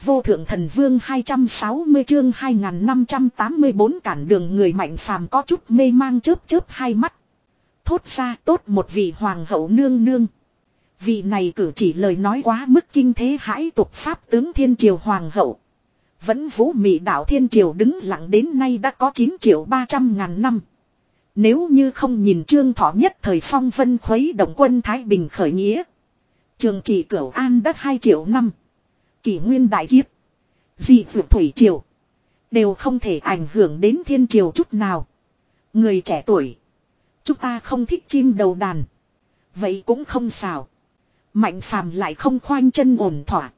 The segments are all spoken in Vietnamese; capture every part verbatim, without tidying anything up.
vô thượng thần vương hai trăm sáu mươi chương hai nghìn năm trăm tám mươi bốn cản đường người mạnh phàm có chút mê mang chớp chớp hai mắt. Thốt ra tốt một vị hoàng hậu nương nương. Vị này cử chỉ lời nói quá mức kinh thế hãi tục pháp tướng thiên triều hoàng hậu. Vẫn vũ mị đạo thiên triều đứng lặng đến nay đã có chín triệu ba trăm ngàn năm. Nếu như không nhìn Trương Thọ nhất thời phong vân khuấy động quân Thái Bình khởi nghĩa. Trường chỉ cửu an đã hai triệu năm. Kỷ nguyên đại kiếp. Dị vượt thủy triều. Đều không thể ảnh hưởng đến thiên triều chút nào. Người trẻ tuổi. Chúng ta không thích chim đầu đàn. Vậy cũng không sao. Mạnh phàm lại không khoanh chân ổn thỏa.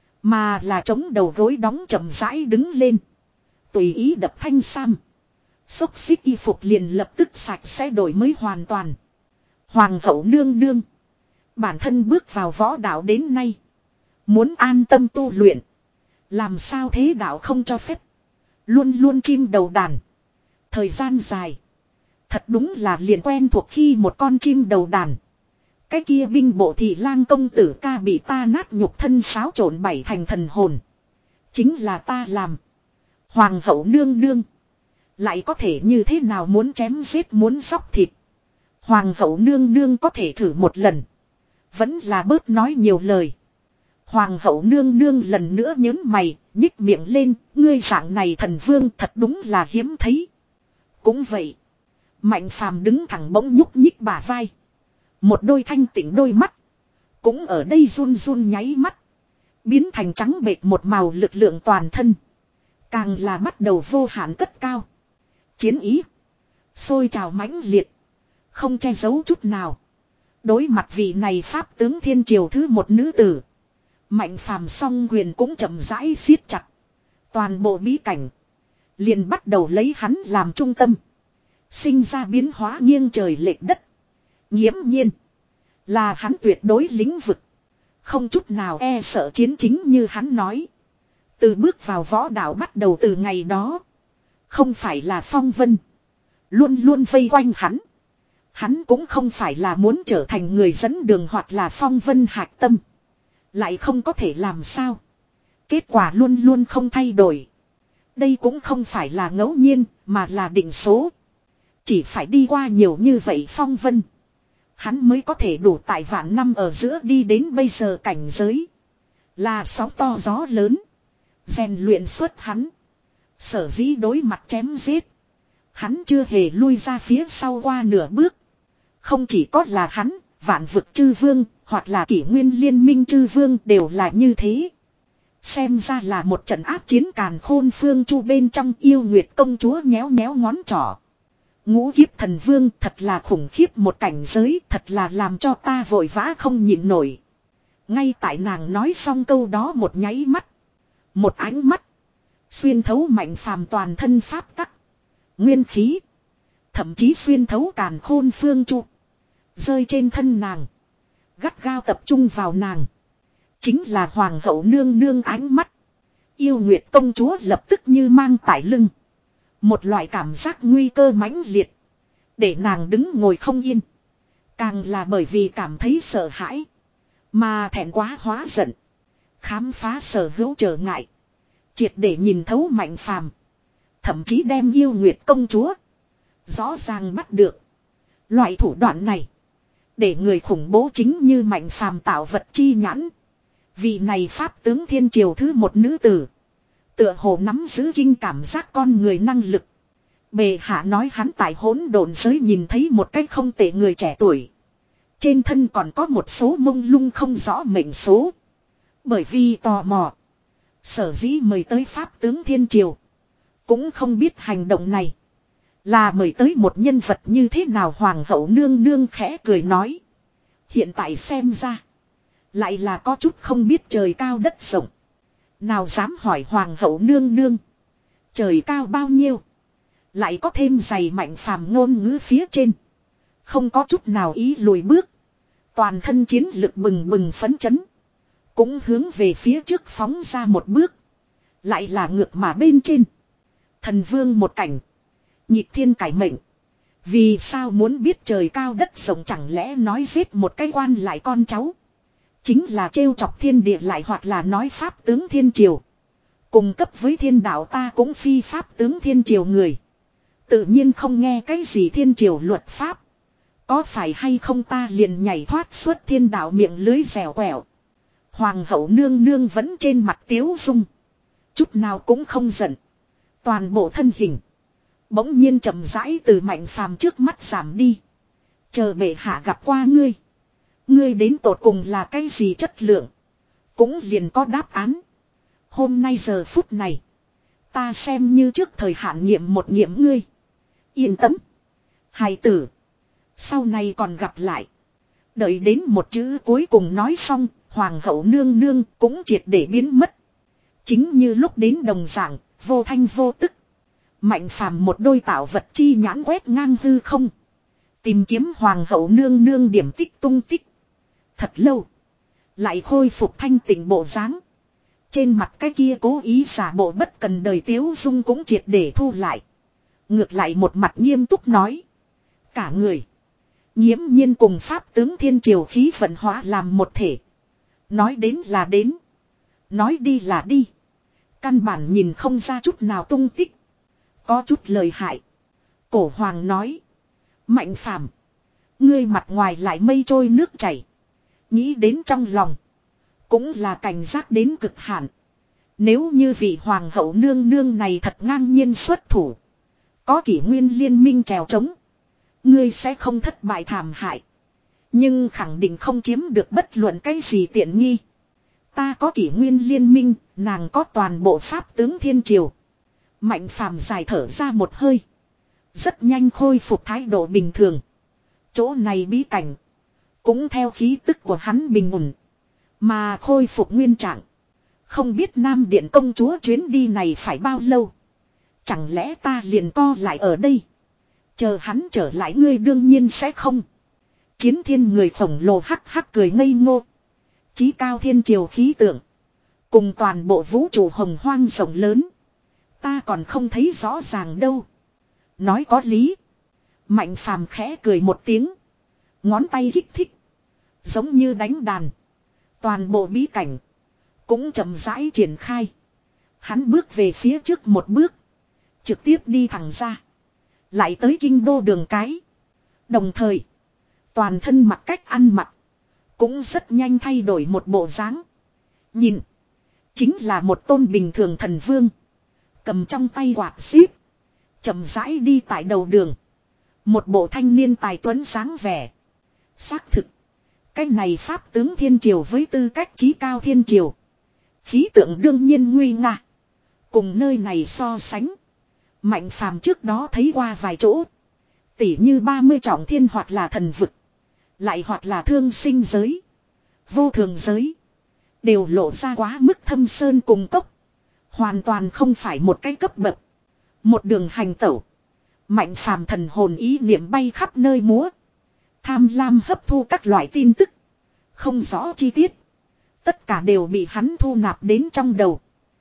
Mà là chống đầu gối đóng chậm rãi đứng lên. Tùy ý đập thanh sam. Xốc xích y phục liền lập tức sạch sẽ đổi mới hoàn toàn. Hoàng hậu nương nương. Bản thân bước vào võ đạo đến nay. Muốn an tâm tu luyện. Làm sao thế đạo không cho phép. Luôn luôn chim đầu đàn. Thời gian dài. Thật đúng là liền quen thuộc khi một con chim đầu đàn. Cái kia binh bộ thị lang công tử ca bị ta nát nhục thân xáo trộn bảy thành thần hồn. Chính là ta làm. Hoàng hậu nương nương. Lại có thể như thế nào muốn chém giết muốn xóc thịt. Hoàng hậu nương nương có thể thử một lần. Vẫn là bớt nói nhiều lời. Hoàng hậu nương nương lần nữa nhớn mày, nhích miệng lên, ngươi dạng này thần vương thật đúng là hiếm thấy. Cũng vậy. Mạnh phàm đứng thẳng bỗng nhúc nhích bả vai. Một đôi thanh tịnh đôi mắt. Cũng ở đây run run nháy mắt. Biến thành trắng bệch một màu lực lượng toàn thân. Càng là bắt đầu vô hạn cất cao. Chiến ý. Sôi trào mãnh liệt. Không che giấu chút nào. Đối mặt vị này pháp tướng thiên triều thứ một nữ tử. Mạnh phàm song quyền cũng chậm rãi siết chặt. Toàn bộ bí cảnh. Liền bắt đầu lấy hắn làm trung tâm. Sinh ra biến hóa nghiêng trời lệch đất. Nghiễm nhiên. Là hắn tuyệt đối lĩnh vực. Không chút nào e sợ chiến chính như hắn nói. Từ bước vào võ đạo bắt đầu từ ngày đó. Không phải là phong vân. Luôn luôn vây quanh hắn. Hắn cũng không phải là muốn trở thành người dẫn đường hoặc là phong vân hạch tâm. Lại không có thể làm sao. Kết quả luôn luôn không thay đổi. Đây cũng không phải là ngẫu nhiên mà là định số. Chỉ phải đi qua nhiều như vậy phong vân. Hắn mới có thể đủ tại vạn năm ở giữa đi đến bây giờ cảnh giới. Là sóng to gió lớn. Rèn luyện suốt hắn. Sở dĩ đối mặt chém giết. Hắn chưa hề lui ra phía sau qua nửa bước. Không chỉ có là hắn, vạn vực chư vương, hoặc là kỷ nguyên liên minh chư vương đều là như thế. Xem ra là một trận áp chiến càn khôn phương chu bên trong yêu nguyệt công chúa nhéo nhéo ngón trỏ. Ngũ kiếp thần vương thật là khủng khiếp một cảnh giới, thật là làm cho ta vội vã không nhịn nổi. Ngay tại nàng nói xong câu đó một nháy mắt. Một ánh mắt. Xuyên thấu mạnh phàm toàn thân pháp tắc. Nguyên khí. Thậm chí xuyên thấu càn khôn phương chu. Rơi trên thân nàng. Gắt gao tập trung vào nàng. Chính là hoàng hậu nương nương ánh mắt. Yêu nguyệt công chúa lập tức như mang tải lưng. Một loại cảm giác nguy cơ mãnh liệt. Để nàng đứng ngồi không yên. Càng là bởi vì cảm thấy sợ hãi. Mà thẹn quá hóa giận. Khám phá sở hữu trở ngại. Triệt để nhìn thấu mạnh phàm. Thậm chí đem yêu nguyệt công chúa. Rõ ràng bắt được. Loại thủ đoạn này. Để người khủng bố chính như mạnh phàm tạo vật chi nhãn. Vị này pháp tướng thiên triều thứ một nữ tử. Tựa hồ nắm giữ kinh cảm giác con người năng lực. Bề hạ nói hắn tại hỗn độn giới nhìn thấy một cách không tệ người trẻ tuổi. Trên thân còn có một số mông lung không rõ mệnh số. Bởi vì tò mò. Sở dĩ mời tới pháp tướng thiên triều. Cũng không biết hành động này. Là mời tới một nhân vật như thế nào hoàng hậu nương nương khẽ cười nói. Hiện tại xem ra. Lại là có chút không biết trời cao đất rộng. Nào dám hỏi hoàng hậu nương nương. Trời cao bao nhiêu. Lại có thêm giày mạnh phàm ngôn ngữ phía trên. Không có chút nào ý lùi bước. Toàn thân chiến lực bừng bừng phấn chấn. Cũng hướng về phía trước phóng ra một bước. Lại là ngược mà bên trên. Thần vương một cảnh. Nhịp thiên cải mệnh. Vì sao muốn biết trời cao đất rộng chẳng lẽ nói giết một cái quan lại con cháu. Chính là trêu chọc thiên địa lại hoặc là nói pháp tướng thiên triều. Cùng cấp với thiên đạo ta cũng phi pháp tướng thiên triều người. Tự nhiên không nghe cái gì thiên triều luật pháp. Có phải hay không ta liền nhảy thoát suốt thiên đạo miệng lưới dẻo quẹo. Hoàng hậu nương nương vẫn trên mặt tiếu dung. Chút nào cũng không giận. Toàn bộ thân hình. Bỗng nhiên chậm rãi từ Mạnh Phàm trước mắt giảm đi. Chờ bệ hạ gặp qua ngươi. Ngươi đến tột cùng là cái gì chất lượng. Cũng liền có đáp án. Hôm nay giờ phút này. Ta xem như trước thời hạn nghiệm một nghiệm ngươi. Yên tâm. Hài tử. Sau này còn gặp lại. Đợi đến một chữ cuối cùng nói xong. Hoàng hậu nương nương cũng triệt để biến mất. Chính như lúc đến đồng dạng. Vô thanh vô tức. Mạnh Phàm một đôi tạo vật chi nhãn quét ngang hư không. Tìm kiếm hoàng hậu nương nương điểm tích tung tích. Thật lâu. Lại khôi phục thanh tịnh bộ dáng. Trên mặt cái kia cố ý giả bộ bất cần đời tiếu dung cũng triệt để thu lại. Ngược lại một mặt nghiêm túc nói. Cả người. Nhiễm nhiên cùng pháp tướng thiên triều khí vận hóa làm một thể. Nói đến là đến. Nói đi là đi. Căn bản nhìn không ra chút nào tung tích. Có chút lời hại. Cổ hoàng nói. Mạnh Phàm, ngươi mặt ngoài lại mây trôi nước chảy. Nghĩ đến trong lòng. Cũng là cảnh giác đến cực hạn. Nếu như vị hoàng hậu nương nương này thật ngang nhiên xuất thủ. Có kỷ nguyên liên minh trèo trống. Ngươi sẽ không thất bại thảm hại. Nhưng khẳng định không chiếm được bất luận cái gì tiện nghi. Ta có kỷ nguyên liên minh, nàng có toàn bộ pháp tướng thiên triều. Mạnh Phàm dài thở ra một hơi. Rất nhanh khôi phục thái độ bình thường. Chỗ này bí cảnh. Cũng theo khí tức của hắn bình ổn. Mà khôi phục nguyên trạng. Không biết Nam Điện công chúa chuyến đi này phải bao lâu. Chẳng lẽ ta liền co lại ở đây. Chờ hắn trở lại ngươi đương nhiên sẽ không. Chiến thiên người khổng lồ hắc hắc cười ngây ngô. Chí cao thiên triều khí tượng. Cùng toàn bộ vũ trụ hồng hoang rộng lớn. Ta còn không thấy rõ ràng đâu. Nói có lý. Mạnh Phàm khẽ cười một tiếng. Ngón tay kích thích. Giống như đánh đàn. Toàn bộ bí cảnh. Cũng chậm rãi triển khai. Hắn bước về phía trước một bước. Trực tiếp đi thẳng ra. Lại tới kinh đô đường cái. Đồng thời. Toàn thân mặc cách ăn mặc. Cũng rất nhanh thay đổi một bộ dáng. Nhìn. Chính là một tôn bình thường thần vương. Cầm trong tay quạt xíp. Chậm rãi đi tại đầu đường. Một bộ thanh niên tài tuấn sáng vẻ. Xác thực. Cái này pháp tướng thiên triều với tư cách chí cao thiên triều. Khí tượng đương nhiên nguy nga. Cùng nơi này so sánh. Mạnh Phàm trước đó thấy qua vài chỗ. Tỉ như ba mươi trọng thiên hoặc là thần vực. Lại hoặc là thương sinh giới. Vô thường giới. Đều lộ ra quá mức thâm sơn cùng cốc. Hoàn toàn không phải một cái cấp bậc. Một đường hành tẩu. Mạnh Phàm thần hồn ý niệm bay khắp nơi múa. Tham lam hấp thu các loại tin tức. Không rõ chi tiết. Tất cả đều bị hắn thu nạp đến trong đầu.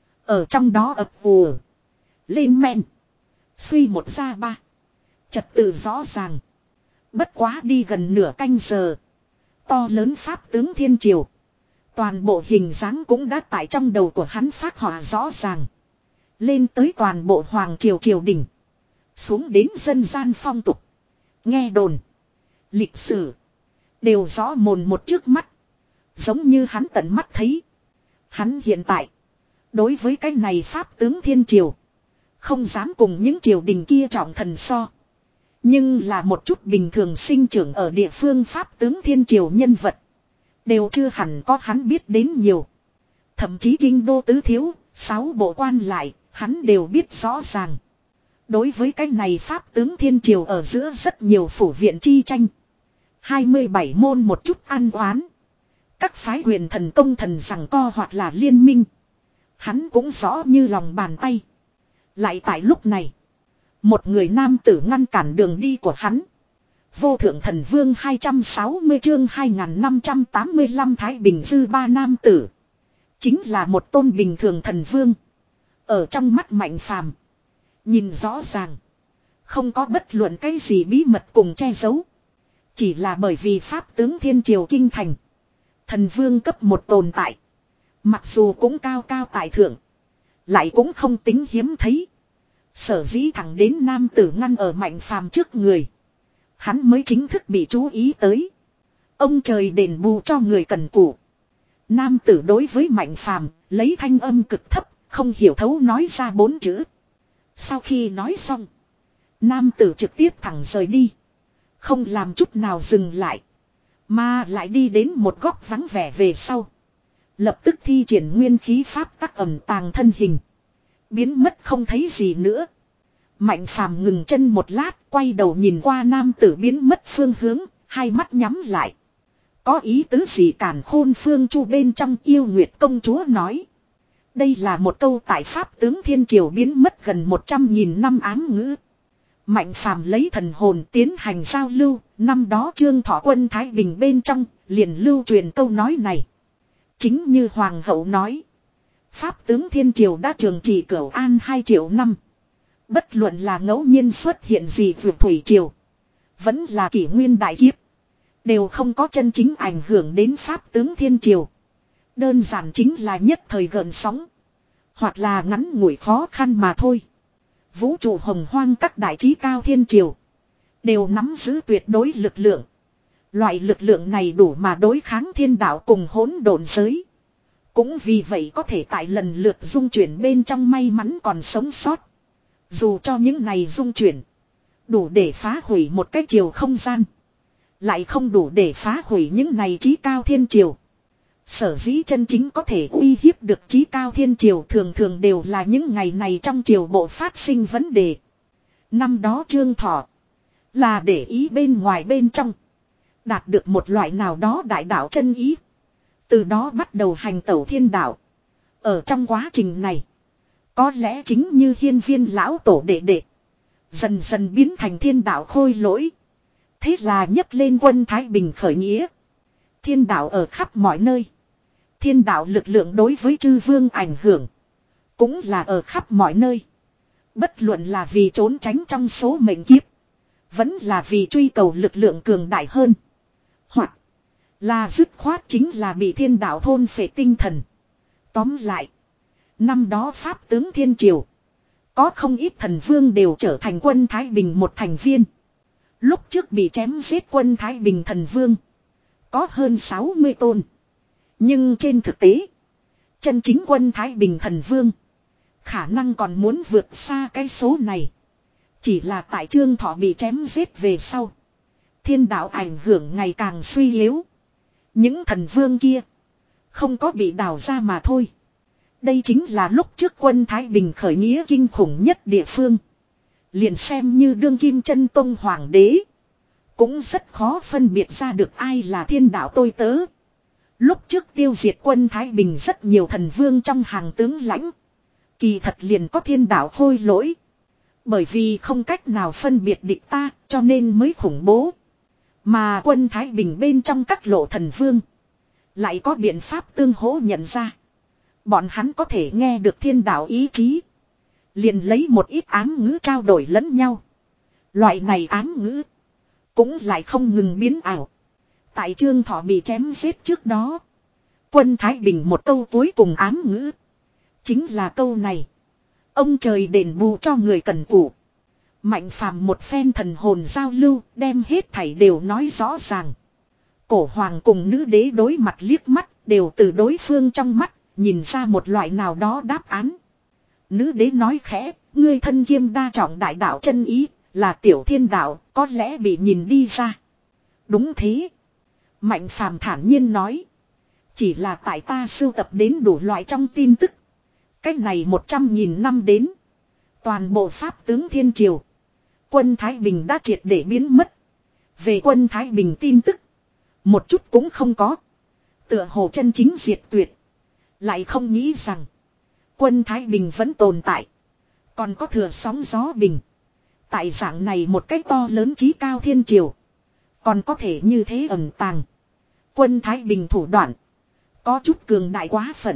Ở trong đó ập ùa. Lên men. Suy một ra ba. Trật tự rõ ràng. Bất quá đi gần nửa canh giờ. To lớn pháp tướng thiên triều. Toàn bộ hình dáng cũng đã tại trong đầu của hắn phát họa rõ ràng. Lên tới toàn bộ hoàng triều triều đình. Xuống đến dân gian phong tục. Nghe đồn. Lịch sử. Đều rõ mồn một trước mắt. Giống như hắn tận mắt thấy. Hắn hiện tại. Đối với cái này pháp tướng thiên triều. Không dám cùng những triều đình kia trọng thần so. Nhưng là một chút bình thường sinh trưởng ở địa phương pháp tướng thiên triều nhân vật. Đều chưa hẳn có hắn biết đến nhiều. Thậm chí kinh đô tứ thiếu, sáu bộ quan lại, hắn đều biết rõ ràng. Đối với cái này pháp tướng thiên triều ở giữa rất nhiều phủ viện chi tranh. hai mươi bảy môn một chút ăn oán. Các phái quyền thần công thần rằng co hoặc là liên minh. Hắn cũng rõ như lòng bàn tay. Lại tại lúc này. Một người nam tử ngăn cản đường đi của hắn. Vô thượng thần vương hai trăm sáu mươi chương hai nghìn năm trăm tám mươi lăm Thái Bình dư ba nam tử. Chính là một tôn bình thường thần vương. Ở trong mắt Mạnh Phàm. Nhìn rõ ràng. Không có bất luận cái gì bí mật cùng che giấu. Chỉ là bởi vì pháp tướng thiên triều kinh thành. Thần vương cấp một tồn tại. Mặc dù cũng cao cao tại thượng. Lại cũng không tính hiếm thấy. Sở dĩ thẳng đến nam tử ngăn ở Mạnh Phàm trước người. Hắn mới chính thức bị chú ý tới. Ông trời đền bù cho người cần cù. Nam tử đối với Mạnh Phàm lấy thanh âm cực thấp, không hiểu thấu nói ra bốn chữ. Sau khi nói xong, nam tử trực tiếp thẳng rời đi. Không làm chút nào dừng lại. Mà lại đi đến một góc vắng vẻ về sau. Lập tức thi triển nguyên khí pháp tắc ẩm tàng thân hình. Biến mất không thấy gì nữa. Mạnh Phàm ngừng chân một lát, quay đầu nhìn qua nam tử biến mất phương hướng, hai mắt nhắm lại. Có ý tứ gì Càn Khôn Phương Chu bên trong Yêu Nguyệt công chúa nói. Đây là một câu tại Pháp tướng Thiên Triều biến mất gần một trăm nghìn năm ám ngữ. Mạnh Phàm lấy thần hồn tiến hành giao lưu, năm đó Trương Thọ Quân Thái Bình bên trong, liền lưu truyền câu nói này. Chính như Hoàng hậu nói. Pháp tướng Thiên Triều đã trường trị cửu an hai triệu năm. Bất luận là ngẫu nhiên xuất hiện gì vượt thủy triều. Vẫn là kỷ nguyên đại kiếp. Đều không có chân chính ảnh hưởng đến Pháp tướng Thiên Triều. Đơn giản chính là nhất thời gợn sóng. Hoặc là ngắn ngủi khó khăn mà thôi. Vũ trụ hồng hoang các đại trí cao thiên triều. Đều nắm giữ tuyệt đối lực lượng. Loại lực lượng này đủ mà đối kháng thiên đạo cùng hỗn độn giới. Cũng vì vậy có thể tại lần lượt dung chuyển bên trong may mắn còn sống sót. Dù cho những này dung chuyển. Đủ để phá hủy một cái chiều không gian. Lại không đủ để phá hủy những này trí cao thiên triều. Sở dĩ chân chính có thể uy hiếp được trí cao thiên triều thường thường đều là những ngày này trong triều bộ phát sinh vấn đề. Năm đó Trương Thọ là để ý bên ngoài bên trong. Đạt được một loại nào đó đại đạo chân ý. Từ đó bắt đầu hành tẩu thiên đạo. Ở trong quá trình này. Có lẽ chính như hiên viên lão tổ đệ đệ. Dần dần biến thành thiên đạo khôi lỗi. Thế là nhấc lên quân Thái Bình khởi nghĩa. Thiên đạo ở khắp mọi nơi. Thiên đạo lực lượng đối với chư vương ảnh hưởng. Cũng là ở khắp mọi nơi. Bất luận là vì trốn tránh trong số mệnh kiếp. Vẫn là vì truy cầu lực lượng cường đại hơn. Hoặc là dứt khoát chính là bị thiên đạo thôn phệ tinh thần. Tóm lại. Năm đó Pháp tướng Thiên Triều. Có không ít thần vương đều trở thành quân Thái Bình một thành viên. Lúc trước bị chém giết quân Thái Bình thần vương. Có hơn sáu mươi tôn. Nhưng trên thực tế. Chân chính quân Thái Bình thần vương. Khả năng còn muốn vượt xa cái số này. Chỉ là tại Trương Thọ bị chém giết về sau. Thiên đạo ảnh hưởng ngày càng suy yếu. Những thần vương kia. Không có bị đào ra mà thôi. Đây chính là lúc trước quân Thái Bình khởi nghĩa kinh khủng nhất địa phương. Liền xem như đương kim chân tông hoàng đế. Cũng rất khó phân biệt ra được ai là thiên đạo tôi tớ. Lúc trước tiêu diệt quân Thái Bình rất nhiều thần vương trong hàng tướng lãnh. Kỳ thật liền có thiên đạo khôi lỗi. Bởi vì không cách nào phân biệt địch ta cho nên mới khủng bố. Mà quân Thái Bình bên trong các lộ thần vương. Lại có biện pháp tương hỗ nhận ra. Bọn hắn có thể nghe được thiên đạo ý chí. Liền lấy một ít ám ngữ trao đổi lẫn nhau. Loại này ám ngữ. Cũng lại không ngừng biến ảo. Tại Trương Thọ bị chém giết trước đó. Quân Thái Bình một câu cuối cùng ám ngữ. Chính là câu này. Ông trời đền bù cho người cần cù. Mạnh Phàm một phen thần hồn giao lưu. Đem hết thảy đều nói rõ ràng. Cổ hoàng cùng nữ đế đối mặt liếc mắt. Đều từ đối phương trong mắt. Nhìn ra một loại nào đó đáp án. Nữ đế nói khẽ. Ngươi thân kiêm đa trọng đại đạo chân ý. Là tiểu thiên đạo. Có lẽ bị nhìn đi ra. Đúng thế. Mạnh Phàm thản nhiên nói. Chỉ là tại ta sưu tập đến đủ loại trong tin tức. Cách này một trăm nghìn năm đến. Toàn bộ Pháp tướng Thiên Triều. Quân Thái Bình đã triệt để biến mất. Về quân Thái Bình tin tức. Một chút cũng không có. Tựa hồ chân chính diệt tuyệt. Lại không nghĩ rằng. Quân Thái Bình vẫn tồn tại. Còn có thừa sóng gió bình. Tại dạng này một cách to lớn chí cao thiên triều. Còn có thể như thế ẩn tàng. Quân Thái Bình thủ đoạn. Có chút cường đại quá phận.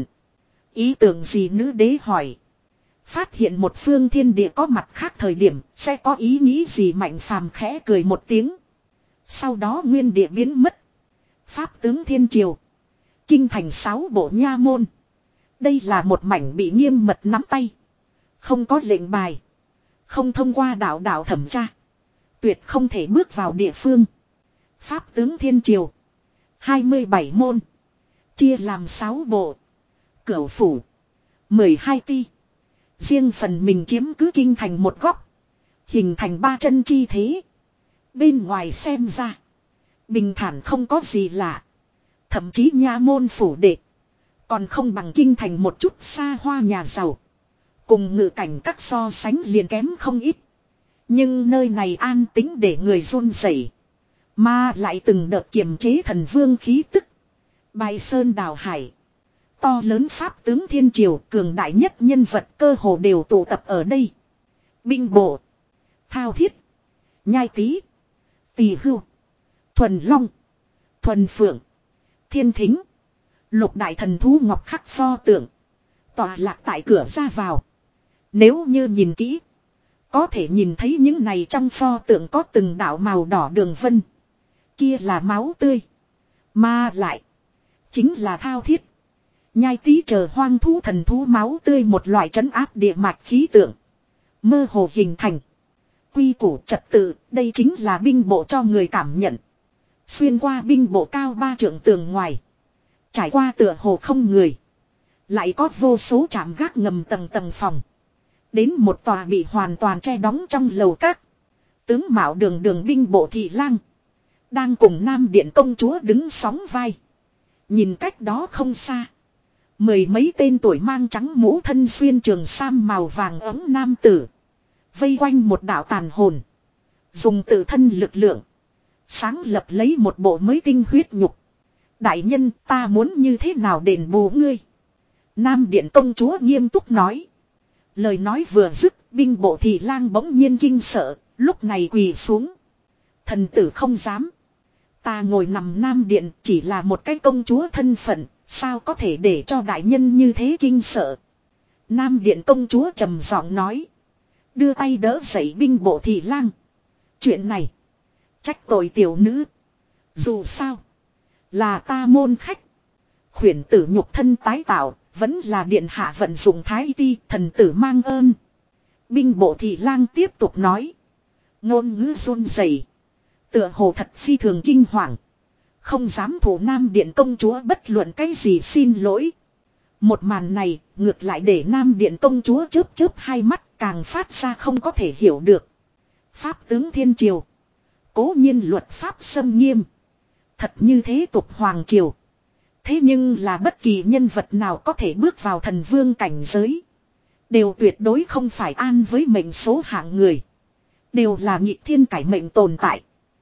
Ý tưởng gì nữ đế hỏi. Phát hiện một phương thiên địa có mặt khác thời điểm. Sẽ có ý nghĩ gì Mạnh Phàm khẽ cười một tiếng. Sau đó nguyên địa biến mất. Pháp tướng Thiên Triều. Kinh thành sáu bộ nha môn. Đây là một mảnh bị nghiêm mật nắm tay. Không có lệnh bài. Không thông qua đạo đạo thẩm tra. Tuyệt không thể bước vào địa phương. Pháp tướng Thiên Triều. hai mươi bảy môn. Chia làm sáu bộ. Cửu phủ. mười hai ti. Riêng phần mình chiếm cứ kinh thành một góc. Hình thành ba chân chi thế. Bên ngoài xem ra. Bình thản không có gì lạ. Thậm chí nha môn phủ đệ. Còn không bằng kinh thành một chút xa hoa nhà giàu. Cùng ngự cảnh các so sánh liền kém không ít. Nhưng nơi này an tĩnh để người run rẩy, mà lại từng đợt kiềm chế thần vương khí tức. Bài sơn đào hải. To lớn pháp tướng Thiên Triều cường đại nhất nhân vật cơ hồ đều tụ tập ở đây. Binh bộ. Thao thiết. Nhai tý. Tỳ hưu. Thuần long. Thuần phượng. Thiên thính. Lục đại thần thú ngọc khắc pho tượng. Tọa lạc tại cửa ra vào. Nếu như nhìn kỹ. Có thể nhìn thấy những này trong pho tượng có từng đạo màu đỏ đường vân. Kia là máu tươi. Mà lại. Chính là thao thiết. Nhai tý chờ hoang thú thần thú máu tươi một loại trấn áp địa mạch khí tượng. Mơ hồ hình thành. Quy củ trật tự, đây chính là binh bộ cho người cảm nhận. Xuyên qua binh bộ cao ba trượng tường ngoài. Trải qua tựa hồ không người. Lại có vô số trạm gác ngầm tầng tầng phòng. Đến một tòa bị hoàn toàn che đóng trong lầu các. Tướng mạo đường đường binh bộ thị lang. Đang cùng Nam Điện công chúa đứng sóng vai. Nhìn cách đó không xa. Mười mấy tên tuổi mang trắng mũ thân xuyên trường sam màu vàng ấm nam tử. Vây quanh một đạo tàn hồn. Dùng tự thân lực lượng. Sáng lập lấy một bộ mới tinh huyết nhục. Đại nhân, ta muốn như thế nào đền bù ngươi? Nam Điện công chúa nghiêm túc nói. Lời nói vừa dứt, binh bộ thị lang bỗng nhiên kinh sợ, lúc này quỳ xuống. Thần tử không dám. Ta ngồi nằm Nam Điện chỉ là một cái công chúa thân phận, sao có thể để cho đại nhân như thế kinh sợ? Nam Điện công chúa trầm giọng nói. Đưa tay đỡ dậy binh bộ thị lang. Chuyện này. Trách tội tiểu nữ. Dù sao. Là ta môn khách. Khuyển tử nhục thân tái tạo. Vẫn là điện hạ vận dụng thái ti. Thần tử mang ơn. Binh bộ thị lang tiếp tục nói. Ngôn ngữ run rẩy, tựa hồ thật phi thường kinh hoàng. Không dám thủ Nam Điện công chúa bất luận cái gì xin lỗi. Một màn này ngược lại để Nam Điện công chúa chớp chớp hai mắt càng phát ra không có thể hiểu được. Pháp tướng Thiên Triều. Cố nhiên luật pháp xâm nghiêm. Thật như thế tục hoàng triều. Thế nhưng là bất kỳ nhân vật nào có thể bước vào thần vương cảnh giới. Đều tuyệt đối không phải an với mệnh số hạng người. Đều là nhị thiên cải mệnh tồn tại.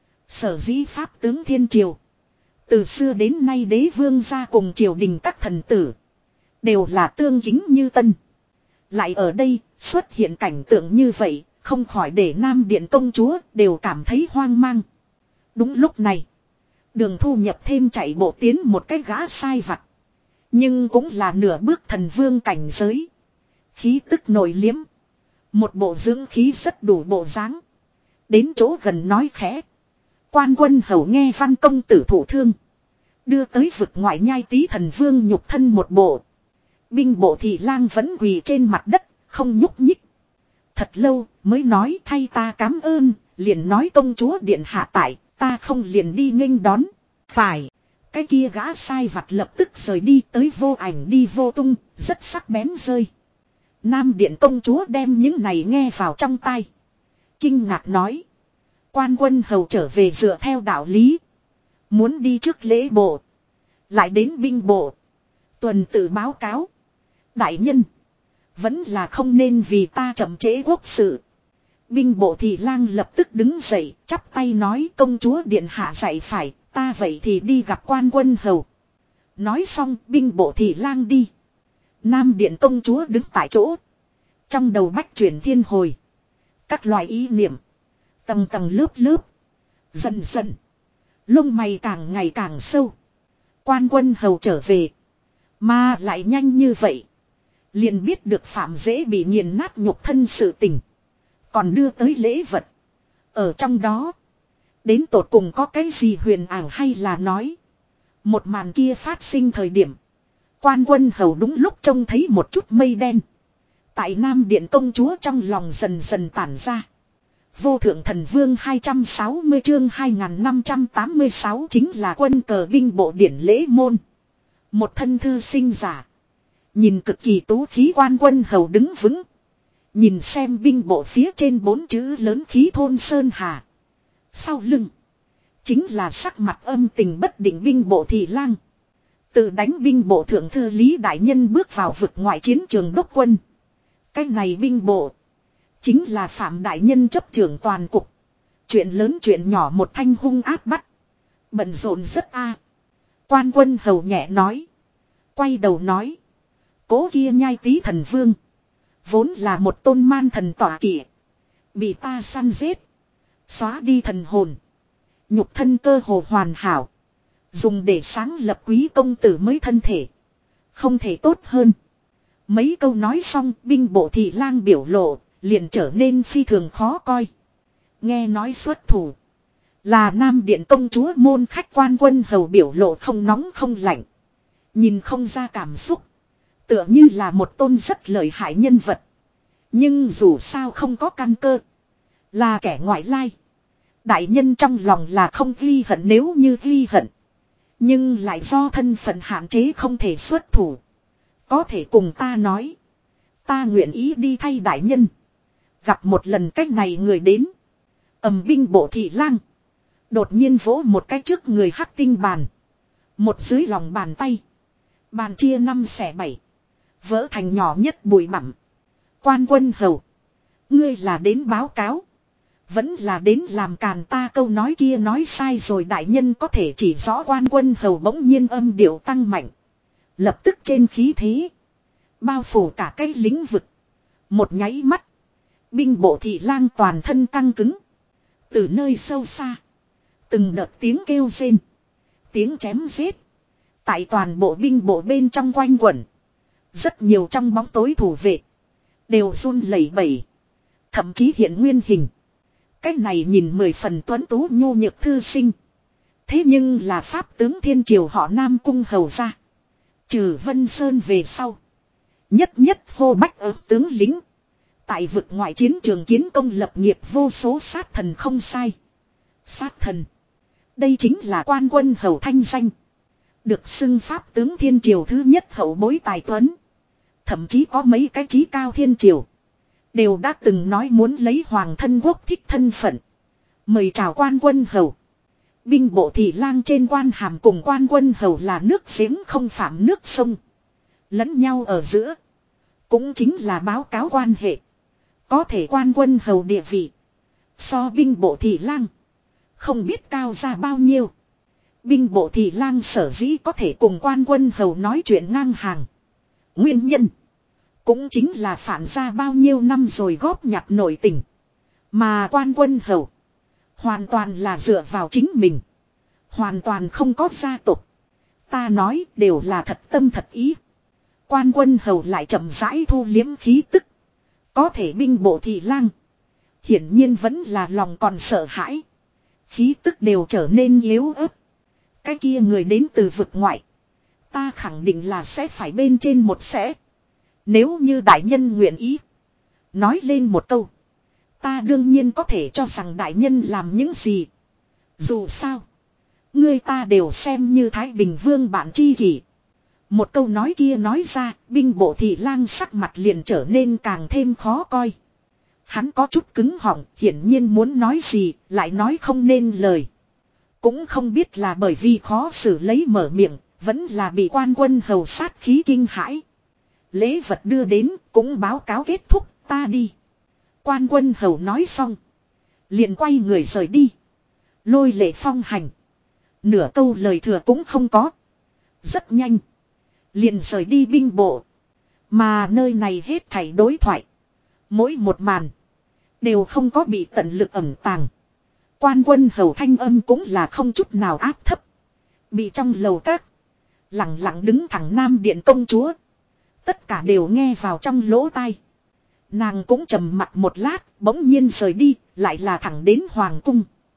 Sở dĩ pháp tướng Thiên Triều. Từ xưa đến nay đế vương gia cùng triều đình các thần tử. Đều là tương kính như tân. Lại ở đây xuất hiện cảnh tượng như vậy. Không khỏi để Nam Điện công chúa đều cảm thấy hoang mang. Đúng lúc này. Đường Thu Nhập thêm chạy bộ tiến một cái gã sai vặt. Nhưng cũng là nửa bước thần vương cảnh giới. Khí tức nổi liếm. Một bộ dưỡng khí rất đủ bộ dáng. Đến chỗ gần nói khẽ. Quan quân hầu nghe Văn công tử thụ thương. Đưa tới vực ngoại Nhai tý thần vương nhục thân một bộ. Binh bộ thị lang vẫn quỳ trên mặt đất, không nhúc nhích. Thật lâu mới nói thay ta cảm ơn, liền nói công chúa điện hạ tại, ta không liền đi nghênh đón. Phải, cái kia gã sai vặt lập tức rời đi tới vô ảnh đi vô tung, rất sắc bén rơi. Nam Điện công chúa đem những này nghe vào trong tai. Kinh ngạc nói. Quan quân hầu trở về dựa theo đạo lý. Muốn đi trước lễ bộ. Lại đến binh bộ. Tuần tự báo cáo. Đại nhân. Vẫn là không nên vì ta chậm trễ quốc sự. Binh bộ thị lang lập tức đứng dậy. Chắp tay nói công chúa điện hạ dạy phải. Ta vậy thì đi gặp quan quân hầu. Nói xong binh bộ thị lang đi. Nam Điện công chúa đứng tại chỗ. Trong đầu bách chuyển thiên hồi. Các loại ý niệm. Tầng tầng lớp lớp. Dần dần. Lông mày càng ngày càng sâu. Quan quân hầu trở về. Mà lại nhanh như vậy. Liền biết được Phạm dễ bị nghiền nát nhục thân sự tình. Còn đưa tới lễ vật. Ở trong đó. Đến tột cùng có cái gì huyền ảo hay là nói. Một màn kia phát sinh thời điểm. Quan Quân Hầu đúng lúc trông thấy một chút mây đen. Tại Nam Điện công chúa trong lòng dần dần tản ra. Vô thượng thần vương hai trăm sáu mươi chương hai nghìn năm trăm tám mươi sáu chính là quân cờ binh bộ điển lễ môn. Một thân thư sinh giả. Nhìn cực kỳ tú khí Quan Quân Hầu đứng vững. Nhìn xem binh bộ phía trên bốn chữ lớn khí thôn Sơn Hà. Sau lưng. Chính là sắc mặt âm tình bất định binh bộ thị lang. Từ đánh binh bộ thượng thư Lý Đại Nhân bước vào vực ngoại chiến trường đốc quân. Cái này binh bộ. Chính là Phạm Đại Nhân chấp trưởng toàn cục. Chuyện lớn chuyện nhỏ một thanh hung áp bắt. Bận rộn rất a. Quan Quân Hầu nhẹ nói. Quay đầu nói. Cố kia nhai tí thần vương. Vốn là một tôn man thần tỏa kỵ. Bị ta săn giết. Xóa đi thần hồn. Nhục thân cơ hồ hoàn hảo. Dùng để sáng lập quý công tử mới thân thể. Không thể tốt hơn. Mấy câu nói xong binh bộ thị lang biểu lộ. Liền trở nên phi thường khó coi. Nghe nói xuất thủ. Là Nam Điện công chúa môn khách. Quan Quân Hầu biểu lộ không nóng không lạnh. Nhìn không ra cảm xúc. Tựa như là một tôn rất lợi hại nhân vật. Nhưng dù sao không có căn cơ. Là kẻ ngoại lai. Đại nhân trong lòng là không ghi hận nếu như ghi hận. Nhưng lại do thân phận hạn chế không thể xuất thủ. Có thể cùng ta nói. Ta nguyện ý đi thay đại nhân. Gặp một lần cách này người đến. Ầm binh bộ thị lang. Đột nhiên vỗ một cái trước người hắc tinh bàn. Một dưới lòng bàn tay. Bàn chia năm xẻ bảy. Vỡ thành nhỏ nhất bụi bặm. Quan Quân Hầu. Ngươi là đến báo cáo. Vẫn là đến làm càn ta câu nói kia nói sai rồi đại nhân có thể chỉ rõ. Quan Quân Hầu bỗng nhiên âm điệu tăng mạnh. Lập tức trên khí thế. Bao phủ cả cái lĩnh vực. Một nháy mắt. Binh bộ thị lang toàn thân căng cứng. Từ nơi sâu xa. Từng đợt tiếng kêu rên. Tiếng chém giết. Tại toàn bộ binh bộ bên trong quanh quẩn. Rất nhiều trong bóng tối thủ vệ. Đều run lẩy bẩy. Thậm chí hiện nguyên hình. Cái này nhìn mười phần tuấn tú nhu nhược thư sinh. Thế nhưng là pháp tướng thiên triều họ Nam Cung hầu ra. Trừ Vân Sơn về sau. Nhất nhất hô bách ớt tướng lính. Tại vực ngoại chiến trường kiến công lập nghiệp vô số sát thần không sai. Sát thần. Đây chính là Quan Quân Hầu thanh danh. Được xưng pháp tướng thiên triều thứ nhất hậu bối tài tuấn. Thậm chí có mấy cái chí cao thiên triều. Đều đã từng nói muốn lấy hoàng thân quốc thích thân phận. Mời chào Quan Quân Hầu. Binh bộ thị lang trên quan hàm cùng Quan Quân Hầu là nước giếng không phạm nước sông. Lẫn nhau ở giữa. Cũng chính là báo cáo quan hệ. Có thể Quan Quân Hầu địa vị. So binh bộ thị lang. Không biết cao ra bao nhiêu. Binh bộ thị lang sở dĩ có thể cùng Quan Quân Hầu nói chuyện ngang hàng. Nguyên nhân. Cũng chính là phản ra bao nhiêu năm rồi góp nhặt nội tình. Mà Quan Quân Hầu. Hoàn toàn là dựa vào chính mình. Hoàn toàn không có gia tộc. Ta nói đều là thật tâm thật ý. Quan Quân Hầu lại chậm rãi thu liếm khí tức. Có thể binh bộ thị lang. Hiển nhiên vẫn là lòng còn sợ hãi. Khí tức đều trở nên yếu ớt. Cái kia người đến từ vực ngoại. Ta khẳng định là sẽ phải bên trên một sẽ. Nếu như đại nhân nguyện ý. Nói lên một câu. Ta đương nhiên có thể cho rằng đại nhân làm những gì. Dù sao. Người ta đều xem như Thái Bình Vương bạn tri kỷ. Một câu nói kia nói ra. Binh bộ thị lang sắc mặt liền trở nên càng thêm khó coi. Hắn có chút cứng họng. Hiển nhiên muốn nói gì. Lại nói không nên lời. Cũng không biết là bởi vì khó xử lấy mở miệng. Vẫn là bị Quan Quân Hầu sát khí kinh hãi. Lễ vật đưa đến cũng báo cáo kết thúc ta đi. Quan Quân Hầu nói xong. Liền quay người rời đi. Lôi lệ phong hành. Nửa câu lời thừa cũng không có. Rất nhanh. Liền rời đi binh bộ. Mà nơi này hết thảy đối thoại. Mỗi một màn. Đều không có bị tận lực ẩn tàng. Quan Quân Hầu thanh âm cũng là không chút nào áp thấp. Bị trong lầu các. Lặng lặng đứng thẳng Nam Điện công chúa. Tất cả đều nghe vào trong lỗ tai. Nàng cũng trầm mặt một lát, bỗng nhiên rời đi, lại là thẳng đến Hoàng cung.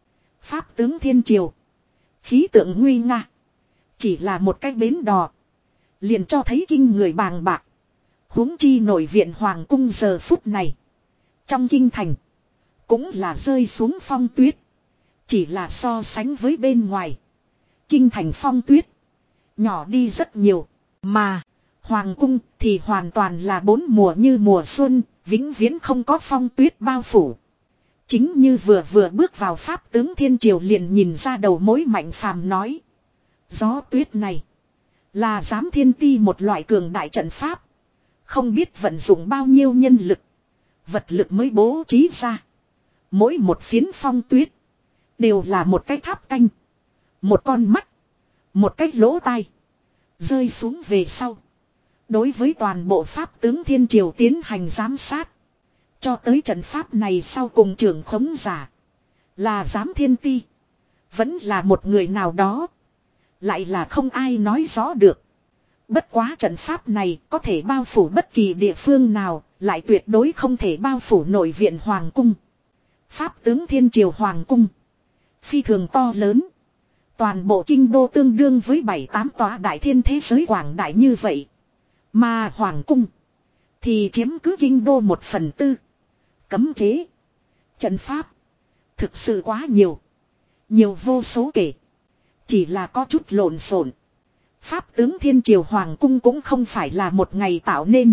Pháp tướng thiên triều. Khí tượng nguy nga. Chỉ là một cái bến đò. liền cho thấy kinh người bàng bạc. Huống chi nội viện hoàng cung giờ phút này. Trong kinh thành. Cũng là rơi xuống phong tuyết. Chỉ là so sánh với bên ngoài. Kinh thành phong tuyết. Nhỏ đi rất nhiều. Mà. Hoàng cung thì hoàn toàn là bốn mùa như mùa xuân. Vĩnh viễn không có phong tuyết bao phủ. Chính như vừa vừa bước vào pháp tướng thiên triều liền nhìn ra đầu mối Mạnh Phàm nói. Gió tuyết này. Là giám thiên ti một loại cường đại trận pháp. Không biết vận dụng bao nhiêu nhân lực. Vật lực mới bố trí ra. Mỗi một phiến phong tuyết. Đều là một cái tháp canh. Một con mắt. Một cái lỗ tai. Rơi xuống về sau. Đối với toàn bộ pháp tướng thiên triều tiến hành giám sát. Cho tới trận pháp này sau cùng trưởng khống giả. Là giám thiên ti. Vẫn là một người nào đó. Lại là không ai nói rõ được. Bất quá trận pháp này có thể bao phủ bất kỳ địa phương nào. Lại tuyệt đối không thể bao phủ nội viện hoàng cung. Pháp tướng thiên triều hoàng cung. Phi thường to lớn. Toàn bộ kinh đô tương đương với bảy tám tòa đại thiên thế giới quảng đại như vậy. Mà hoàng cung. Thì chiếm cứ kinh đô một phần tư. Cấm chế. Trận pháp. Thực sự quá nhiều. Nhiều vô số kể. Chỉ là có chút lộn xộn. Pháp tướng thiên triều hoàng cung cũng không phải là một ngày tạo nên.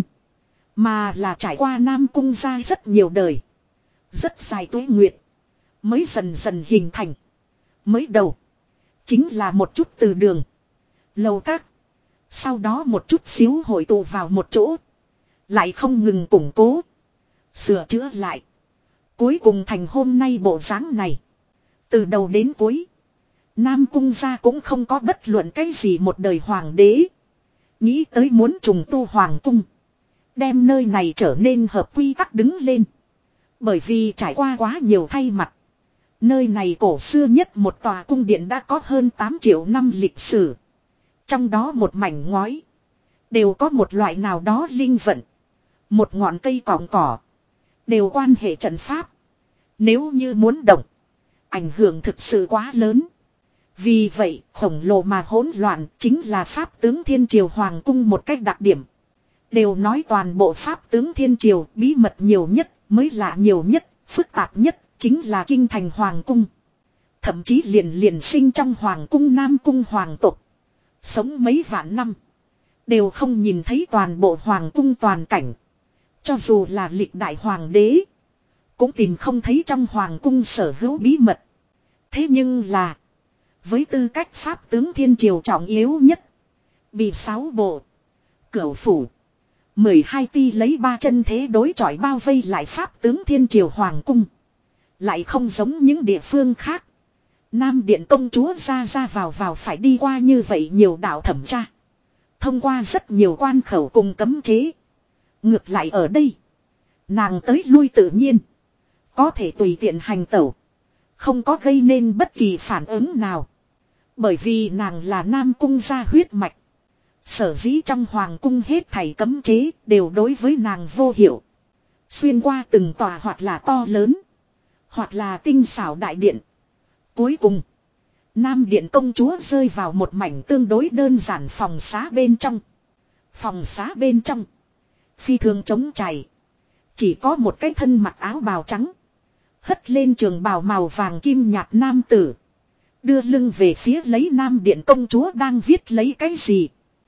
Mà là trải qua Nam Cung ra rất nhiều đời. Rất dài tuế nguyệt. Mới dần dần hình thành. Mới đầu. Chính là một chút từ đường. Lầu các. Sau đó một chút xíu hội tụ vào một chỗ. Lại không ngừng củng cố. Sửa chữa lại. Cuối cùng thành hôm nay bộ dáng này. Từ đầu đến cuối. Nam Cung gia cũng không có bất luận cái gì một đời hoàng đế. Nghĩ tới muốn trùng tu hoàng cung. Đem nơi này trở nên hợp quy tắc đứng lên. Bởi vì trải qua quá nhiều thay mặt. Nơi này cổ xưa nhất một tòa cung điện đã có hơn tám triệu năm lịch sử. Trong đó một mảnh ngói. Đều có một loại nào đó linh vận. Một ngọn cây cỏng cỏ. Đều quan hệ trận pháp. Nếu như muốn động. Ảnh hưởng thực sự quá lớn. Vì vậy khổng lồ mà hỗn loạn chính là pháp tướng thiên triều hoàng cung một cách đặc điểm. Đều nói toàn bộ pháp tướng thiên triều bí mật nhiều nhất, mới lạ nhiều nhất, phức tạp nhất, chính là kinh thành hoàng cung. Thậm chí liền liền sinh trong hoàng cung Nam Cung hoàng tộc. Sống mấy vạn năm. Đều không nhìn thấy toàn bộ hoàng cung toàn cảnh. Cho dù là lịch đại hoàng đế. Cũng tìm không thấy trong hoàng cung sở hữu bí mật. Thế nhưng là. Với tư cách pháp tướng thiên triều trọng yếu nhất. Bị sáu bộ. Cửu phủ. mười hai ti lấy ba chân thế đối chọi bao vây lại pháp tướng thiên triều hoàng cung. Lại không giống những địa phương khác. Nam điện công chúa ra ra vào vào phải đi qua như vậy nhiều đạo thẩm tra. Thông qua rất nhiều quan khẩu cùng cấm chế. Ngược lại ở đây. Nàng tới lui tự nhiên. Có thể tùy tiện hành tẩu. Không có gây nên bất kỳ phản ứng nào. Bởi vì nàng là Nam Cung gia huyết mạch. Sở dĩ trong hoàng cung hết thảy cấm chế đều đối với nàng vô hiệu. Xuyên qua từng tòa hoặc là to lớn. Hoặc là tinh xảo đại điện. Cuối cùng. Nam điện công chúa rơi vào một mảnh tương đối đơn giản phòng xá bên trong. Phòng xá bên trong. Phi thường trống trải. Chỉ có một cái thân mặc áo bào trắng. Hất lên trường bào màu vàng kim nhạt nam tử. Đưa lưng về phía lấy Nam điện công chúa đang viết lấy cái gì.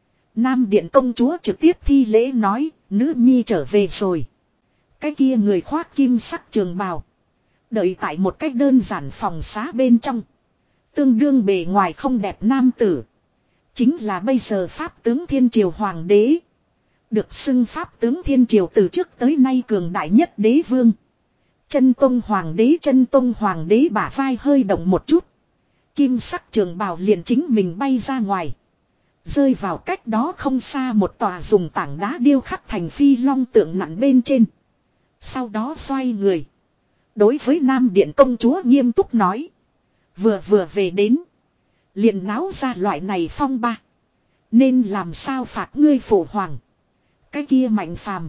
Nam điện công chúa trực tiếp thi lễ nói, nữ nhi trở về rồi. Cái kia người khoác kim sắc trường bào. Đợi tại một cách đơn giản phòng xá bên trong. Tương đương bề ngoài không đẹp nam tử. Chính là bây giờ pháp tướng thiên triều hoàng đế. Được xưng pháp tướng thiên triều từ trước tới nay cường đại nhất đế vương. Chân tông hoàng đế chân tông hoàng đế bả vai hơi động một chút. Kim sắc trường bào liền chính mình bay ra ngoài. Rơi vào cách đó không xa một tòa dùng tảng đá điêu khắc thành phi long tượng nặng bên trên. Sau đó xoay người. Đối với Nam điện công chúa nghiêm túc nói. Vừa vừa về đến. Liền náo ra loại này phong ba. Nên làm sao phạt ngươi phụ hoàng. Cái kia Mạnh Phàm.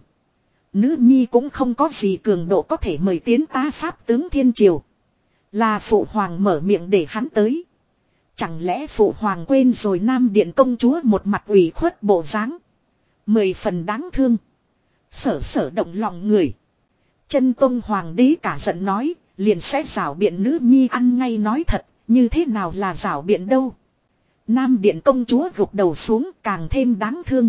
Nữ nhi cũng không có gì cường độ có thể mời tiến tá pháp tướng thiên triều. Là phụ hoàng mở miệng để hắn tới. Chẳng lẽ phụ hoàng quên rồi Nam Điện công chúa một mặt ủy khuất bộ dáng, mười phần đáng thương. Sở sở động lòng người. Chân Tông hoàng đế cả giận nói, liền sẽ giảo biện nữ nhi ăn ngay nói thật, như thế nào là giảo biện đâu. Nam Điện công chúa gục đầu xuống càng thêm đáng thương.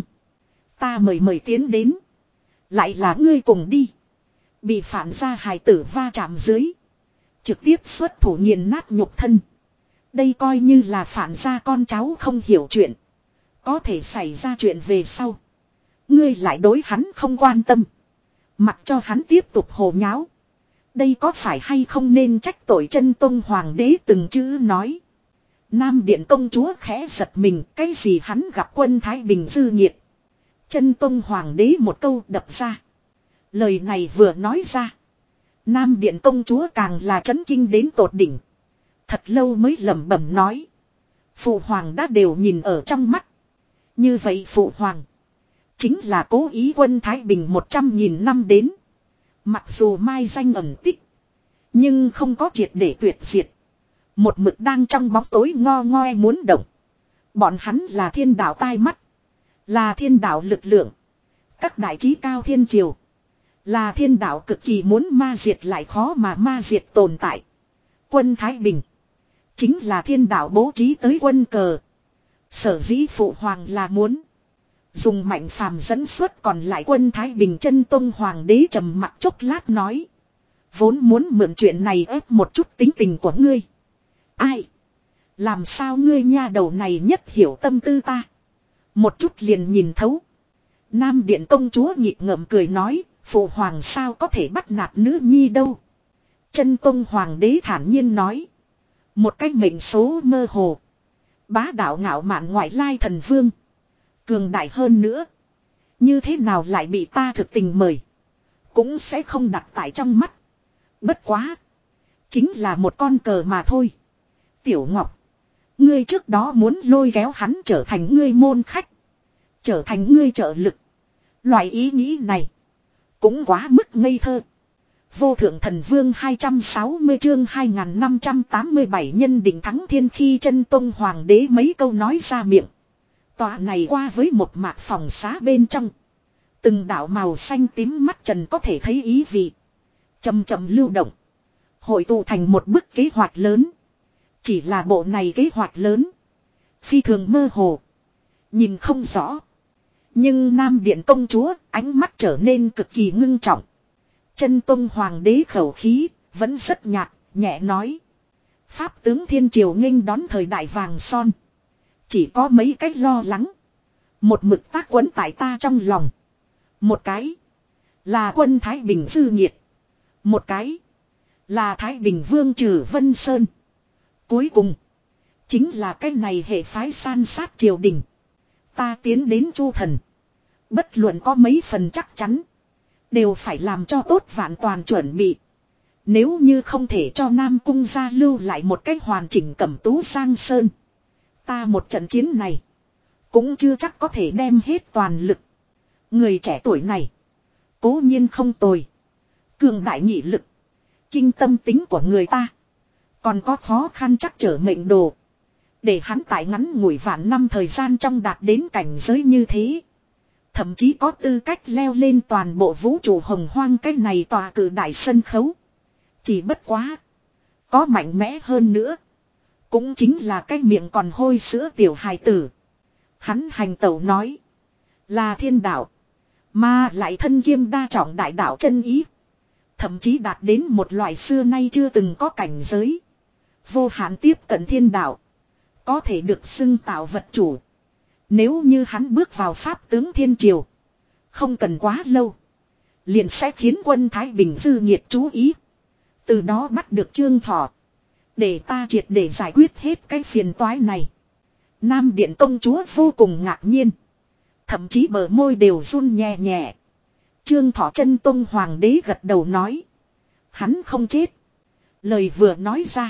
Ta mời mời tiến đến. Lại là ngươi cùng đi. Bị phản gia hài tử va chạm dưới. Trực tiếp xuất thủ nghiền nát nhục thân. Đây coi như là phản gia con cháu không hiểu chuyện. Có thể xảy ra chuyện về sau. Ngươi lại đối hắn không quan tâm. Mặc cho hắn tiếp tục hồ nháo. Đây có phải hay không nên trách tội Chân Tông hoàng đế từng chữ nói. Nam Điện công chúa khẽ giật mình. Cái gì hắn gặp quân Thái Bình dư nhiệt. Chân Tông hoàng đế một câu đập ra. Lời này vừa nói ra. Nam Điện công chúa càng là chấn kinh đến tột đỉnh. Thật lâu mới lẩm bẩm nói. Phụ hoàng đã đều nhìn ở trong mắt. Như vậy phụ hoàng. Chính là cố ý quân Thái Bình một trăm nghìn năm đến. Mặc dù mai danh ẩn tích. Nhưng không có triệt để tuyệt diệt. Một mực đang trong bóng tối ngo ngoe muốn động. Bọn hắn là thiên đạo tai mắt. Là thiên đạo lực lượng. Các đại trí cao thiên triều. Là thiên đạo cực kỳ muốn ma diệt lại khó mà ma diệt tồn tại. Quân Thái Bình. Chính là thiên đạo bố trí tới quân cờ. Sở dĩ phụ hoàng là muốn. Dùng mạnh phàm dẫn xuất còn lại quân Thái Bình. Chân Tông hoàng đế trầm mặc chốc lát nói. Vốn muốn mượn chuyện này ép một chút tính tình của ngươi. Ai? Làm sao ngươi nha đầu này nhất hiểu tâm tư ta? Một chút liền nhìn thấu. Nam Điện công chúa nhịp ngợm cười nói. Phụ hoàng sao có thể bắt nạt nữ nhi đâu? Chân Tông hoàng đế thản nhiên nói. Một cách mệnh số mơ hồ. Bá đạo ngạo mạn ngoại lai thần vương. Cường đại hơn nữa. Như thế nào lại bị ta thực tình mời. Cũng sẽ không đặt tại trong mắt. Bất quá. Chính là một con cờ mà thôi. Tiểu Ngọc. Ngươi trước đó muốn lôi kéo hắn trở thành ngươi môn khách. Trở thành ngươi trợ lực. Loại ý nghĩ này. Cũng quá mức ngây thơ. Vô thượng thần vương hai trăm sáu mươi chương hai nghìn năm trăm tám mươi bảy nhân định thắng thiên khi Chân Tông hoàng đế mấy câu nói ra miệng. Tòa này qua với một mạc phòng xá bên trong. Từng đạo màu xanh tím mắt trần có thể thấy ý vị. Chậm chậm lưu động. Hội tụ thành một bức kế hoạch lớn. Chỉ là bộ này kế hoạch lớn. Phi thường mơ hồ. Nhìn không rõ. Nhưng Nam Điện công chúa ánh mắt trở nên cực kỳ ngưng trọng. Chân Tông hoàng đế khẩu khí vẫn rất nhạt, nhẹ nói. Pháp tướng thiên triều nghênh đón thời đại vàng son. Chỉ có mấy cách lo lắng. Một mực tác quấn tại ta trong lòng. Một cái là quân Thái Bình dư nhiệt. Một cái là Thái Bình vương trừ Vân Sơn. Cuối cùng chính là cái này hệ phái san sát triều đình. Ta tiến đến Chu thần. Bất luận có mấy phần chắc chắn. Đều phải làm cho tốt vạn toàn chuẩn bị. Nếu như không thể cho Nam Cung gia lưu lại một cách hoàn chỉnh cẩm tú sang sơn. Ta một trận chiến này. Cũng chưa chắc có thể đem hết toàn lực. Người trẻ tuổi này. Cố nhiên không tồi. Cường đại nghị lực. Kinh tâm tính của người ta. Còn có khó khăn chắc trở mệnh đồ. Để hắn tại ngắn ngủi vạn năm thời gian trong đạt đến cảnh giới như thế. Thậm chí có tư cách leo lên toàn bộ vũ trụ hồng hoang cái này tòa cử đại sân khấu. Chỉ bất quá. Có mạnh mẽ hơn nữa. Cũng chính là cái miệng còn hôi sữa tiểu hài tử. Hắn hành tẩu nói. Là thiên đạo. Mà lại thân kiêm đa trọng đại đạo chân ý. Thậm chí đạt đến một loại xưa nay chưa từng có cảnh giới. Vô hạn tiếp cận thiên đạo. Có thể được xưng tạo vật chủ. Nếu như hắn bước vào pháp tướng thiên triều. Không cần quá lâu. Liền sẽ khiến quân Thái Bình dư nhiệt chú ý. Từ đó bắt được Trương Thọ. Để ta triệt để giải quyết hết cái phiền toái này. Nam Điện công chúa vô cùng ngạc nhiên. Thậm chí bờ môi đều run nhẹ nhẹ. Trương Thọ Chân Tông hoàng đế gật đầu nói. Hắn không chết. Lời vừa nói ra.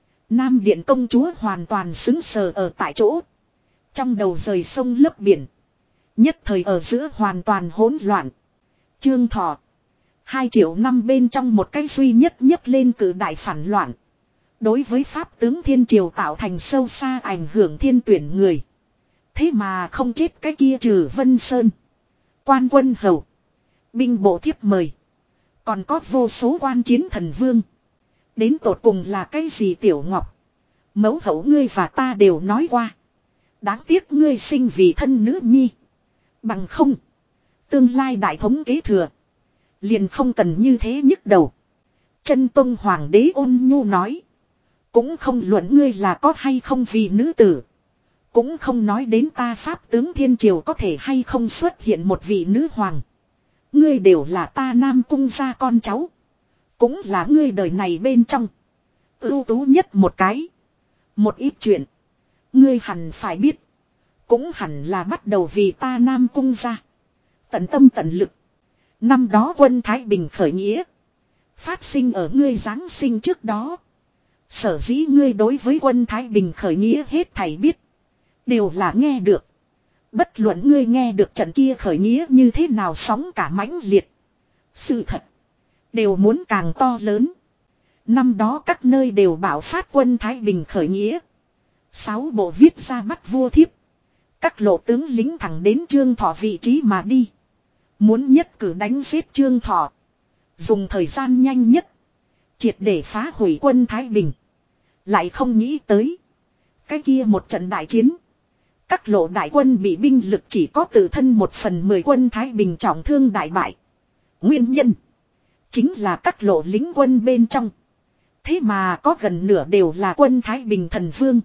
Nam Điện công chúa hoàn toàn xứng sờ ở tại chỗ. Trong đầu rời sông lấp biển. Nhất thời ở giữa hoàn toàn hỗn loạn. Trương Thọ. Hai triệu năm bên trong một cái duy nhất nhấc lên cử đại phản loạn. Đối với pháp tướng thiên triều tạo thành sâu xa ảnh hưởng thiên tuyển người. Thế mà không chết cái kia trừ Vân Sơn. Quan quân hầu. Binh bộ thiếp mời. Còn có vô số quan chiến thần vương. Đến tột cùng là cái gì Tiểu Ngọc? Mẫu hậu ngươi và ta đều nói qua. Đáng tiếc ngươi sinh vì thân nữ nhi. Bằng không. Tương lai đại thống kế thừa. Liền không cần như thế nhức đầu. Chân Tông Hoàng đế ôn nhu nói. Cũng không luận ngươi là có hay không vì nữ tử. Cũng không nói đến ta pháp tướng thiên triều có thể hay không xuất hiện một vị nữ hoàng. Ngươi đều là ta Nam Cung gia con cháu. Cũng là ngươi đời này bên trong. Ưu tú nhất một cái. Một ít chuyện. Ngươi hẳn phải biết. Cũng hẳn là bắt đầu vì ta Nam Cung gia. Tận tâm tận lực. Năm đó quân Thái Bình khởi nghĩa. Phát sinh ở ngươi Giáng sinh trước đó. Sở dĩ ngươi đối với quân Thái Bình khởi nghĩa hết thảy biết. Đều là nghe được. Bất luận ngươi nghe được trận kia khởi nghĩa như thế nào sóng cả mãnh liệt. Sự thật. Đều muốn càng to lớn. Năm đó các nơi đều bảo phát quân Thái Bình khởi nghĩa. Sáu bộ viết ra bắt vua thiếp. Các lộ tướng lính thẳng đến Trương Thọ vị trí mà đi. Muốn nhất cử đánh giết Trương Thọ. Dùng thời gian nhanh nhất. Triệt để phá hủy quân Thái Bình. Lại không nghĩ tới. Cái kia một trận đại chiến. Các lộ đại quân bị binh lực chỉ có tự thân một phần mười quân Thái Bình trọng thương đại bại. Nguyên nhân. Chính là các lộ lính quân bên trong. Thế mà có gần nửa đều là quân Thái Bình thần vương.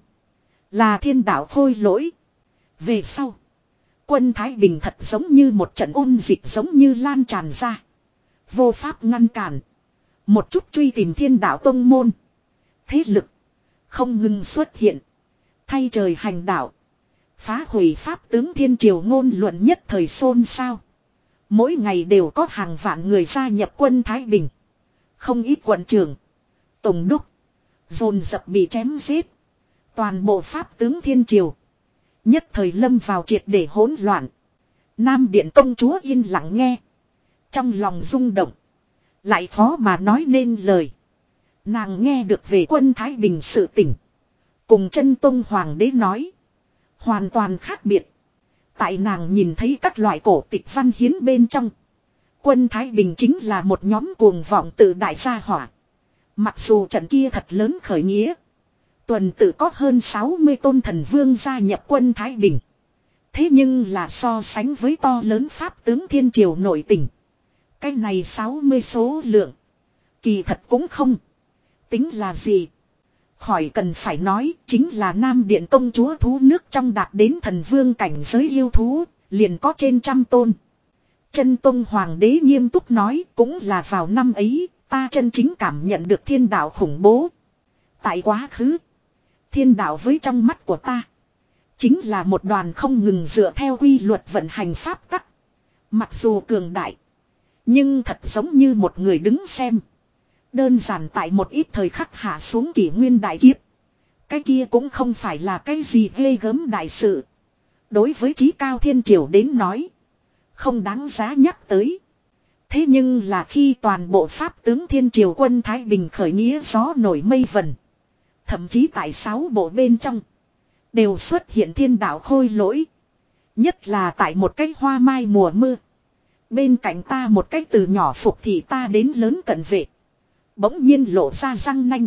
Là thiên đạo khôi lỗi. Về sau. Quân Thái Bình thật giống như một trận ôn dịch giống như lan tràn ra. Vô pháp ngăn cản. Một chút truy tìm thiên đạo tông môn. Thế lực. Không ngừng xuất hiện. Thay trời hành đạo. Phá hủy pháp tướng thiên triều ngôn luận nhất thời xôn xao. Mỗi ngày đều có hàng vạn người gia nhập quân Thái Bình. Không ít quận trưởng. Tổng đốc. Dồn dập bị chém giết. Toàn bộ pháp tướng thiên triều. Nhất thời lâm vào triệt để hỗn loạn. Nam Điện công chúa yên lặng nghe. Trong lòng rung động. Lại khó mà nói nên lời. Nàng nghe được về quân Thái Bình sự tỉnh. Cùng Chân Tông Hoàng đế nói. Hoàn toàn khác biệt. Tại nàng nhìn thấy các loại cổ tịch văn hiến bên trong. Quân Thái Bình chính là một nhóm cuồng vọng tự đại gia hỏa. Mặc dù trận kia thật lớn khởi nghĩa. Tuần tự có hơn sáu mươi tôn thần vương gia nhập quân Thái Bình. Thế nhưng là so sánh với to lớn pháp tướng thiên triều nội tình. Cái này sáu mươi số lượng. Kỳ thật cũng không. Tính là gì? Khỏi cần phải nói chính là Nam Điện công chúa thú nước trong đạt đến thần vương cảnh giới yêu thú. Liền có trên trăm tôn. Chân Tông Hoàng đế nghiêm túc nói cũng là vào năm ấy. Ta chân chính cảm nhận được thiên đạo khủng bố. Tại quá khứ. Thiên đạo với trong mắt của ta. Chính là một đoàn không ngừng dựa theo quy luật vận hành pháp tắc. Mặc dù cường đại. Nhưng thật giống như một người đứng xem. Đơn giản tại một ít thời khắc hạ xuống kỷ nguyên đại kiếp. Cái kia cũng không phải là cái gì ghê gớm đại sự. Đối với trí cao thiên triều đến nói. Không đáng giá nhắc tới. Thế nhưng là khi toàn bộ pháp tướng thiên triều quân Thái Bình khởi nghĩa gió nổi mây vần. Thậm chí tại sáu bộ bên trong. Đều xuất hiện thiên đạo khôi lỗi. Nhất là tại một cái hoa mai mùa mưa. Bên cạnh ta một cái từ nhỏ phục thì ta đến lớn cận vệ. Bỗng nhiên lộ ra răng nanh.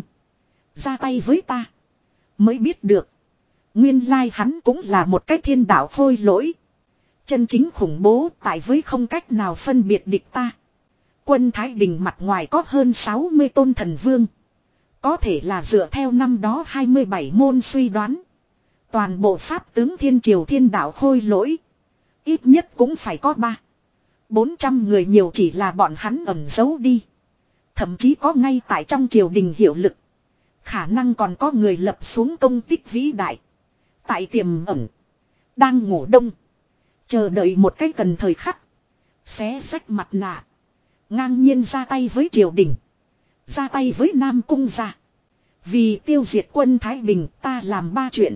Ra tay với ta. Mới biết được. Nguyên lai hắn cũng là một cái thiên đạo khôi lỗi. Chân chính khủng bố tại với không cách nào phân biệt địch ta. Quân Thái Bình mặt ngoài có hơn sáu mươi tôn thần vương. Có thể là dựa theo năm đó hai mươi bảy môn suy đoán. Toàn bộ pháp tướng thiên triều thiên đạo khôi lỗi. Ít nhất cũng phải có ba. Bốn trăm người nhiều chỉ là bọn hắn ẩn giấu đi. Thậm chí có ngay tại trong triều đình hiệu lực. Khả năng còn có người lập xuống công tích vĩ đại. Tại tiềm ẩn. Đang ngủ đông. Chờ đợi một cái cần thời khắc. Xé xách mặt nạ. Ngang nhiên ra tay với triều đình. Ra tay với Nam Cung gia. Vì tiêu diệt quân Thái Bình ta làm ba chuyện.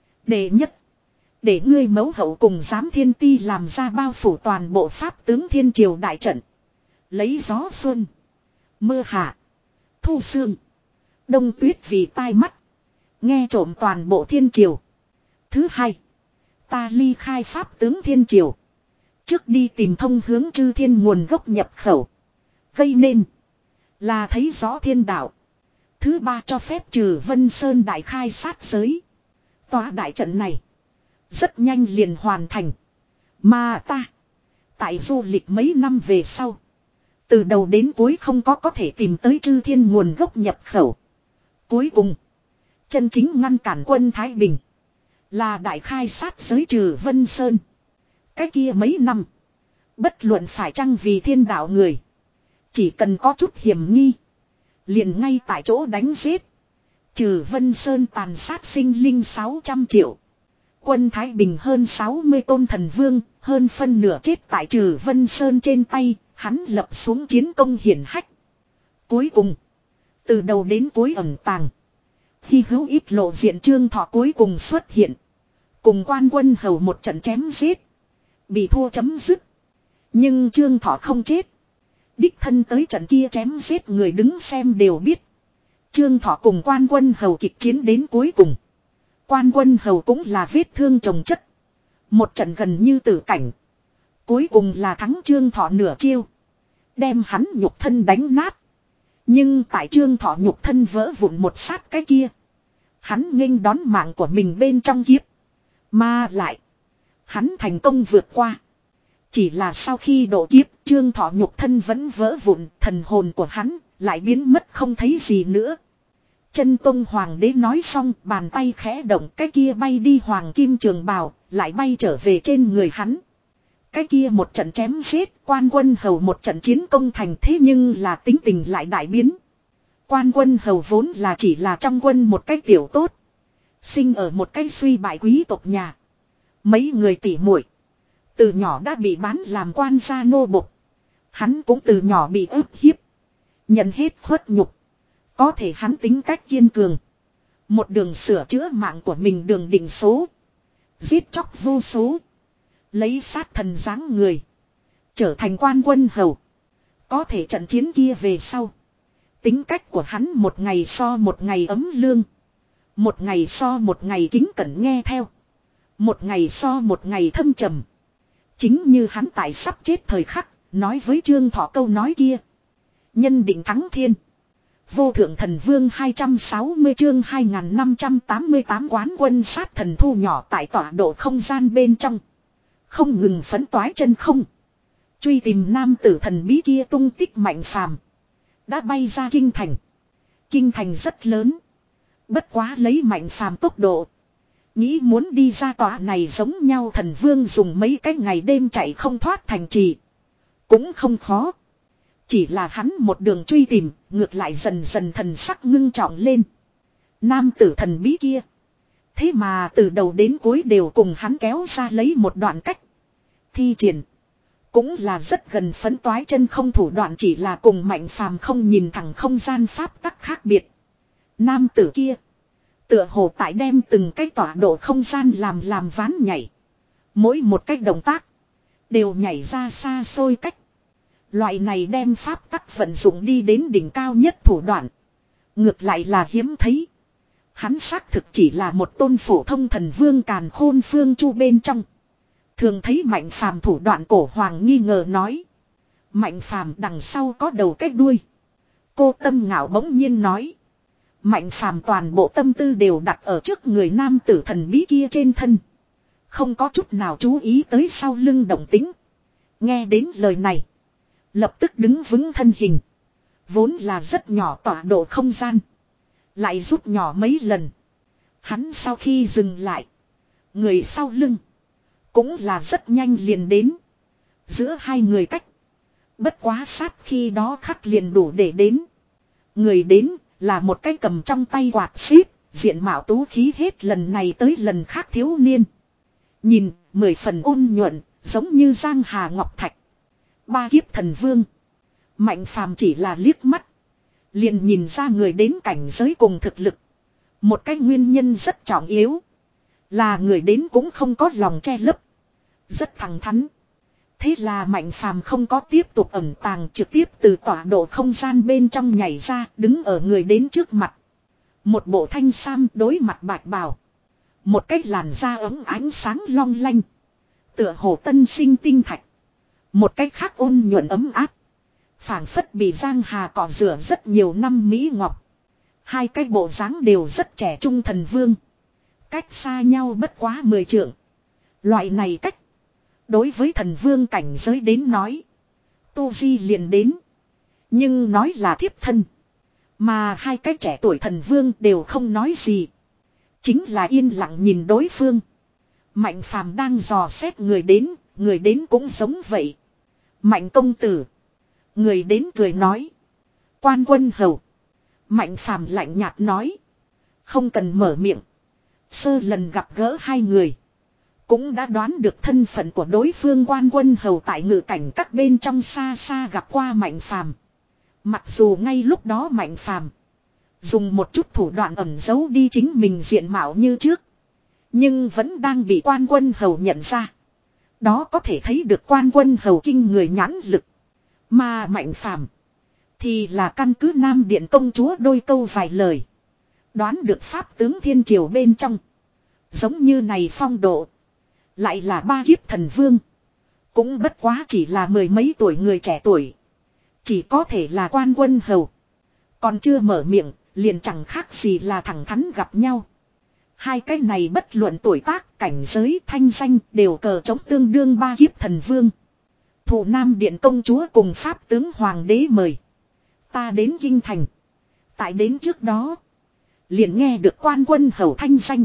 Đệ nhất. Để ngươi mẫu hậu cùng giám thiên ti làm ra bao phủ toàn bộ pháp tướng thiên triều đại trận. Lấy gió xuân. Mưa hạ. Thu sương. Đông tuyết vì tai mắt. Nghe trộm toàn bộ thiên triều. Thứ hai. Ta ly khai pháp tướng thiên triều. Trước đi tìm thông hướng chư thiên nguồn gốc nhập khẩu. Gây nên. Là thấy rõ thiên đạo. Thứ ba cho phép trừ Vân Sơn đại khai sát giới. Tòa đại trận này. Rất nhanh liền hoàn thành. Mà ta. Tại du lịch mấy năm về sau. Từ đầu đến cuối không có có thể tìm tới chư thiên nguồn gốc nhập khẩu. Cuối cùng. Chân chính ngăn cản quân Thái Bình. Là đại khai sát giới trừ Vân Sơn. Cái kia mấy năm. Bất luận phải chăng vì thiên đạo người. Chỉ cần có chút hiểm nghi. Liền ngay tại chỗ đánh giết. Trừ Vân Sơn tàn sát sinh linh sáu trăm triệu. Quân Thái Bình hơn sáu mươi tôn thần vương. Hơn phân nửa chết tại Trừ Vân Sơn trên tay. Hắn lập xuống chiến công hiển hách. Cuối cùng. Từ đầu đến cuối ẩn tàng. Khi hữu ít lộ diện Trương Thọ cuối cùng xuất hiện. Cùng quan quân hầu một trận chém giết. Bị thua chấm dứt. Nhưng Trương Thọ không chết. Đích thân tới trận kia chém giết người đứng xem đều biết. Trương Thọ cùng quan quân hầu kịch chiến đến cuối cùng. Quan quân hầu cũng là vết thương chồng chất. Một trận gần như tử cảnh. Cuối cùng là thắng Trương Thọ nửa chiêu. Đem hắn nhục thân đánh nát. Nhưng tại Trương Thọ nhục thân vỡ vụn một sát cái kia. Hắn nghênh đón mạng của mình bên trong kiếp. Mà lại. Hắn thành công vượt qua. Chỉ là sau khi độ kiếp Trương Thọ nhục thân vẫn vỡ vụn. Thần hồn của hắn lại biến mất không thấy gì nữa. Chân Tông Hoàng đế nói xong bàn tay khẽ động cái kia bay đi hoàng kim trường bào. Lại bay trở về trên người hắn. Cái kia một trận chém giết quan quân hầu một trận chiến công thành thế nhưng là tính tình lại đại biến. Quan quân hầu vốn là chỉ là trong quân một cái tiểu tốt. Sinh ở một cái suy bại quý tộc nhà. Mấy người tỉ muội từ nhỏ đã bị bán làm quan gia nô bộc. Hắn cũng từ nhỏ bị ức hiếp. Nhận hết khuất nhục. Có thể hắn tính cách kiên cường. Một đường sửa chữa mạng của mình đường định số. Giết chóc vô số. Lấy sát thần dáng người. Trở thành quan quân hầu. Có thể trận chiến kia về sau. Tính cách của hắn một ngày so một ngày ấm lương. Một ngày so một ngày kính cẩn nghe theo. Một ngày so một ngày thâm trầm. Chính như hắn tại sắp chết thời khắc. Nói với Trương Thọ câu nói kia. Nhân định thắng thiên. Vô thượng thần vương hai trăm sáu mươi chương hai nghìn năm trăm tám mươi tám quán quân sát thần thu nhỏ tại tọa độ không gian bên trong. Không ngừng phấn toái chân không. Truy tìm nam tử thần bí kia tung tích Mạnh Phàm. Đã bay ra kinh thành. Kinh thành rất lớn. Bất quá lấy Mạnh Phàm tốc độ. Nghĩ muốn đi ra tọa này giống nhau thần vương dùng mấy cái ngày đêm chạy không thoát thành trì. Cũng không khó. Chỉ là hắn một đường truy tìm. Ngược lại dần dần thần sắc ngưng trọng lên. Nam tử thần bí kia. Thế mà từ đầu đến cuối đều cùng hắn kéo ra lấy một đoạn cách. Thi triển. Cũng là rất gần phấn toái chân không thủ đoạn chỉ là cùng Mạnh Phàm không nhìn thẳng không gian pháp tắc khác biệt. Nam tử kia. Tựa hồ tại đem từng cái tọa độ không gian làm làm ván nhảy. Mỗi một cách động tác. Đều nhảy ra xa xôi cách. Loại này đem pháp tắc vận dụng đi đến đỉnh cao nhất thủ đoạn. Ngược lại là hiếm thấy. Hắn xác thực chỉ là một tôn phổ thông thần vương càn khôn phương chu bên trong. Thường thấy Mạnh Phàm thủ đoạn cổ hoàng nghi ngờ nói. Mạnh Phàm đằng sau có đầu cách đuôi. Cô Tâm Ngạo bỗng nhiên nói. Mạnh Phàm toàn bộ tâm tư đều đặt ở trước người nam tử thần bí kia trên thân. Không có chút nào chú ý tới sau lưng động tĩnh. Nghe đến lời này. Lập tức đứng vững thân hình. Vốn là rất nhỏ tọa độ không gian. Lại rút nhỏ mấy lần. Hắn sau khi dừng lại. Người sau lưng. Cũng là rất nhanh liền đến. Giữa hai người cách. Bất quá sát khi đó khắc liền đủ để đến. Người đến là một cái cầm trong tay quạt xíp. Diện mạo tú khí hết lần này tới lần khác thiếu niên. Nhìn mười phần ôn nhuận. Giống như giang hà ngọc thạch. Ba kiếp thần vương. Mạnh Phàm chỉ là liếc mắt. Liền nhìn ra người đến cảnh giới cùng thực lực. Một cái nguyên nhân rất trọng yếu. Là người đến cũng không có lòng che lấp. Rất thẳng thắn. Thế là Mạnh Phàm không có tiếp tục ẩn tàng trực tiếp từ tọa độ không gian bên trong nhảy ra đứng ở người đến trước mặt. Một bộ thanh sam đối mặt bạch bào. Một cách làn da ấm ánh sáng long lanh. Tựa hồ tân sinh tinh thạch. Một cách khác ôn nhuận ấm áp. Phảng phất bị giang hà cọ rửa rất nhiều năm mỹ ngọc. Hai cái bộ dáng đều rất trẻ trung thần vương. Cách xa nhau bất quá mười trượng. Loại này cách. Đối với thần vương cảnh giới đến nói. Tu Vi liền đến. Nhưng nói là thiếp thân. Mà hai cái trẻ tuổi thần vương đều không nói gì. Chính là yên lặng nhìn đối phương. Mạnh phàm đang dò xét người đến. Người đến cũng giống vậy. Mạnh công tử. Người đến cười nói. Quan quân hầu. Mạnh phàm lạnh nhạt nói. Không cần mở miệng. Sơ lần gặp gỡ hai người. Cũng đã đoán được thân phận của đối phương. Quan quân hầu tại ngự cảnh các bên trong xa xa gặp qua mạnh phàm. Mặc dù ngay lúc đó mạnh phàm. Dùng một chút thủ đoạn ẩn giấu đi chính mình diện mạo như trước. Nhưng vẫn đang bị quan quân hầu nhận ra. Đó có thể thấy được quan quân hầu kinh người nhãn lực. Mà mạnh phàm. Thì là căn cứ Nam Điện công chúa đôi câu vài lời. Đoán được pháp tướng thiên triều bên trong. Giống như này phong độ. Lại là ba kiếp thần vương. Cũng bất quá chỉ là mười mấy tuổi người trẻ tuổi. Chỉ có thể là quan quân hầu. Còn chưa mở miệng, liền chẳng khác gì là thẳng thắn gặp nhau. Hai cái này bất luận tuổi tác, cảnh giới, thanh danh đều cờ chống tương đương ba kiếp thần vương. Thủ Nam Điện công chúa cùng pháp tướng hoàng đế mời. Ta đến kinh thành. Tại đến trước đó. Liền nghe được quan quân hầu thanh danh.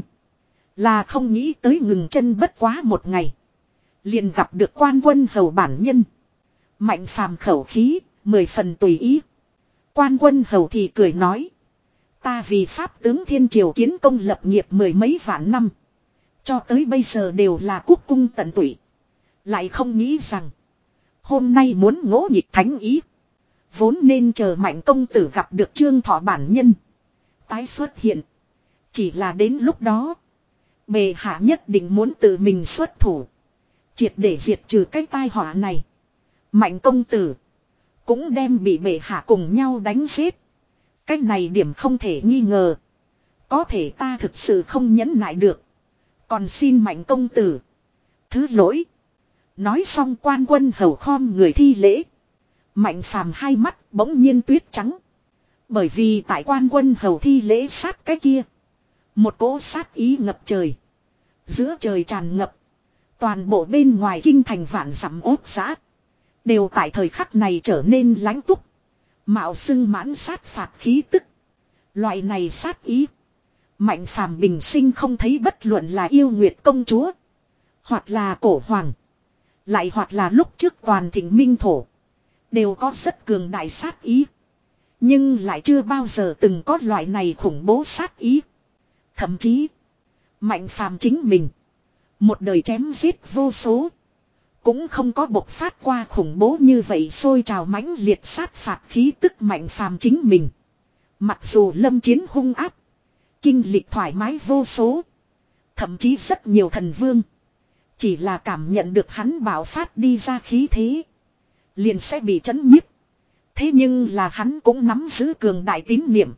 Là không nghĩ tới ngừng chân bất quá một ngày. Liền gặp được quan quân hầu bản nhân. Mạnh phàm khẩu khí, mười phần tùy ý. Quan quân hầu thì cười nói. Ta vì pháp tướng thiên triều kiến công lập nghiệp mười mấy vạn năm. Cho tới bây giờ đều là quốc cung tận tụy. Lại không nghĩ rằng. Hôm nay muốn ngỗ nhịp thánh ý. Vốn nên chờ mạnh công tử gặp được trương thọ bản nhân. Tái xuất hiện. Chỉ là đến lúc đó. Bề hạ nhất định muốn tự mình xuất thủ. Triệt để diệt trừ cái tai họa này. Mạnh công tử. Cũng đem bị bệ hạ cùng nhau đánh giết. Cái này điểm không thể nghi ngờ. Có thể ta thực sự không nhẫn nại được. Còn xin mạnh công tử. Thứ lỗi. Nói xong quan quân hầu khom người thi lễ. Mạnh phàm hai mắt bỗng nhiên tuyết trắng. Bởi vì tại quan quân hầu thi lễ sát cái kia. Một cỗ sát ý ngập trời. Giữa trời tràn ngập. Toàn bộ bên ngoài kinh thành vạn dặm ốt giã. Đều tại thời khắc này trở nên lãnh túc. Mạo xưng mãn sát phạt khí tức. Loại này sát ý. Mạnh phàm bình sinh không thấy bất luận là yêu nguyệt công chúa. Hoặc là cổ hoàng. Lại hoặc là lúc trước toàn thịnh minh thổ. Đều có rất cường đại sát ý. Nhưng lại chưa bao giờ từng có loại này khủng bố sát ý. Thậm chí. Mạnh phàm chính mình. Một đời chém giết vô số. Cũng không có bộc phát qua khủng bố như vậy sôi trào mãnh liệt sát phạt khí tức mạnh phàm chính mình. Mặc dù lâm chiến hung áp. Kinh lịch thoải mái vô số. Thậm chí rất nhiều thần vương. Chỉ là cảm nhận được hắn bạo phát đi ra khí thế. Liền sẽ bị chấn nhiếp. Thế nhưng là hắn cũng nắm giữ cường đại tín niệm.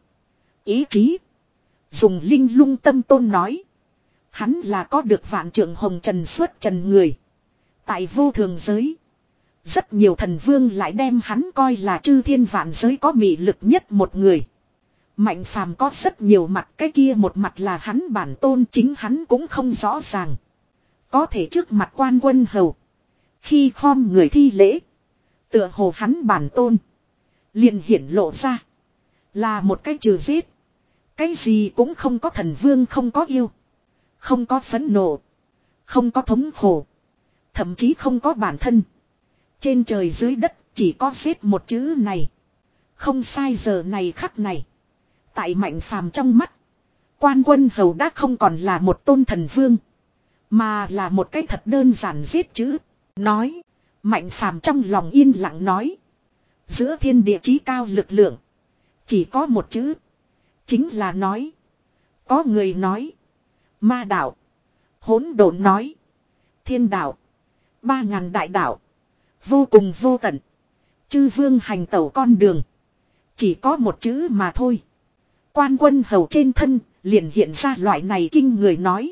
Ý chí. Dùng linh lung tâm tôn nói. Hắn là có được vạn trượng hồng trần xuất trần người. Tại vô thường giới. Rất nhiều thần vương lại đem hắn coi là chư thiên vạn giới có mị lực nhất một người. Mạnh phàm có rất nhiều mặt, cái kia một mặt là hắn bản tôn chính hắn cũng không rõ ràng. Có thể trước mặt quan quân hầu. Khi khom người thi lễ. Tựa hồ hắn bản tôn. Liền hiển lộ ra. Là một cái trừ giết. Cái gì cũng không có thần vương không có yêu. Không có phẫn nộ. Không có thống khổ. Thậm chí không có bản thân. Trên trời dưới đất chỉ có giết một chữ này. Không sai giờ này khắc này. Tại mạnh phàm trong mắt. Quan quân hầu đã không còn là một tôn thần vương. Mà là một cái thật đơn giản giết chữ. Nói. Mạnh phàm trong lòng yên lặng nói. Giữa thiên địa chí cao lực lượng. Chỉ có một chữ. Chính là nói. Có người nói. Ma đạo. Hỗn độn nói. Thiên đạo. Ba ngàn đại đạo. Vô cùng vô tận. Chư vương hành tẩu con đường. Chỉ có một chữ mà thôi. Quan Quân Hầu trên thân liền hiện ra loại này kinh người nói.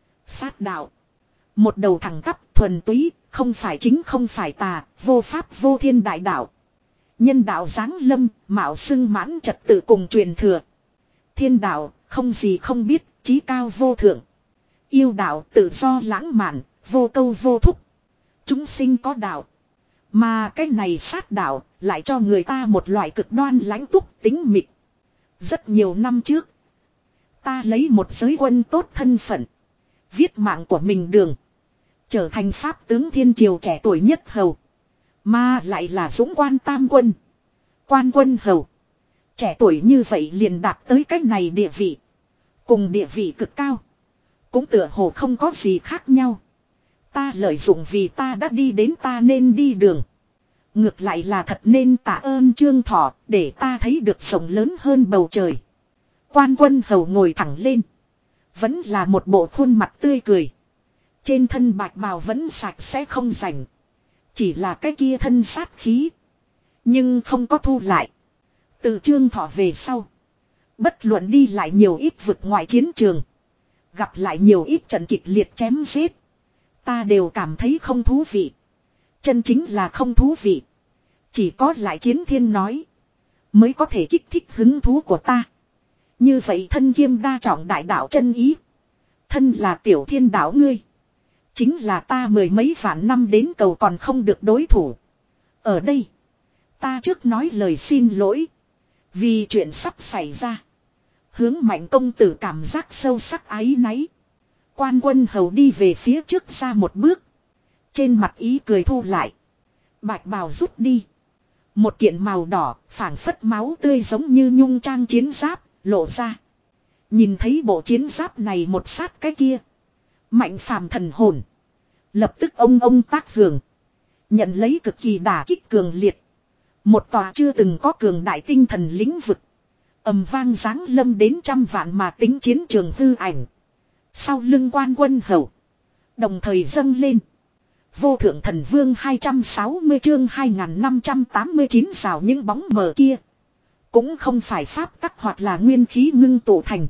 Sát đạo. Một đầu thẳng tắp thuần túy, không phải chính không phải tà, vô pháp vô thiên đại đạo. Nhân đạo giáng lâm, mạo xưng mãn trật tự cùng truyền thừa. Thiên đạo, không gì không biết, chí cao vô thượng. Yêu đạo tự do lãng mạn, vô câu vô thúc. Chúng sinh có đạo. Mà cái này sát đạo, lại cho người ta một loại cực đoan lãnh túc tính mịt. Rất nhiều năm trước, ta lấy một giới quân tốt thân phận. Viết mạng của mình đường. Trở thành pháp tướng thiên triều trẻ tuổi nhất hầu. Mà lại là dũng quan tam quân. Quan Quân Hầu. Trẻ tuổi như vậy liền đạt tới cách này địa vị. Cùng địa vị cực cao. Cũng tựa hồ không có gì khác nhau. Ta lợi dụng vì ta đã đi đến ta nên đi đường. Ngược lại là thật nên tạ ơn Trương Thọ để ta thấy được rộng lớn hơn bầu trời. Quan Quân Hầu ngồi thẳng lên. Vẫn là một bộ khuôn mặt tươi cười. Trên thân bạch bào vẫn sạch sẽ không rảnh. Chỉ là cái kia thân sát khí. Nhưng không có thu lại. Từ Trương Thọ về sau. Bất luận đi lại nhiều ít vực ngoại chiến trường. Gặp lại nhiều ít trận kịch liệt chém giết. Ta đều cảm thấy không thú vị. Chân chính là không thú vị. Chỉ có lại chiến thiên nói. Mới có thể kích thích hứng thú của ta. Như vậy thân kiêm đa trọng đại đạo chân ý. Thân là tiểu thiên đạo ngươi. Chính là ta mười mấy vạn năm đến cầu còn không được đối thủ. Ở đây. Ta trước nói lời xin lỗi. Vì chuyện sắp xảy ra. Hướng Mạnh công tử cảm giác sâu sắc áy náy. Quan Quân Hầu đi về phía trước ra một bước. Trên mặt ý cười thu lại. Bạch bào rút đi. Một kiện màu đỏ phảng phất máu tươi giống như nhung trang chiến giáp lộ ra. Nhìn thấy bộ chiến giáp này một sát cái kia. Mạnh phàm thần hồn. Lập tức ông ông tác hưởng. Nhận lấy cực kỳ đả kích cường liệt. Một tòa chưa từng có cường đại tinh thần lĩnh vực. Ầm vang giáng lâm đến trăm vạn mà tính chiến trường hư ảnh. Sau lưng Quan Quân Hầu. Đồng thời dâng lên. Vô thượng thần vương hai trăm sáu mươi chương hai nghìn năm trăm tám mươi chín rào những bóng mờ kia. Cũng không phải pháp tắc hoặc là nguyên khí ngưng tụ thành.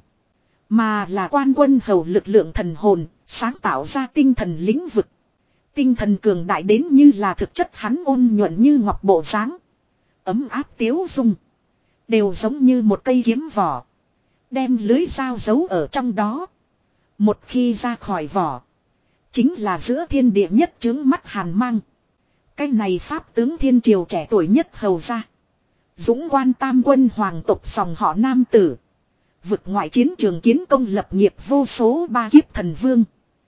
Mà là Quan Quân Hầu lực lượng thần hồn, sáng tạo ra tinh thần lĩnh vực. Tinh thần cường đại đến như là thực chất hắn ôn nhuận như ngọc bộ dáng, ấm áp tiếu dung. Đều giống như một cây kiếm vỏ. Đem lưới dao giấu ở trong đó. Một khi ra khỏi vỏ. Chính là giữa thiên địa nhất chướng mắt hàn mang. Cái này pháp tướng thiên triều trẻ tuổi nhất hầu ra. Dũng quan tam quân hoàng tộc dòng họ nam tử. Vực ngoại chiến trường kiến công lập nghiệp vô số ba kiếp thần vương.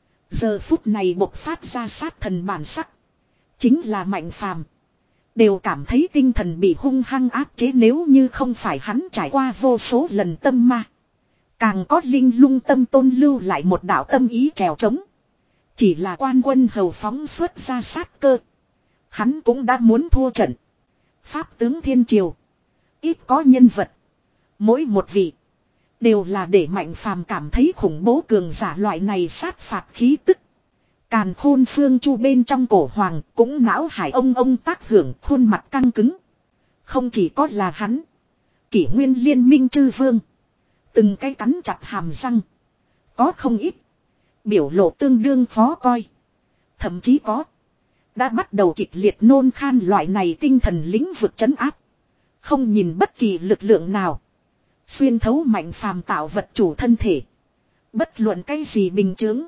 Giờ phút này bộc phát ra sát thần bản sắc. Chính là Mạnh phàm. Đều cảm thấy tinh thần bị hung hăng áp chế nếu như không phải hắn trải qua vô số lần tâm ma. Càng có linh lung tâm tôn lưu lại một đạo tâm ý trèo trống. Chỉ là Quan Quân Hầu phóng xuất ra sát cơ. Hắn cũng đã muốn thua trận. Pháp tướng thiên triều. Ít có nhân vật. Mỗi một vị. Đều là để Mạnh phàm cảm thấy khủng bố cường giả loại này sát phạt khí tức. Càn Khôn Phương Chu bên trong cổ hoàng cũng não hải ông ông tác hưởng khuôn mặt căng cứng. Không chỉ có là hắn. Kỷ Nguyên Liên Minh Chư Vương. Từng cái cắn chặt hàm răng. Có không ít. Biểu lộ tương đương khó coi. Thậm chí có. Đã bắt đầu kịch liệt nôn khan loại này tinh thần lĩnh vực trấn áp. Không nhìn bất kỳ lực lượng nào. Xuyên thấu Mạnh phàm tạo vật chủ thân thể. Bất luận cái gì bình chướng.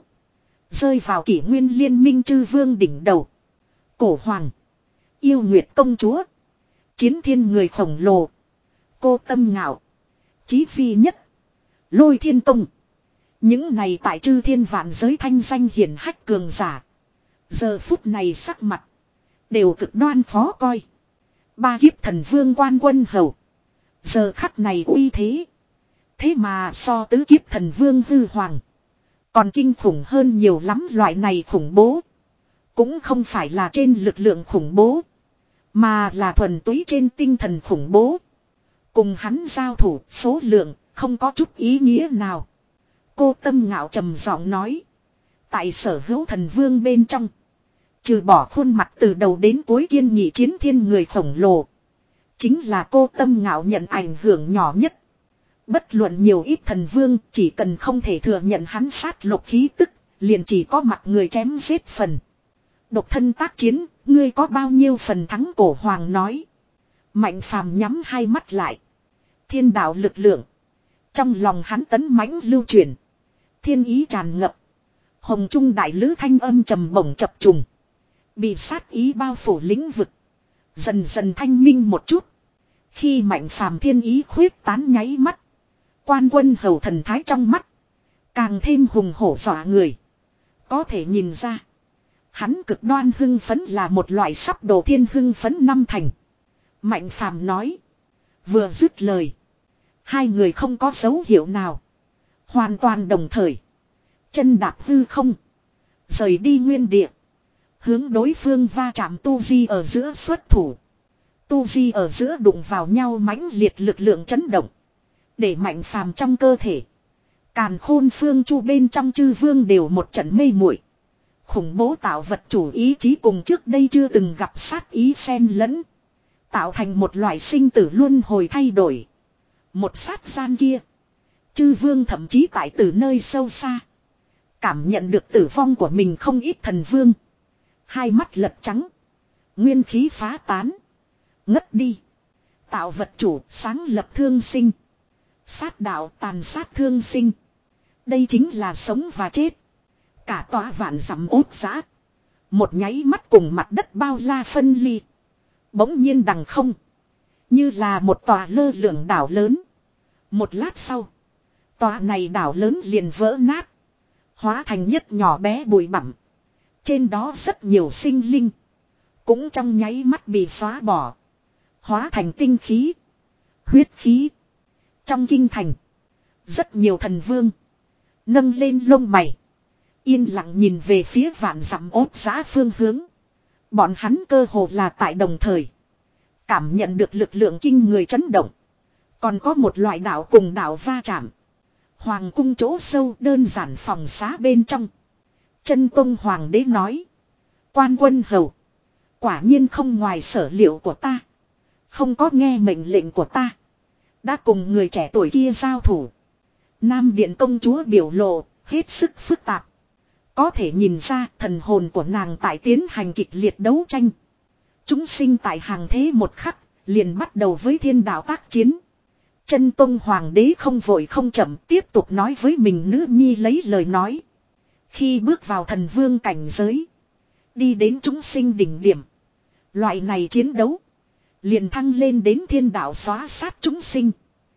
Rơi vào Kỷ Nguyên Liên Minh Chư Vương đỉnh đầu. Cổ Hoàng. Yêu Nguyệt Công Chúa. Chiến Thiên người khổng lồ. Cô Tâm Ngạo. Chí Phi Nhất. Lôi Thiên Tông. Những này tại chư thiên vạn giới thanh danh hiển hách cường giả. Giờ phút này sắc mặt. Đều cực đoan khó coi. Ba kiếp thần vương Quan Quân Hầu. Giờ khắc này uy thế. Thế mà so tứ kiếp thần vương hư hoàng. Còn kinh khủng hơn nhiều lắm loại này khủng bố. Cũng không phải là trên lực lượng khủng bố. Mà là thuần túy trên tinh thần khủng bố. Cùng hắn giao thủ số lượng không có chút ý nghĩa nào. Cô Tâm Ngạo trầm giọng nói. Tại Sở Hữu thần vương bên trong. Trừ bỏ khuôn mặt từ đầu đến cuối kiên nghị chiến thiên người khổng lồ. Chính là cô Tâm Ngạo nhận ảnh hưởng nhỏ nhất. Bất luận nhiều ít thần vương, chỉ cần không thể thừa nhận hắn sát lục khí tức, liền chỉ có mặt người chém giết phần. Độc thân tác chiến, ngươi có bao nhiêu phần thắng? Cổ hoàng nói. Mạnh phàm nhắm hai mắt lại. Thiên đạo lực lượng. Trong lòng hắn tấn mãnh lưu chuyển. Thiên ý tràn ngập. Hồng trung đại lữ thanh âm trầm bổng chập trùng. Bị sát ý bao phủ lĩnh vực. Dần dần thanh minh một chút. Khi mạnh phàm thiên ý khuyết tán nháy mắt. Quan quân hầu thần thái trong mắt. Càng thêm hùng hổ dọa người. Có thể nhìn ra. Hắn cực đoan hưng phấn là một loại sắp đồ thiên hưng phấn năm thành. Mạnh phàm nói. Vừa dứt lời. Hai người không có dấu hiệu nào. Hoàn toàn đồng thời. Chân đạp hư không. Rời đi nguyên địa. Hướng đối phương va chạm tu vi ở giữa xuất thủ. Tu vi ở giữa đụng vào nhau mãnh liệt lực lượng chấn động. Để mạnh phàm trong cơ thể. Càn khôn phương chu bên trong chư vương đều một trận mê muội. Khủng bố tạo vật chủ ý chí cùng trước đây chưa từng gặp sát ý xen lẫn. Tạo thành một loại sinh tử luân hồi thay đổi. Một sát gian kia. Chư vương thậm chí tại từ nơi sâu xa. Cảm nhận được tử vong của mình không ít thần vương. Hai mắt lật trắng. Nguyên khí phá tán. Ngất đi. Tạo vật chủ sáng lập thương sinh. Sát đạo tàn sát thương sinh. Đây chính là sống và chết. Cả tòa vạn dặm ốt giã. Một nháy mắt cùng mặt đất bao la phân ly. Bỗng nhiên đằng không. Như là một tòa lơ lửng đảo lớn. Một lát sau. Tòa này đảo lớn liền vỡ nát. Hóa thành nhất nhỏ bé bụi bặm. Trên đó rất nhiều sinh linh. Cũng trong nháy mắt bị xóa bỏ. Hóa thành tinh khí. Huyết khí. Trong kinh thành. Rất nhiều thần vương. Nâng lên lông mày. Yên lặng nhìn về phía vạn dặm ốt giã phương hướng. Bọn hắn cơ hồ là tại đồng thời. Cảm nhận được lực lượng kinh người chấn động. Còn có một loại đạo cùng đạo va chạm. Hoàng cung chỗ sâu đơn giản phòng xá bên trong. Chân Tông Hoàng đế nói. Quan quân hầu. Quả nhiên không ngoài sở liệu của ta. Không có nghe mệnh lệnh của ta. Đã cùng người trẻ tuổi kia giao thủ. Nam Điện công chúa biểu lộ hết sức phức tạp. Có thể nhìn ra thần hồn của nàng tại tiến hành kịch liệt đấu tranh. Chúng sinh tại hàng thế một khắc. Liền bắt đầu với thiên đạo tác chiến. Chân Tông Hoàng đế không vội không chậm tiếp tục nói với mình nữ nhi lấy lời nói. Khi bước vào thần vương cảnh giới. Đi đến chúng sinh đỉnh điểm. Loại này chiến đấu. Liền thăng lên đến thiên đạo xóa sát chúng sinh.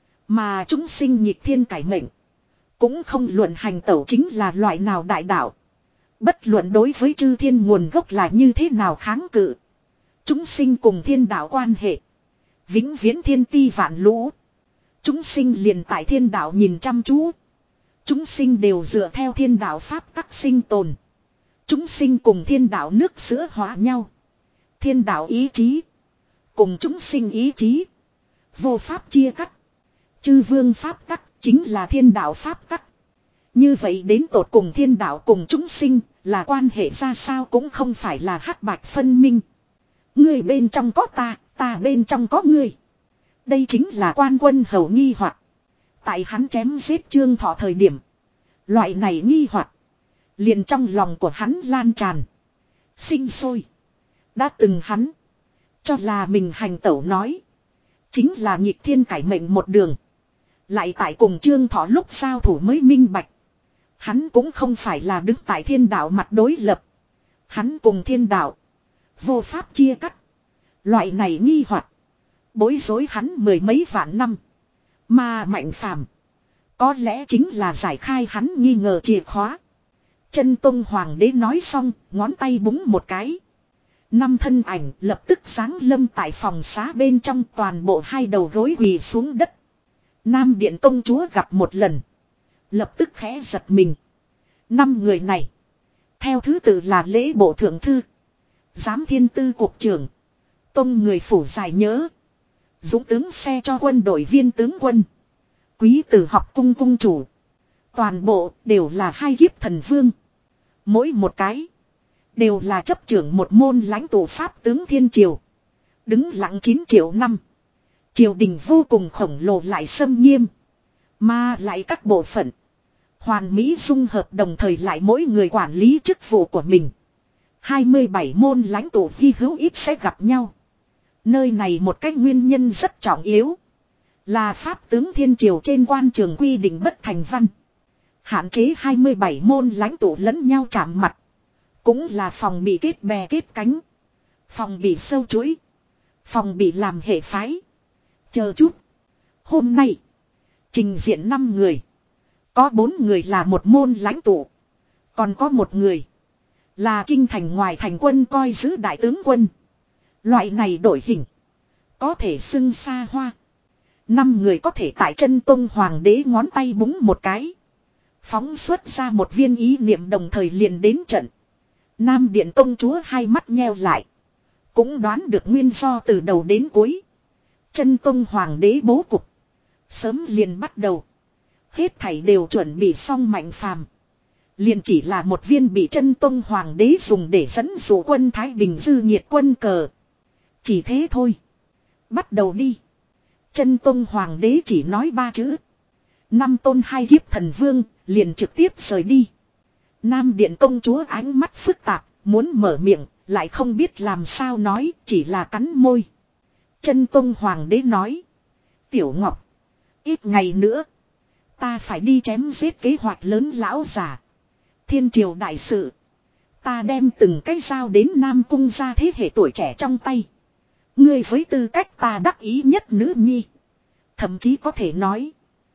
Mà chúng sinh nhịp thiên cải mệnh. Cũng không luận hành tẩu chính là loại nào đại đạo. Bất luận đối với chư thiên nguồn gốc là như thế nào kháng cự. Chúng sinh cùng thiên đạo quan hệ. Vĩnh viễn thiên ti vạn lũ. Chúng sinh liền tại thiên đạo nhìn chăm chú. Chúng sinh đều dựa theo thiên đạo pháp tắc sinh tồn. Chúng sinh cùng thiên đạo nước sữa hóa nhau. Thiên đạo ý chí. Cùng chúng sinh ý chí. Vô pháp chia cắt. Chư vương pháp tắc chính là thiên đạo pháp tắc. Như vậy đến tột cùng thiên đạo cùng chúng sinh là quan hệ ra sao cũng không phải là hắc bạch phân minh. Ngươi bên trong có ta, ta bên trong có ngươi. Đây chính là quan quân hầu nghi hoặc. Tại hắn chém giết Trương Thọ thời điểm. Loại này nghi hoặc liền trong lòng của hắn lan tràn. Sinh sôi. Đã từng hắn. Cho là mình hành tẩu nói. Chính là nhịp thiên cải mệnh một đường. Lại tại cùng Trương Thọ lúc giao thủ mới minh bạch. Hắn cũng không phải là đứng tại thiên đạo mặt đối lập. Hắn cùng thiên đạo. Vô pháp chia cắt. Loại này nghi hoặc bối rối hắn mười mấy vạn năm. Mà Mạnh Phàm có lẽ chính là giải khai hắn nghi ngờ chìa khóa. Chân Tông Hoàng đế nói xong, ngón tay búng một cái. Năm thân ảnh lập tức giáng lâm tại phòng xá bên trong, toàn bộ hai đầu gối quỳ xuống đất. Nam Điện công chúa gặp một lần. Lập tức khẽ giật mình. Năm người này. Theo thứ tự là lễ bộ thượng thư. Giám thiên tư cục trưởng. Tông người phủ giải nhớ. Dũng tướng xe cho quân đội viên tướng quân. Quý tử học cung cung chủ. Toàn bộ đều là hai kiếp thần vương. Mỗi một cái. Đều là chấp trưởng một môn lãnh tụ pháp tướng thiên triều. Đứng lặng chín triệu năm. Triều đình vô cùng khổng lồ lại xâm nghiêm. Mà lại các bộ phận. Hoàn mỹ dung hợp đồng thời lại mỗi người quản lý chức vụ của mình. hai mươi bảy môn lãnh tụ hy hữu ít sẽ gặp nhau. Nơi này một cái nguyên nhân rất trọng yếu. Là pháp tướng thiên triều trên quan trường quy định bất thành văn. Hạn chế hai mươi bảy môn lãnh tụ lẫn nhau chạm mặt. Cũng là phòng bị kết bè kết cánh. Phòng bị sâu chuỗi. Phòng bị làm hệ phái. Chờ chút. Hôm nay. Trình diện năm người. Có bốn người là một môn lãnh tụ. Còn có một người. Là kinh thành ngoài thành quân coi giữ đại tướng quân. Loại này đổi hình. Có thể xưng xa hoa. Năm người có thể tại chân tôn hoàng đế ngón tay búng một cái. Phóng xuất ra một viên ý niệm đồng thời liền đến trận. Nam điện công chúa hai mắt nheo lại. Cũng đoán được nguyên do từ đầu đến cuối. Chân tôn hoàng đế bố cục. Sớm liền bắt đầu. Hết thảy đều chuẩn bị xong Mạnh Phàm. Liền chỉ là một viên bị chân tôn hoàng đế dùng để dẫn dụ quân Thái Bình dư nhiệt quân cờ. Chỉ thế thôi. Bắt đầu đi. Chân tôn hoàng đế chỉ nói ba chữ. Năm tôn hai kiếp thần vương liền trực tiếp rời đi. Nam điện công chúa ánh mắt phức tạp. Muốn mở miệng lại không biết làm sao nói. Chỉ là cắn môi. Chân tôn hoàng đế nói. Tiểu Ngọc. Ít ngày nữa. Ta phải đi chém giết kế hoạch lớn lão giả. Thiên triều đại sự. Ta đem từng cái giao đến Nam Cung gia thế hệ tuổi trẻ trong tay. Ngươi với tư cách ta đắc ý nhất nữ nhi. Thậm chí có thể nói.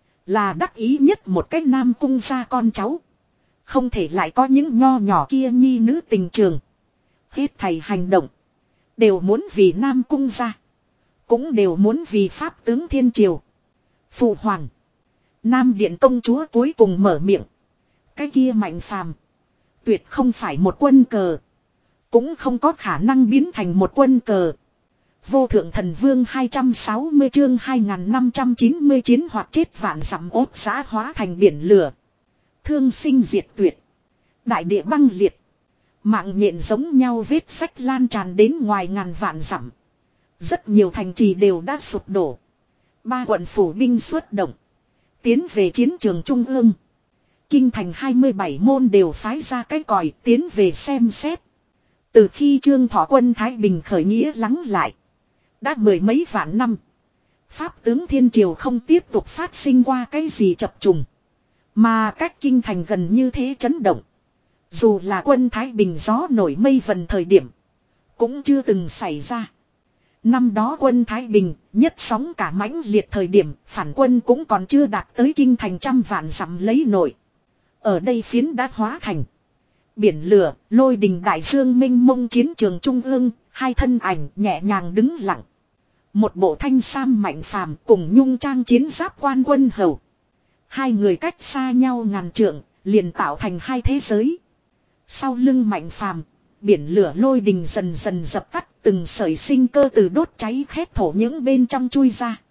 Là đắc ý nhất một cái Nam Cung gia con cháu. Không thể lại có những nho nhỏ kia nhi nữ tình trường. Hết thầy hành động. Đều muốn vì Nam Cung gia. Cũng đều muốn vì pháp tướng thiên triều. Phụ hoàng. Nam điện công chúa cuối cùng mở miệng. Cái kia Mạnh Phàm tuyệt không phải một quân cờ. Cũng không có khả năng biến thành một quân cờ. Vô thượng thần vương hai trăm sáu mươi chương hai nghìn năm trăm chín mươi chiến hoặc chết vạn dặm ốt giã hóa thành biển lửa. Thương sinh diệt tuyệt. Đại địa băng liệt. Mạng nhện giống nhau vết sách lan tràn đến ngoài ngàn vạn dặm. Rất nhiều thành trì đều đã sụp đổ. Ba quận phủ binh xuất động. Tiến về chiến trường trung ương. Kinh thành hai mươi bảy môn đều phái ra cái còi tiến về xem xét. Từ khi Trương Thọ quân Thái Bình khởi nghĩa lắng lại. Đã mười mấy vạn năm. Pháp tướng thiên triều không tiếp tục phát sinh qua cái gì chập trùng. Mà cách kinh thành gần như thế chấn động. Dù là quân Thái Bình gió nổi mây vần thời điểm. Cũng chưa từng xảy ra. Năm đó quân Thái Bình nhất sóng cả mãnh liệt thời điểm. Phản quân cũng còn chưa đạt tới kinh thành trăm vạn dặm lấy nổi. Ở đây phiến đã hóa thành. Biển lửa, lôi đình đại dương minh mông chiến trường trung ương. Hai thân ảnh nhẹ nhàng đứng lặng. Một bộ thanh sam Mạnh Phàm cùng nhung trang chiến giáp Quan Quân Hầu. Hai người cách xa nhau ngàn trượng, liền tạo thành hai thế giới. Sau lưng Mạnh Phàm, biển lửa lôi đình dần dần dập tắt, từng sợi sinh cơ từ đốt cháy khét thổ những bên trong chui ra.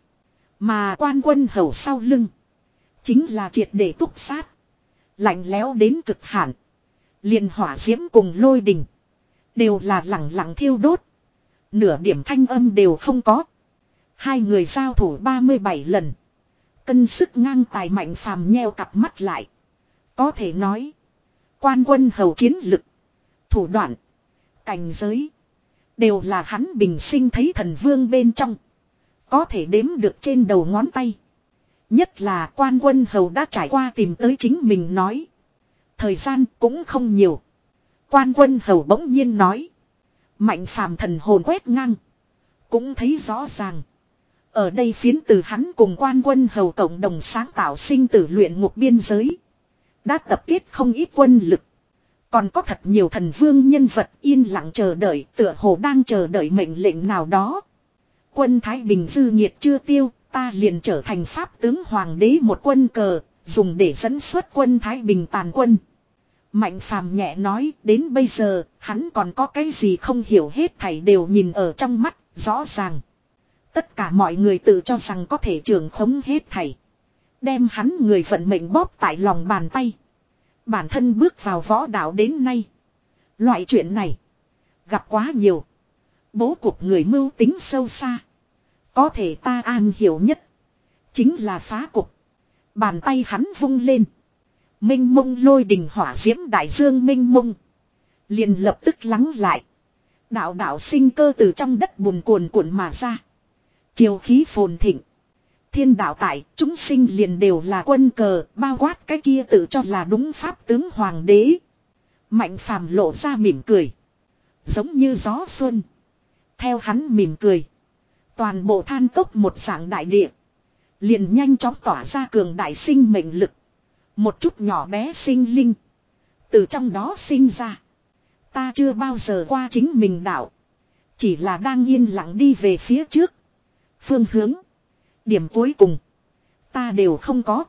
Mà Quan Quân Hầu sau lưng, chính là triệt để túc sát. Lạnh lẽo đến cực hạn. Liền hỏa diễm cùng lôi đình, đều là lẳng lặng thiêu đốt. Nửa điểm thanh âm đều không có. Hai người giao thủ ba mươi bảy lần. Cân sức ngang tài Mạnh Phàm nheo cặp mắt lại. Có thể nói. Quan Quân Hầu chiến lực. Thủ đoạn. Cảnh giới. Đều là hắn bình sinh thấy thần vương bên trong. Có thể đếm được trên đầu ngón tay. Nhất là Quan Quân Hầu đã trải qua tìm tới chính mình nói. Thời gian cũng không nhiều. Quan Quân Hầu bỗng nhiên nói. Mạnh Phàm thần hồn quét ngang. Cũng thấy rõ ràng. Ở đây phiến từ hắn cùng Quan Quân Hầu cộng đồng sáng tạo sinh tử luyện ngục biên giới. Đã tập kết không ít quân lực. Còn có thật nhiều thần vương nhân vật yên lặng chờ đợi, tựa hồ đang chờ đợi mệnh lệnh nào đó. Quân Thái Bình dư nhiệt chưa tiêu, ta liền trở thành pháp tướng hoàng đế một quân cờ, dùng để dẫn xuất quân Thái Bình tàn quân. Mạnh Phàm nhẹ nói, đến bây giờ, hắn còn có cái gì không hiểu hết thảy đều nhìn ở trong mắt, rõ ràng. Tất cả mọi người tự cho rằng có thể trưởng khống hết thảy. Đem hắn người vận mệnh bóp tại lòng bàn tay. Bản thân bước vào võ đạo đến nay. Loại chuyện này, gặp quá nhiều. Bố cục người mưu tính sâu xa. Có thể ta an hiểu nhất. Chính là phá cục. Bàn tay hắn vung lên. Minh mông lôi đình hỏa diễm đại dương minh mông. Liền lập tức lắng lại. Đạo đạo sinh cơ từ trong đất bùn cuồn cuộn mà ra. Chiều khí phồn thịnh. Thiên đạo tại, chúng sinh liền đều là quân cờ, bao quát cái kia tự cho là đúng pháp tướng hoàng đế. Mạnh phàm lộ ra mỉm cười. Giống như gió xuân. Theo hắn mỉm cười. Toàn bộ than tốc một dạng đại địa. Liền nhanh chóng tỏa ra cường đại sinh mệnh lực. Một chút nhỏ bé sinh linh. Từ trong đó sinh ra. Ta chưa bao giờ qua chính mình đạo. Chỉ là đang yên lặng đi về phía trước. Phương hướng. Điểm cuối cùng. Ta đều không có.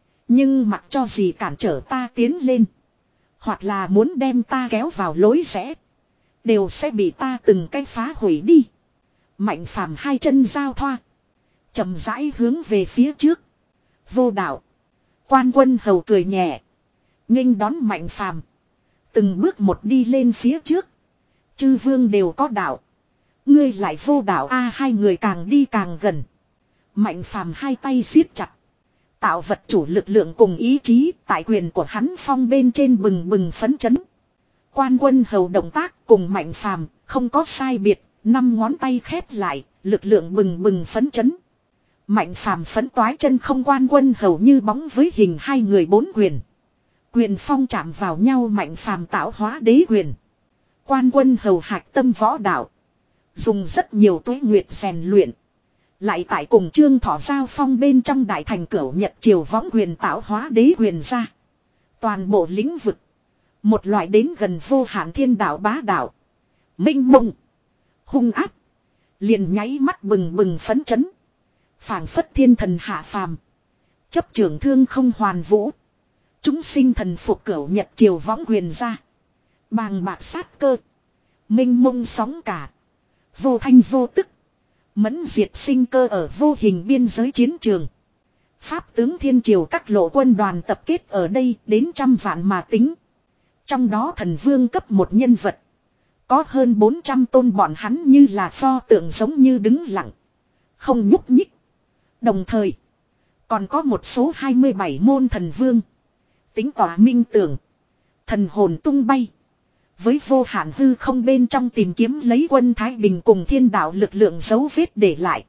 Nhưng mặc cho gì cản trở ta tiến lên. Hoặc là muốn đem ta kéo vào lối rẽ. Đều sẽ bị ta từng cái phá hủy đi. Mạnh phàm hai chân giao thoa. Chậm rãi hướng về phía trước. Vô đạo. Quan Quân Hầu cười nhẹ. Nghênh đón mạnh phàm. Từng bước một đi lên phía trước. Chư vương đều có đạo. Ngươi lại vô đạo a hai người càng đi càng gần. Mạnh phàm hai tay siết chặt. Tạo vật chủ lực lượng cùng ý chí tại quyền của hắn phong bên trên bừng bừng phấn chấn. Quan Quân Hầu động tác cùng mạnh phàm không có sai biệt. Năm ngón tay khép lại, lực lượng bừng bừng phấn chấn. Mạnh phàm phấn toái chân không. Quan Quân Hầu như bóng với hình hai người bốn quyền. Quyền phong chạm vào nhau. Mạnh phàm tạo hóa đế quyền. Quan Quân Hầu hạch tâm võ đạo. Dùng rất nhiều tuế nguyệt rèn luyện. Lại tại cùng Trương Thọ giao phong bên trong đại thành cửu Nhật triều võng quyền tạo hóa đế quyền ra. Toàn bộ lĩnh vực. Một loại đến gần vô hạn thiên đạo bá đạo. Minh mông. Hung áp. Liền nháy mắt bừng bừng phấn chấn. Phảng phất thiên thần hạ phàm. Chấp trưởng thương không hoàn vũ. Chúng sinh thần phục cửu Nhật triều võng quyền ra. Bàng bạc sát cơ. Minh mông sóng cả. Vô thanh vô tức. Mẫn diệt sinh cơ ở vô hình biên giới chiến trường. Pháp tướng thiên triều các lộ quân đoàn tập kết ở đây đến trăm vạn mà tính. Trong đó thần vương cấp một nhân vật. Có hơn bốn trăm tôn bọn hắn như là pho tượng giống như đứng lặng. Không nhúc nhích. Đồng thời. Còn có một số hai mươi bảy môn thần vương. Tính tỏa minh tưởng. Thần hồn tung bay. Với vô hạn hư không bên trong tìm kiếm lấy quân Thái Bình cùng thiên đạo lực lượng dấu vết để lại.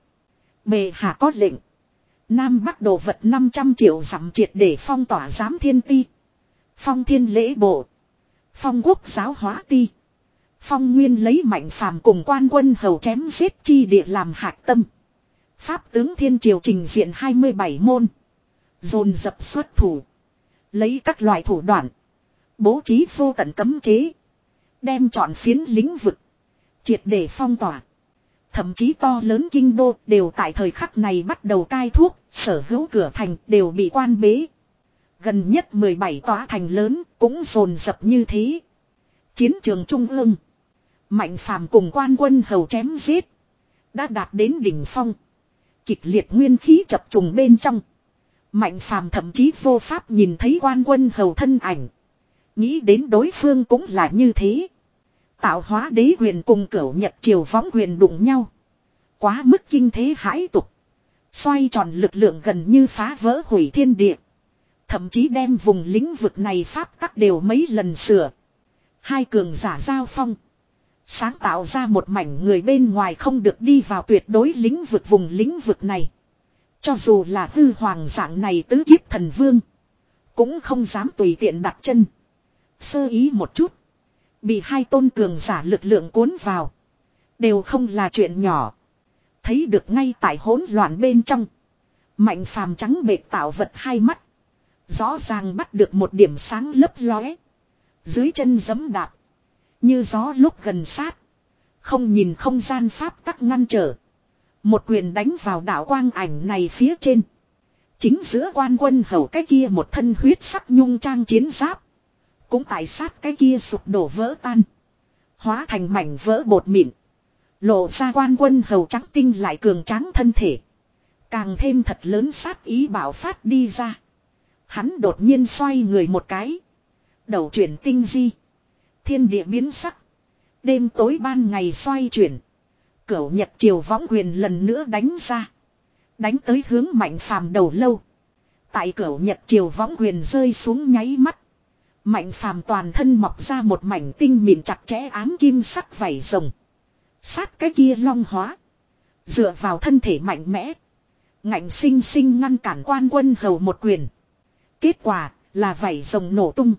Bệ hạ có lệnh. Nam Bắc đồ vật năm trăm triệu dặm triệt để phong tỏa giám thiên ti. Phong thiên lễ bộ. Phong quốc giáo hóa ti. Phong nguyên lấy mạnh phàm cùng Quan Quân Hầu chém giết chi địa làm hạt tâm. Pháp tướng thiên triều trình diện hai mươi bảy môn. Dồn dập xuất thủ. Lấy các loại thủ đoạn. Bố trí vô tận cấm chế. Đem chọn phiến lĩnh vực. Triệt để phong tỏa. Thậm chí to lớn kinh đô đều tại thời khắc này bắt đầu cai thuốc. Sở hữu cửa thành đều bị quan bế. Gần nhất mười bảy tòa thành lớn cũng dồn dập như thế. Chiến trường trung ương. Mạnh phàm cùng Quan Quân Hầu chém giết. Đã đạt đến đỉnh phong. Kịch liệt nguyên khí chập trùng bên trong. Mạnh phàm thậm chí vô pháp nhìn thấy Quan Quân Hầu thân ảnh. Nghĩ đến đối phương cũng là như thế. Tạo hóa đế quyền cùng cửu Nhật triều võng quyền đụng nhau. Quá mức kinh thế hãi tục. Xoay tròn lực lượng gần như phá vỡ hủy thiên địa. Thậm chí đem vùng lĩnh vực này pháp tắc đều mấy lần sửa. Hai cường giả giao phong. Sáng tạo ra một mảnh người bên ngoài không được đi vào tuyệt đối lĩnh vực vùng lĩnh vực này. Cho dù là hư hoàng dạng này tứ kiếp thần vương. Cũng không dám tùy tiện đặt chân. Sơ ý một chút. Bị hai tôn cường giả lực lượng cuốn vào. Đều không là chuyện nhỏ. Thấy được ngay tại hỗn loạn bên trong. Mạnh phàm trắng bệt tạo vật hai mắt. Rõ ràng bắt được một điểm sáng lấp lóe. Dưới chân giẫm đạp. Như gió lúc gần sát. Không nhìn không gian pháp tắc ngăn trở. Một quyền đánh vào đạo quang ảnh này phía trên. Chính giữa Quan Quân Hầu cái kia một thân huyết sắc nhung trang chiến giáp. Cũng tại sát cái kia sụp đổ vỡ tan. Hóa thành mảnh vỡ bột mịn. Lộ ra Quan Quân Hầu trắng tinh lại cường tráng thân thể. Càng thêm thật lớn sát ý bảo phát đi ra. Hắn đột nhiên xoay người một cái. Đầu chuyển tinh di. Thiên địa biến sắc. Đêm tối ban ngày xoay chuyển. Cửu Nhật triều võng quyền lần nữa đánh ra. Đánh tới hướng mạnh phàm đầu lâu. Tại cửu nhật chiều võng quyền rơi xuống nháy mắt. Mạnh phàm toàn thân mọc ra một mảnh tinh mịn chặt chẽ ám kim sắc vảy rồng. Sát cái kia long hóa. Dựa vào thân thể mạnh mẽ. Ngạnh sinh sinh ngăn cản Quan Quân Hầu một quyền. Kết quả là vảy rồng nổ tung.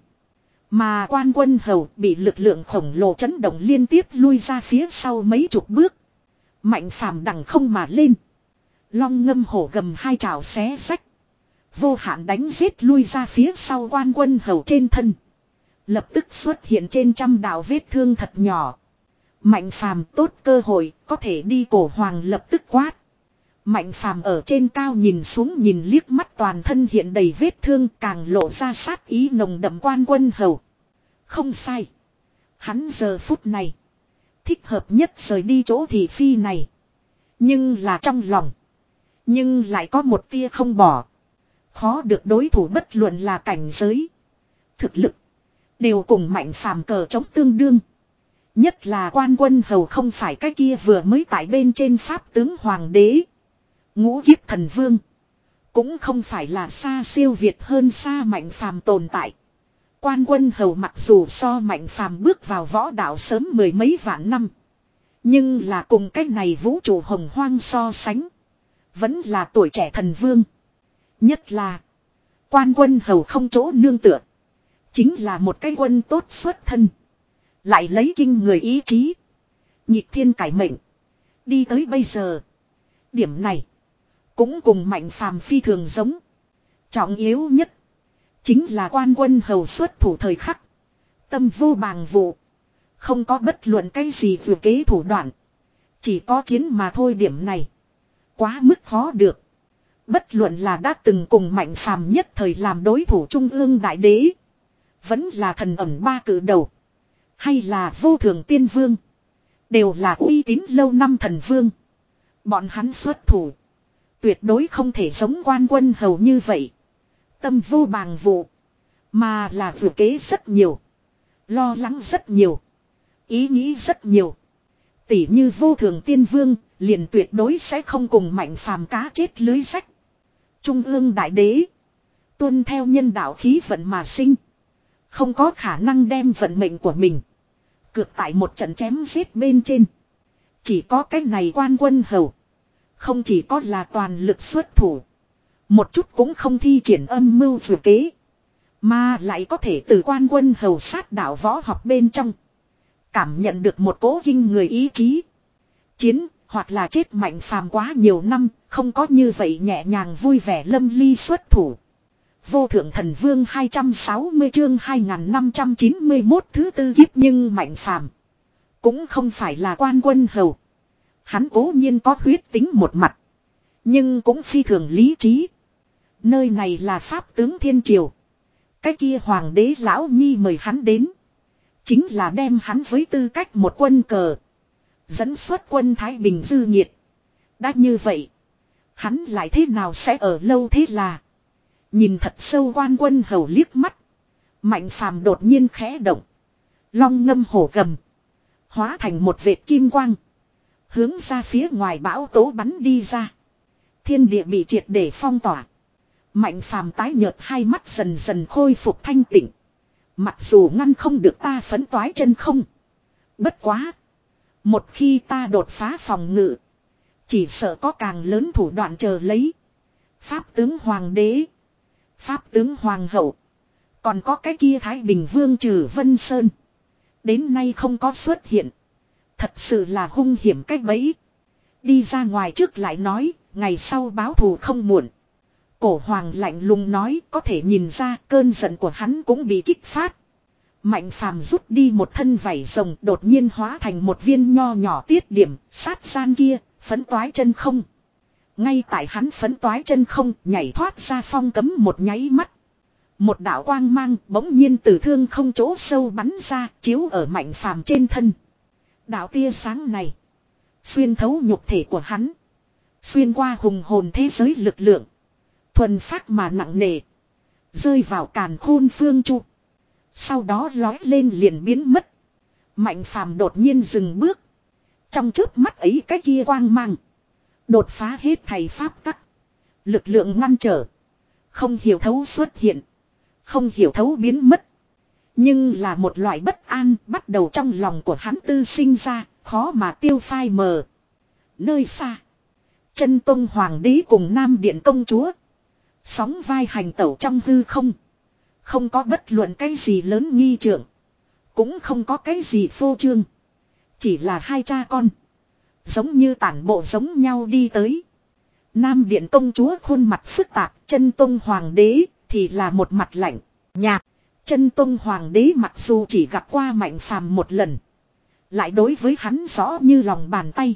Mà Quan Quân Hầu bị lực lượng khổng lồ chấn động liên tiếp lui ra phía sau mấy chục bước. Mạnh phàm đằng không mà lên. Long ngâm hổ gầm hai trảo xé rách. Vô hạn đánh giết lui ra phía sau Quan Quân Hầu trên thân. Lập tức xuất hiện trên trăm đạo vết thương thật nhỏ. Mạnh phàm tốt cơ hội có thể đi cổ hoàng lập tức quát. Mạnh phàm ở trên cao nhìn xuống nhìn liếc mắt toàn thân hiện đầy vết thương càng lộ ra sát ý nồng đậm Quan Quân Hầu. Không sai. Hắn giờ phút này. Thích hợp nhất rời đi chỗ thị phi này. Nhưng là trong lòng. Nhưng lại có một tia không bỏ. Khó được đối thủ bất luận là cảnh giới. Thực lực. Đều cùng mạnh phàm cờ chống tương đương. Nhất là Quan Quân Hầu không phải cái kia vừa mới tại bên trên pháp tướng hoàng đế. Ngũ kiếp thần vương. Cũng không phải là xa siêu việt hơn xa mạnh phàm tồn tại. Quan Quân Hầu mặc dù so mạnh phàm bước vào võ đạo sớm mười mấy vạn năm. Nhưng là cùng cái này vũ trụ hồng hoang so sánh. Vẫn là tuổi trẻ thần vương. Nhất là. Quan Quân Hầu không chỗ nương tựa. Chính là một cái quân tốt xuất thân. Lại lấy kinh người ý chí. Nhịp thiên cải mệnh. Đi tới bây giờ. Điểm này. Cũng cùng mạnh phàm phi thường giống. Trọng yếu nhất. Chính là Quan Quân Hầu xuất thủ thời khắc. Tâm vô bàng vụ. Không có bất luận cái gì vừa kế thủ đoạn. Chỉ có chiến mà thôi điểm này. Quá mức khó được. Bất luận là đã từng cùng mạnh phàm nhất thời làm đối thủ trung ương đại đế. Vẫn là thần ẩn ba cử đầu. Hay là vô thường tiên vương. Đều là uy tín lâu năm thần vương. Bọn hắn xuất thủ. Tuyệt đối không thể giống Quan Quân Hầu như vậy. Tâm vô bàng vụ. Mà là vừa kế rất nhiều. Lo lắng rất nhiều. Ý nghĩ rất nhiều. Tỉ như vô thường tiên vương. Liền tuyệt đối sẽ không cùng mạnh phàm cá chết lưới rách. Trung ương đại đế. Tuân theo nhân đạo khí vận mà sinh. Không có khả năng đem vận mệnh của mình. Cược tại một trận chém giết bên trên. Chỉ có cách này Quan Quân Hầu. Không chỉ có là toàn lực xuất thủ. Một chút cũng không thi triển âm mưu vừa kế. Mà lại có thể từ Quan Quân Hầu sát đạo võ học bên trong. Cảm nhận được một cố kinh người ý chí. Chiến hoặc là chết mạnh phàm quá nhiều năm. Không có như vậy nhẹ nhàng vui vẻ lâm ly xuất thủ. Vô thượng thần vương hai trăm sáu mươi chương hai nghìn năm trăm chín mươi mốt thứ tư kiếp nhưng mạnh phàm. Cũng không phải là Quan Quân Hầu. Hắn cố nhiên có huyết tính một mặt. Nhưng cũng phi thường lý trí. Nơi này là pháp tướng thiên triều. Cái kia hoàng đế lão nhi mời hắn đến. Chính là đem hắn với tư cách một quân cờ. Dẫn xuất quân Thái Bình dư nhiệt. Đã như vậy. Hắn lại thế nào sẽ ở lâu thế là. Nhìn thật sâu Quan Quân Hầu liếc mắt. Mạnh phàm đột nhiên khẽ động. Long ngâm hổ gầm. Hóa thành một vệt kim quang. Hướng ra phía ngoài bão tố bắn đi ra. Thiên địa bị triệt để phong tỏa. Mạnh phàm tái nhợt hai mắt dần dần khôi phục thanh tịnh. Mặc dù ngăn không được ta phấn toái chân không. Bất quá. Một khi ta đột phá phòng ngự. Chỉ sợ có càng lớn thủ đoạn chờ lấy. Pháp tướng hoàng đế. Pháp tướng hoàng hậu. Còn có cái kia Thái Bình Vương Trừ Vân Sơn. Đến nay không có xuất hiện. Thật sự là hung hiểm cách bẫy. Đi ra ngoài trước lại nói. Ngày sau báo thù không muộn. Cổ hoàng lạnh lùng nói. Có thể nhìn ra cơn giận của hắn cũng bị kích phát. Mạnh phàm rút đi một thân vảy rồng. Đột nhiên hóa thành một viên nho nhỏ tiết điểm. Sát gian kia. Phấn toái chân không. Ngay tại hắn phấn toái chân không. Nhảy thoát ra phong cấm một nháy mắt. Một đạo quang mang bỗng nhiên từ thương không chỗ sâu bắn ra. Chiếu ở mạnh phàm trên thân. Đạo tia sáng này. Xuyên thấu nhục thể của hắn. Xuyên qua hùng hồn thế giới lực lượng. Thuần phát mà nặng nề. Rơi vào càn khôn phương chu. Sau đó lói lên liền biến mất. Mạnh phàm đột nhiên dừng bước. Trong trước mắt ấy cái kia quang mang. Đột phá hết thầy pháp tắc. Lực lượng ngăn trở. Không hiểu thấu xuất hiện. Không hiểu thấu biến mất. Nhưng là một loại bất an bắt đầu trong lòng của hắn tư sinh ra, khó mà tiêu phai mờ. Nơi xa. Chân Tông Hoàng đế cùng Nam Điện công chúa. Sóng vai hành tẩu trong hư không. Không có bất luận cái gì lớn nghi trượng. Cũng không có cái gì phô trương. Chỉ là hai cha con. Giống như tản bộ giống nhau đi tới. Nam Điện công chúa khuôn mặt phức tạp. Chân Tông Hoàng đế thì là một mặt lạnh, nhạt. Chân Tông Hoàng đế mặc dù chỉ gặp qua Mạnh Phàm một lần. Lại đối với hắn rõ như lòng bàn tay.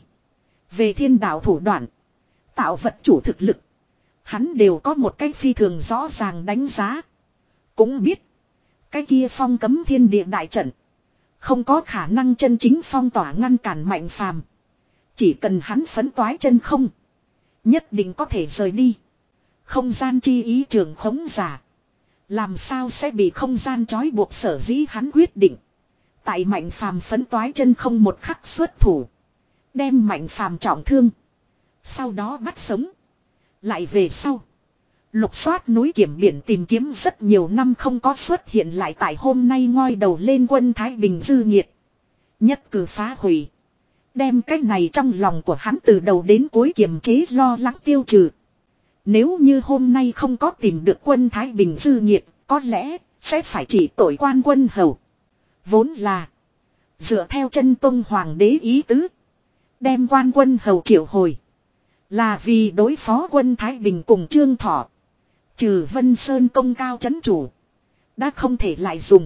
Về thiên đạo thủ đoạn. Tạo vật chủ thực lực. Hắn đều có một cái phi thường rõ ràng đánh giá. Cũng biết. Cái kia phong cấm thiên địa đại trận. Không có khả năng chân chính phong tỏa ngăn cản Mạnh Phàm. Chỉ cần hắn phấn toái chân không. Nhất định có thể rời đi. Không gian chi ý trường khống giả. Làm sao sẽ bị không gian trói buộc sở dĩ hắn quyết định. Tại Mạnh Phàm phấn toái chân không một khắc xuất thủ. Đem Mạnh Phàm trọng thương. Sau đó bắt sống. Lại về sau. Lục soát núi kiểm biển tìm kiếm rất nhiều năm không có xuất hiện lại tại hôm nay ngoi đầu lên quân Thái Bình dư nhiệt. Nhất cử phá hủy. Đem cái này trong lòng của hắn từ đầu đến cuối kiềm chế lo lắng tiêu trừ. Nếu như hôm nay không có tìm được quân Thái Bình dư nhiệt, có lẽ sẽ phải chỉ tội quan quân hầu. Vốn là dựa theo Chân Tông Hoàng đế ý tứ. Đem quan quân hầu triệu hồi. Là vì đối phó quân Thái Bình cùng Trương Thọ. Trừ Vân Sơn công cao chấn chủ. Đã không thể lại dùng.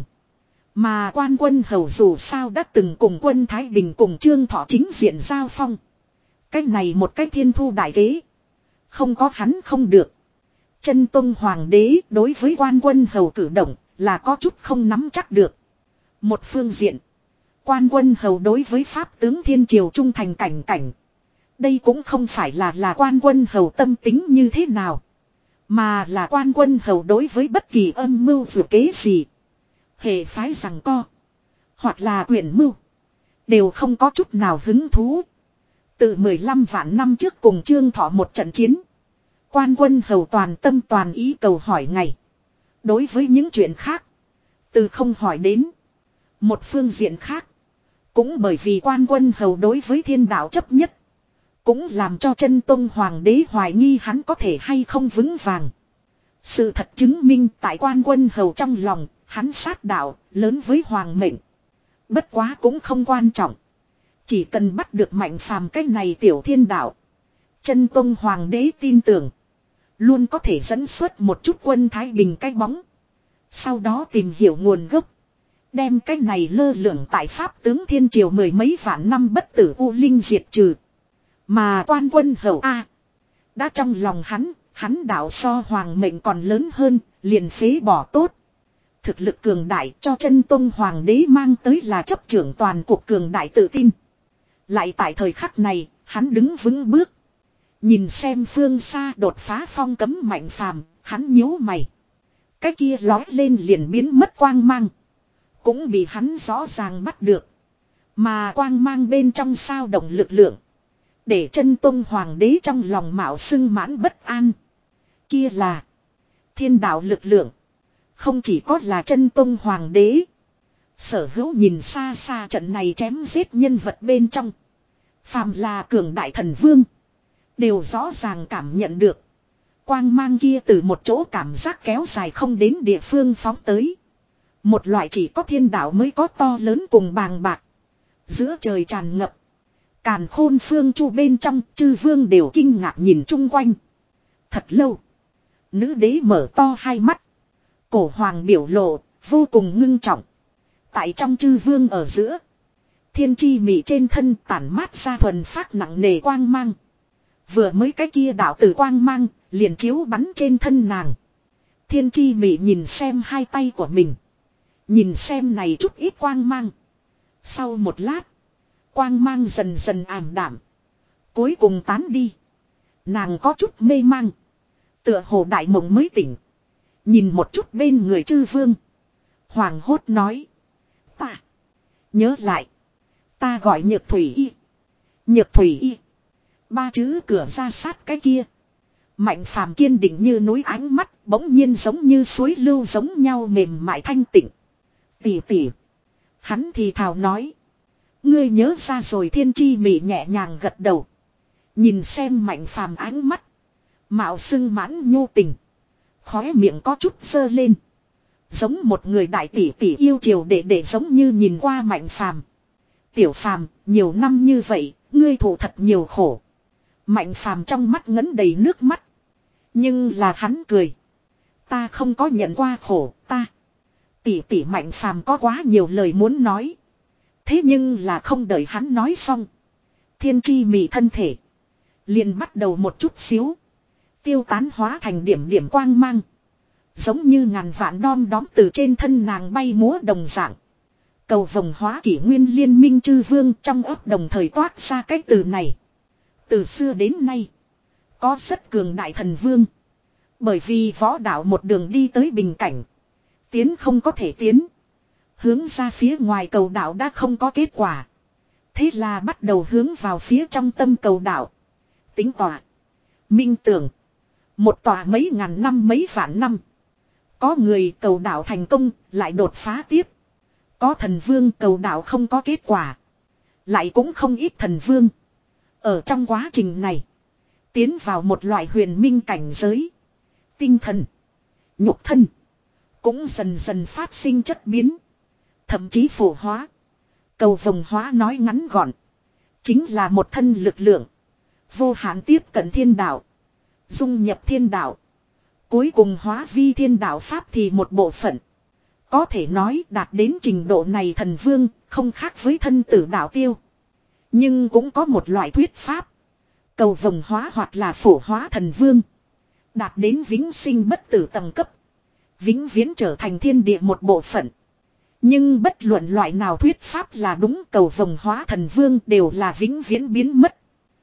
Mà quan quân hầu dù sao đã từng cùng quân Thái Bình cùng Trương Thọ chính diện giao phong. Cái này một cái thiên thu đại kế. Không có hắn không được. Chân Tông Hoàng đế đối với quan quân hầu cử động là có chút không nắm chắc được. Một phương diện. Quan quân hầu đối với Pháp tướng Thiên Triều trung thành cảnh cảnh. Đây cũng không phải là là quan quân hầu tâm tính như thế nào. Mà là quan quân hầu đối với bất kỳ âm mưu vừa kế gì. Hệ phái rằng co. Hoặc là quyền mưu. Đều không có chút nào hứng thú. Từ mười lăm vạn năm trước cùng Trương Thọ một trận chiến. Quan quân hầu toàn tâm toàn ý cầu hỏi ngày. Đối với những chuyện khác. Từ không hỏi đến. Một phương diện khác. Cũng bởi vì quan quân hầu đối với thiên đạo chấp nhất. Cũng làm cho Chân Tông Hoàng đế hoài nghi hắn có thể hay không vững vàng. Sự thật chứng minh tại quan quân hầu trong lòng, hắn sát đạo, lớn với hoàng mệnh. Bất quá cũng không quan trọng. Chỉ cần bắt được Mạnh Phàm cái này tiểu thiên đạo. Chân Tông Hoàng đế tin tưởng. Luôn có thể dẫn xuất một chút quân Thái Bình cái bóng. Sau đó tìm hiểu nguồn gốc. Đem cái này lơ lửng tại Pháp tướng Thiên Triều mười mấy vạn năm bất tử U Linh diệt trừ. Mà quan quân hầu A. Đã trong lòng hắn, hắn đạo so hoàng mệnh còn lớn hơn, liền phế bỏ tốt. Thực lực cường đại cho Chân Tông Hoàng đế mang tới là chấp trưởng toàn cuộc cường đại tự tin. Lại tại thời khắc này, hắn đứng vững bước. Nhìn xem phương xa đột phá phong cấm Mạnh Phàm, hắn nhíu mày. Cái kia lói lên liền biến mất quang mang. Cũng bị hắn rõ ràng bắt được. Mà quang mang bên trong sao động lực lượng. Để Chân Tông Hoàng đế trong lòng mạo sưng mãn bất an. Kia là thiên đạo lực lượng. Không chỉ có là Chân Tông Hoàng đế. Sở hữu nhìn xa xa trận này chém giết nhân vật bên trong. Phàm là cường đại thần vương. Đều rõ ràng cảm nhận được. Quang mang kia từ một chỗ cảm giác kéo dài không đến địa phương phóng tới. Một loại chỉ có thiên đạo mới có to lớn cùng bàng bạc. Giữa trời tràn ngập. Càn khôn phương chu bên trong chư vương đều kinh ngạc nhìn chung quanh. Thật lâu. Nữ đế mở to hai mắt. Cổ hoàng biểu lộ vô cùng ngưng trọng. Tại trong chư vương ở giữa. Thiên chi mị trên thân tản mát ra thuần phát nặng nề quang mang. Vừa mới cái kia đạo tử quang mang liền chiếu bắn trên thân nàng. Thiên chi mị nhìn xem hai tay của mình. Nhìn xem này chút ít quang mang. Sau một lát. Quang mang dần dần ảm đạm. Cuối cùng tán đi. Nàng có chút mê mang. Tựa hồ đại mộng mới tỉnh. Nhìn một chút bên người chư vương. Hoàng hốt nói. Ta. Nhớ lại. Ta gọi Nhược Thủy Y. Nhược Thủy Y. Ba chữ cửa ra sát cái kia. Mạnh phàm kiên định như núi, ánh mắt bỗng nhiên giống như suối lưu giống nhau mềm mại thanh tịnh. Tỷ tỷ. Hắn thì thào nói. Ngươi nhớ ra rồi. Thiên chi mị nhẹ nhàng gật đầu. Nhìn xem mạnh phàm ánh mắt. Mạo sưng mãn nhu tình. Khóe miệng có chút dơ lên. Giống một người đại tỷ tỷ yêu chiều để để giống như nhìn qua mạnh phàm. Tiểu phàm, nhiều năm như vậy, ngươi thụ thật nhiều khổ. Mạnh phàm trong mắt ngấn đầy nước mắt. Nhưng là hắn cười. Ta không có nhận qua khổ, ta. Tỷ tỷ mạnh phàm có quá nhiều lời muốn nói. Thế nhưng là không đợi hắn nói xong. Thiên chi mị thân thể. Liền bắt đầu một chút xíu. Tiêu tán hóa thành điểm điểm quang mang. Giống như ngàn vạn đom đóm từ trên thân nàng bay múa đồng dạng. Cầu vồng hóa kỷ nguyên liên minh chư vương trong ấp đồng thời toát ra cái từ này. Từ xưa đến nay. Có rất cường đại thần vương. Bởi vì võ đạo một đường đi tới bình cảnh. Tiến không có thể tiến. Hướng ra phía ngoài cầu đạo đã không có kết quả. Thế là bắt đầu hướng vào phía trong tâm cầu đạo. Tính tỏa. Minh tưởng. Một tòa mấy ngàn năm mấy vạn năm. Có người cầu đạo thành công lại đột phá tiếp. Có thần vương cầu đạo không có kết quả. Lại cũng không ít thần vương. Ở trong quá trình này. Tiến vào một loại huyền minh cảnh giới. Tinh thần. Nhục thân. Cũng dần dần phát sinh chất biến. Thậm chí phổ hóa. Cầu vồng hóa nói ngắn gọn. Chính là một thân lực lượng. Vô hạn tiếp cận thiên đạo. Dung nhập thiên đạo. Cuối cùng hóa vi thiên đạo pháp thì một bộ phận. Có thể nói đạt đến trình độ này thần vương không khác với thân tử đạo tiêu. Nhưng cũng có một loại thuyết pháp. Cầu vồng hóa hoặc là phổ hóa thần vương. Đạt đến vĩnh sinh bất tử tầng cấp. Vĩnh viễn trở thành thiên địa một bộ phận. Nhưng bất luận loại nào thuyết pháp là đúng, cầu vồng hóa thần vương đều là vĩnh viễn biến mất.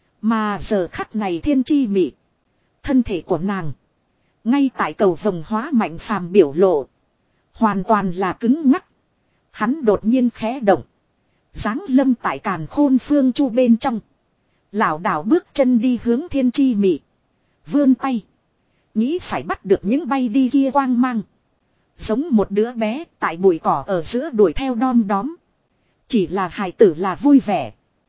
Mà giờ khắc này thiên chi mị. Thân thể của nàng. Ngay tại cầu vồng hóa mạnh phàm biểu lộ. Hoàn toàn là cứng ngắc. Hắn đột nhiên khẽ động. Giáng lâm tại càn khôn phương chu bên trong. Lảo đảo bước chân đi hướng thiên chi mị. Vươn tay. Nghĩ phải bắt được những bay đi kia quang mang. Giống một đứa bé tại bụi cỏ ở giữa đuổi theo đom đóm. Chỉ là hài tử là vui vẻ.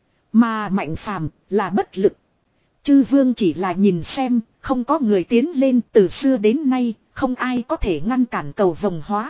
Mà mạnh phàm là bất lực. Chư vương chỉ là nhìn xem, không có người tiến lên. Từ xưa đến nay, không ai có thể ngăn cản cầu vồng hóa.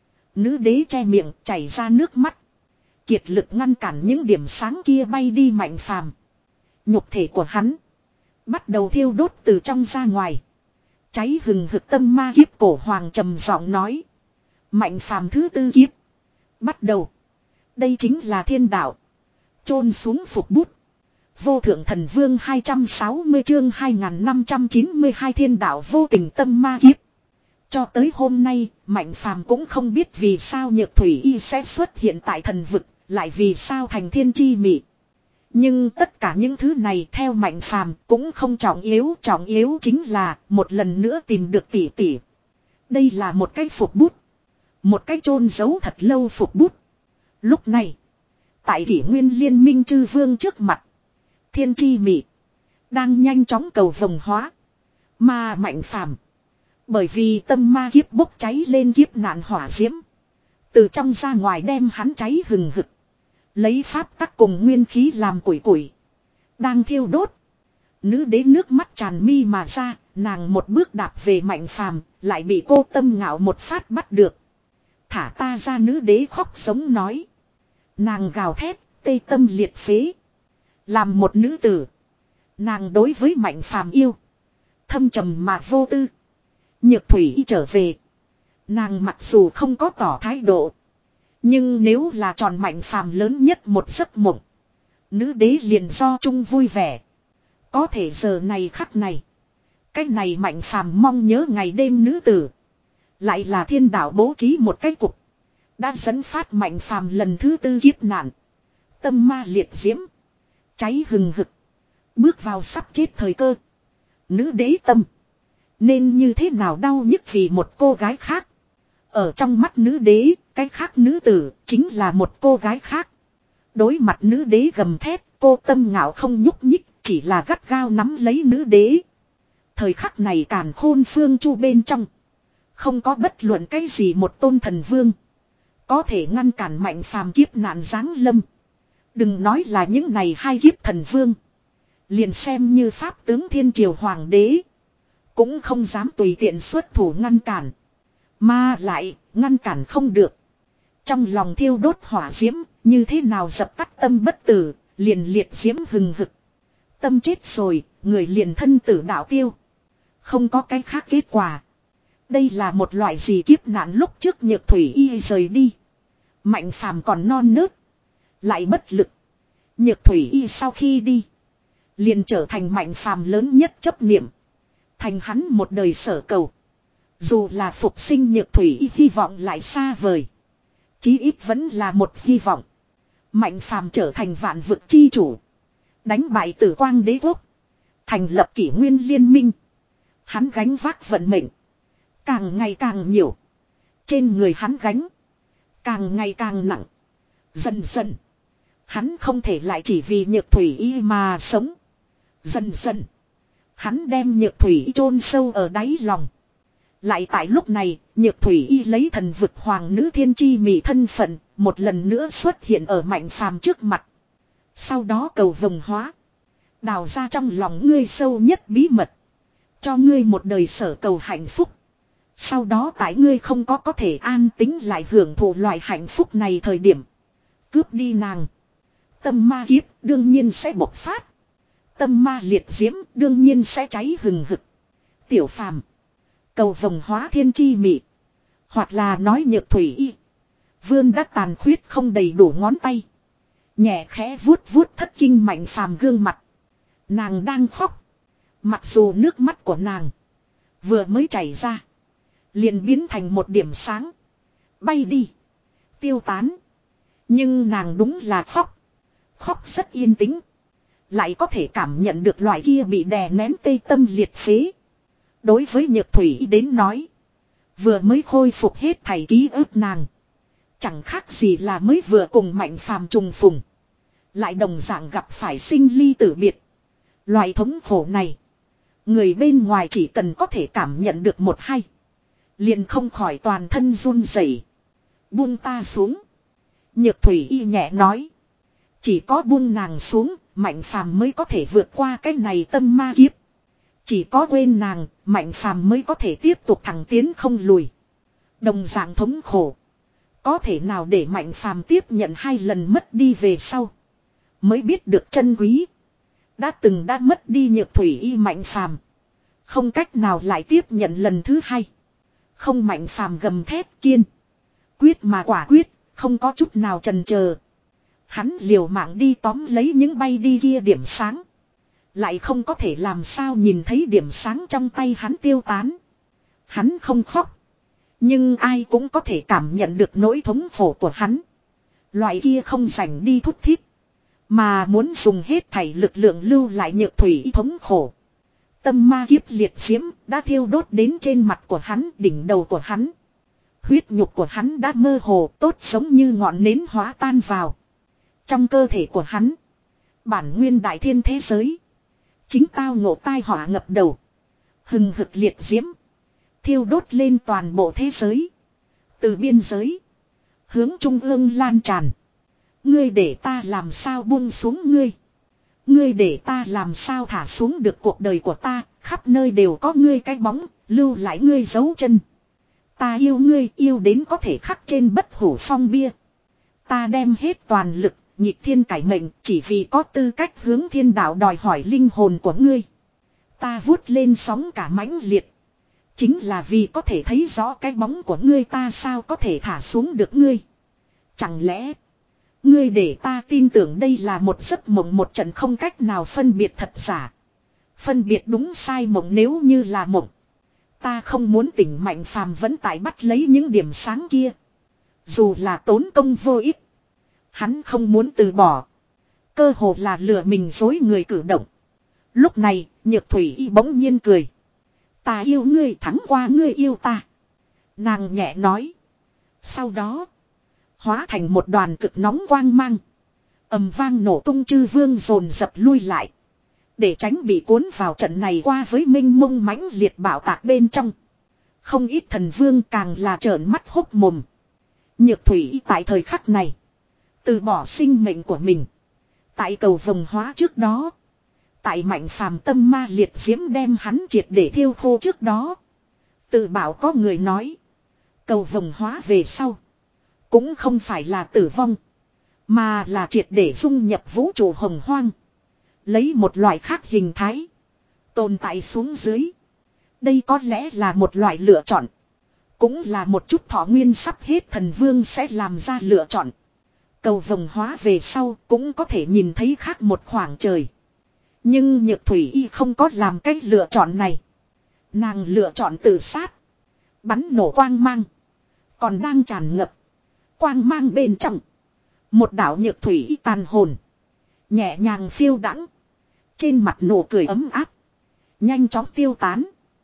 Nữ đế che miệng chảy ra nước mắt. Kiệt lực ngăn cản những điểm sáng kia bay đi mạnh phàm. Nhục thể của hắn bắt đầu thiêu đốt từ trong ra ngoài. Cháy hừng hực tâm ma kiếp. Cổ hoàng trầm giọng nói. Mạnh phàm thứ tư kiếp bắt đầu. Đây chính là thiên đạo. Chôn xuống phục bút. Vô thượng thần vương hai trăm sáu mươi chương hai nghìn năm trăm chín mươi hai thiên đạo vô tình tâm ma kiếp. Cho tới hôm nay, Mạnh phàm cũng không biết vì sao Nhược Thủy Y sẽ xuất hiện tại thần vực, lại vì sao thành thiên chi mị. Nhưng tất cả những thứ này theo Mạnh phàm cũng không trọng yếu, trọng yếu chính là một lần nữa tìm được tỷ tỷ. Đây là một cái phục bút, một cái chôn giấu thật lâu phục bút. Lúc này, tại kỷ nguyên liên minh chư vương trước mặt, thiên chi mị đang nhanh chóng cầu vồng hóa. Mà Mạnh phàm bởi vì tâm ma kiếp bốc cháy lên kiếp nạn hỏa diễm. Từ trong ra ngoài đem hắn cháy hừng hực. Lấy pháp tắc cùng nguyên khí làm củi củi. Đang thiêu đốt. Nữ đế nước mắt tràn mi mà ra. Nàng một bước đạp về Mạnh phàm. Lại bị cô tâm ngạo một phát bắt được. Thả ta ra, nữ đế khóc sống nói. Nàng gào thét, tê tâm liệt phế. Làm một nữ tử. Nàng đối với Mạnh phàm yêu. Thâm trầm mà vô tư. Nhược Thủy Y trở về. Nàng mặc dù không có tỏ thái độ. Nhưng nếu là tròn Mạnh phàm lớn nhất một giấc mộng. Nữ đế liền do chung vui vẻ. Có thể giờ này khắc này. Cái này Mạnh phàm mong nhớ ngày đêm nữ tử. Lại là thiên đạo bố trí một cái cục. Đã dẫn phát Mạnh phàm lần thứ tư kiếp nạn. Tâm ma liệt diễm. Cháy hừng hực. Bước vào sắp chết thời cơ. Nữ đế tâm. Nên như thế nào đau nhức vì một cô gái khác. Ở trong mắt nữ đế, cái khác nữ tử chính là một cô gái khác. Đối mặt nữ đế gầm thét, cô tâm ngạo không nhúc nhích, chỉ là gắt gao nắm lấy nữ đế. Thời khắc này càn khôn phương chu bên trong. Không có bất luận cái gì một tôn thần vương. Có thể ngăn cản Mạnh Phàm kiếp nạn giáng lâm. Đừng nói là những này hai kiếp thần vương. Liền xem như pháp tướng thiên triều hoàng đế. Cũng không dám tùy tiện xuất thủ ngăn cản. Mà lại ngăn cản không được. Trong lòng thiêu đốt hỏa diễm. Như thế nào dập tắt tâm bất tử. Liền liệt diễm hừng hực. Tâm chết rồi. Người liền thân tử đạo tiêu. Không có cái khác kết quả. Đây là một loại gì kiếp nạn lúc trước Nhược Thủy Y rời đi. Mạnh Phàm còn non nớt. Lại bất lực. Nhược Thủy Y sau khi đi. Liền trở thành Mạnh Phàm lớn nhất chấp niệm. Thành hắn một đời sở cầu. Dù là phục sinh Nhược Thủy Y hy vọng lại xa vời. Chí ít vẫn là một hy vọng. Mạnh Phàm trở thành vạn vực chi chủ. Đánh bại Tử Quang Đế Quốc. Thành lập kỷ nguyên liên minh. Hắn gánh vác vận mệnh. Càng ngày càng nhiều. Trên người hắn gánh. Càng ngày càng nặng. Dần dần. Hắn không thể lại chỉ vì Nhược Thủy Y mà sống. Dần dần. Hắn đem Nhược Thủy Y chôn sâu ở đáy lòng. Lại tại lúc này, Nhược Thủy Y lấy thần vực hoàng nữ thiên chi mị thân phận, một lần nữa xuất hiện ở Mạnh Phàm trước mặt. Sau đó cầu vồng hóa. Đào ra trong lòng ngươi sâu nhất bí mật. Cho ngươi một đời sở cầu hạnh phúc. Sau đó tại ngươi không có có thể an tính lại hưởng thụ loại hạnh phúc này thời điểm. Cướp đi nàng. Tâm ma kiếp đương nhiên sẽ bộc phát. Tâm ma liệt diễm đương nhiên sẽ cháy hừng hực. Tiểu Phàm. Cầu vồng hóa thiên chi mị. Hoặc là nói Nhược Thủy Y. Vương đã tàn khuyết không đầy đủ ngón tay. Nhẹ khẽ vuốt vuốt thất kinh Mạnh Phàm gương mặt. Nàng đang khóc. Mặc dù nước mắt của nàng vừa mới chảy ra. Liền biến thành một điểm sáng. Bay đi. Tiêu tán. Nhưng nàng đúng là khóc. Khóc rất yên tĩnh. Lại có thể cảm nhận được loại kia bị đè nén tê tâm liệt phế. Đối với Nhược Thủy đến nói. Vừa mới khôi phục hết thảy ký ức nàng. Chẳng khác gì là mới vừa cùng Mạnh Phàm trùng phùng. Lại đồng dạng gặp phải sinh ly tử biệt. Loại thống khổ này. Người bên ngoài chỉ cần có thể cảm nhận được một hay. Liền không khỏi toàn thân run rẩy. Buông ta xuống. Nhược Thủy Y nhẹ nói. Chỉ có buông nàng xuống, Mạnh Phàm mới có thể vượt qua cái này tâm ma kiếp. Chỉ có quên nàng, Mạnh Phàm mới có thể tiếp tục thẳng tiến không lùi. Đồng dạng thống khổ. Có thể nào để Mạnh Phàm tiếp nhận hai lần mất đi về sau. Mới biết được chân quý. Đã từng đã mất đi Nhược Thủy Y Mạnh Phàm. Không cách nào lại tiếp nhận lần thứ hai. Không Mạnh Phàm gầm thét kiên. Quyết mà quả quyết, không có chút nào chần chờ. Hắn liều mạng đi tóm lấy những bay đi kia điểm sáng. Lại không có thể làm sao nhìn thấy điểm sáng trong tay hắn tiêu tán. Hắn không khóc. Nhưng ai cũng có thể cảm nhận được nỗi thống khổ của hắn. Loại kia không rảnh đi thút thít. Mà muốn dùng hết thảy lực lượng lưu lại Nhược Thủy Y thống khổ. Tâm ma kiếp liệt diễm đã thiêu đốt đến trên mặt của hắn, đỉnh đầu của hắn. Huyết nhục của hắn đã mơ hồ tốt giống như ngọn nến hóa tan vào. Trong cơ thể của hắn. Bản nguyên đại thiên thế giới. Chính tao ngộ tai họa ngập đầu. Hừng hực liệt diễm. Thiêu đốt lên toàn bộ thế giới. Từ biên giới. Hướng trung ương lan tràn. Ngươi để ta làm sao buông xuống ngươi. Ngươi để ta làm sao thả xuống được cuộc đời của ta. Khắp nơi đều có ngươi cái bóng. Lưu lại ngươi dấu chân. Ta yêu ngươi yêu đến có thể khắc trên bất hủ phong bia. Ta đem hết toàn lực. Nhịp thiên cải mệnh chỉ vì có tư cách hướng thiên đạo đòi hỏi linh hồn của ngươi. Ta vuốt lên sóng cả mãnh liệt. Chính là vì có thể thấy rõ cái bóng của ngươi ta sao có thể thả xuống được ngươi. Chẳng lẽ ngươi để ta tin tưởng đây là một giấc mộng một trận không cách nào phân biệt thật giả. Phân biệt đúng sai mộng nếu như là mộng. Ta không muốn tỉnh Mạnh Phàm vẫn tại bắt lấy những điểm sáng kia. Dù là tốn công vô ích. Hắn không muốn từ bỏ. Cơ hồ là lừa mình dối người cử động. Lúc này, Nhược Thủy Y bỗng nhiên cười. Ta yêu ngươi thắng qua ngươi yêu ta. Nàng nhẹ nói. Sau đó, hóa thành một đoàn cực nóng quang mang. Ầm vang nổ tung chư vương dồn dập lui lại. Để tránh bị cuốn vào trận này qua với minh mông mãnh liệt bảo tạc bên trong. Không ít thần vương càng là trợn mắt hốc mồm. Nhược thủy tại thời khắc này. Từ bỏ sinh mệnh của mình. Tại cầu vồng hóa trước đó. Tại mạnh phàm tâm ma liệt diễm đem hắn triệt để thiêu khô trước đó. Tự bảo có người nói. Cầu vồng hóa về sau. Cũng không phải là tử vong. Mà là triệt để dung nhập vũ trụ hồng hoang. Lấy một loại khác hình thái. Tồn tại xuống dưới. Đây có lẽ là một loại lựa chọn. Cũng là một chút thọ nguyên sắp hết thần vương sẽ làm ra lựa chọn. Cầu vồng hóa về sau cũng có thể nhìn thấy khác một khoảng trời. Nhưng Nhược Thủy Y không có làm cách lựa chọn này. Nàng lựa chọn tự sát. Bắn nổ quang mang. Còn đang tràn ngập. Quang mang bên trong. Một đạo Nhược Thủy Y tàn hồn. Nhẹ nhàng phiêu đãng. Trên mặt nụ cười ấm áp. Nhanh chóng tiêu tán.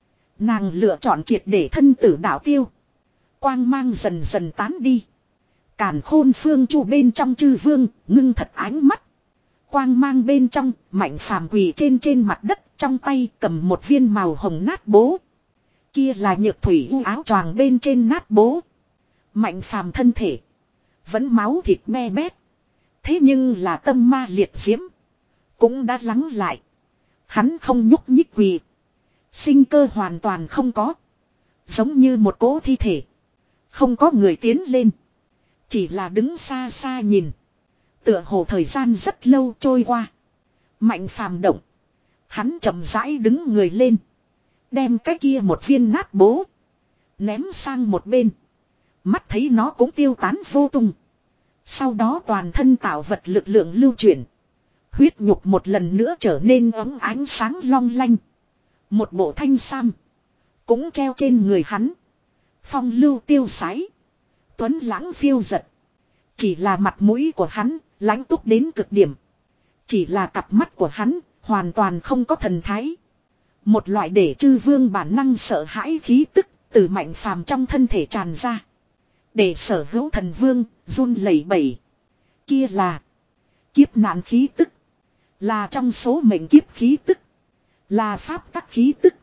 Nàng lựa chọn triệt để thân tử đạo tiêu. Quang mang dần dần tán đi. Càn khôn phương chu bên trong chư vương ngưng thật ánh mắt. Quang mang bên trong mạnh phàm quỳ trên trên mặt đất trong tay cầm một viên màu hồng nát bố. Kia là Nhược Thủy Y áo choàng bên trên nát bố. Mạnh phàm thân thể. Vẫn máu thịt me bét. Thế nhưng là tâm ma liệt diễm. Cũng đã lắng lại. Hắn không nhúc nhích quỳ. Sinh cơ hoàn toàn không có. Giống như một cỗ thi thể. Không có người tiến lên. Chỉ là đứng xa xa nhìn. Tựa hồ thời gian rất lâu trôi qua. Mạnh phàm động. Hắn chậm rãi đứng người lên. Đem cái kia một viên nát bố. Ném sang một bên. Mắt thấy nó cũng tiêu tán vô tung. Sau đó toàn thân tạo vật lực lượng lưu chuyển. Huyết nhục một lần nữa trở nên ấm ánh sáng long lanh. Một bộ thanh sam. Cũng treo trên người hắn. Phong lưu tiêu sái. Tuấn lãng phiêu giật. Chỉ là mặt mũi của hắn lãnh túc đến cực điểm. Chỉ là cặp mắt của hắn hoàn toàn không có thần thái. Một loại để chư vương bản năng sợ hãi khí tức từ mạnh phàm trong thân thể tràn ra. Để sở hữu thần vương run lẩy bẩy. Kia là kiếp nạn khí tức. Là trong số mệnh kiếp khí tức. Là pháp tắc khí tức.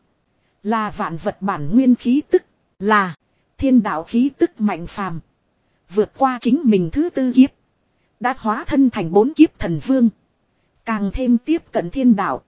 Là vạn vật bản nguyên khí tức. Là thiên đạo khí tức mạnh phàm. Vượt qua chính mình thứ tư kiếp. Đã hóa thân thành bốn kiếp thần vương. Càng thêm tiếp cận thiên đạo.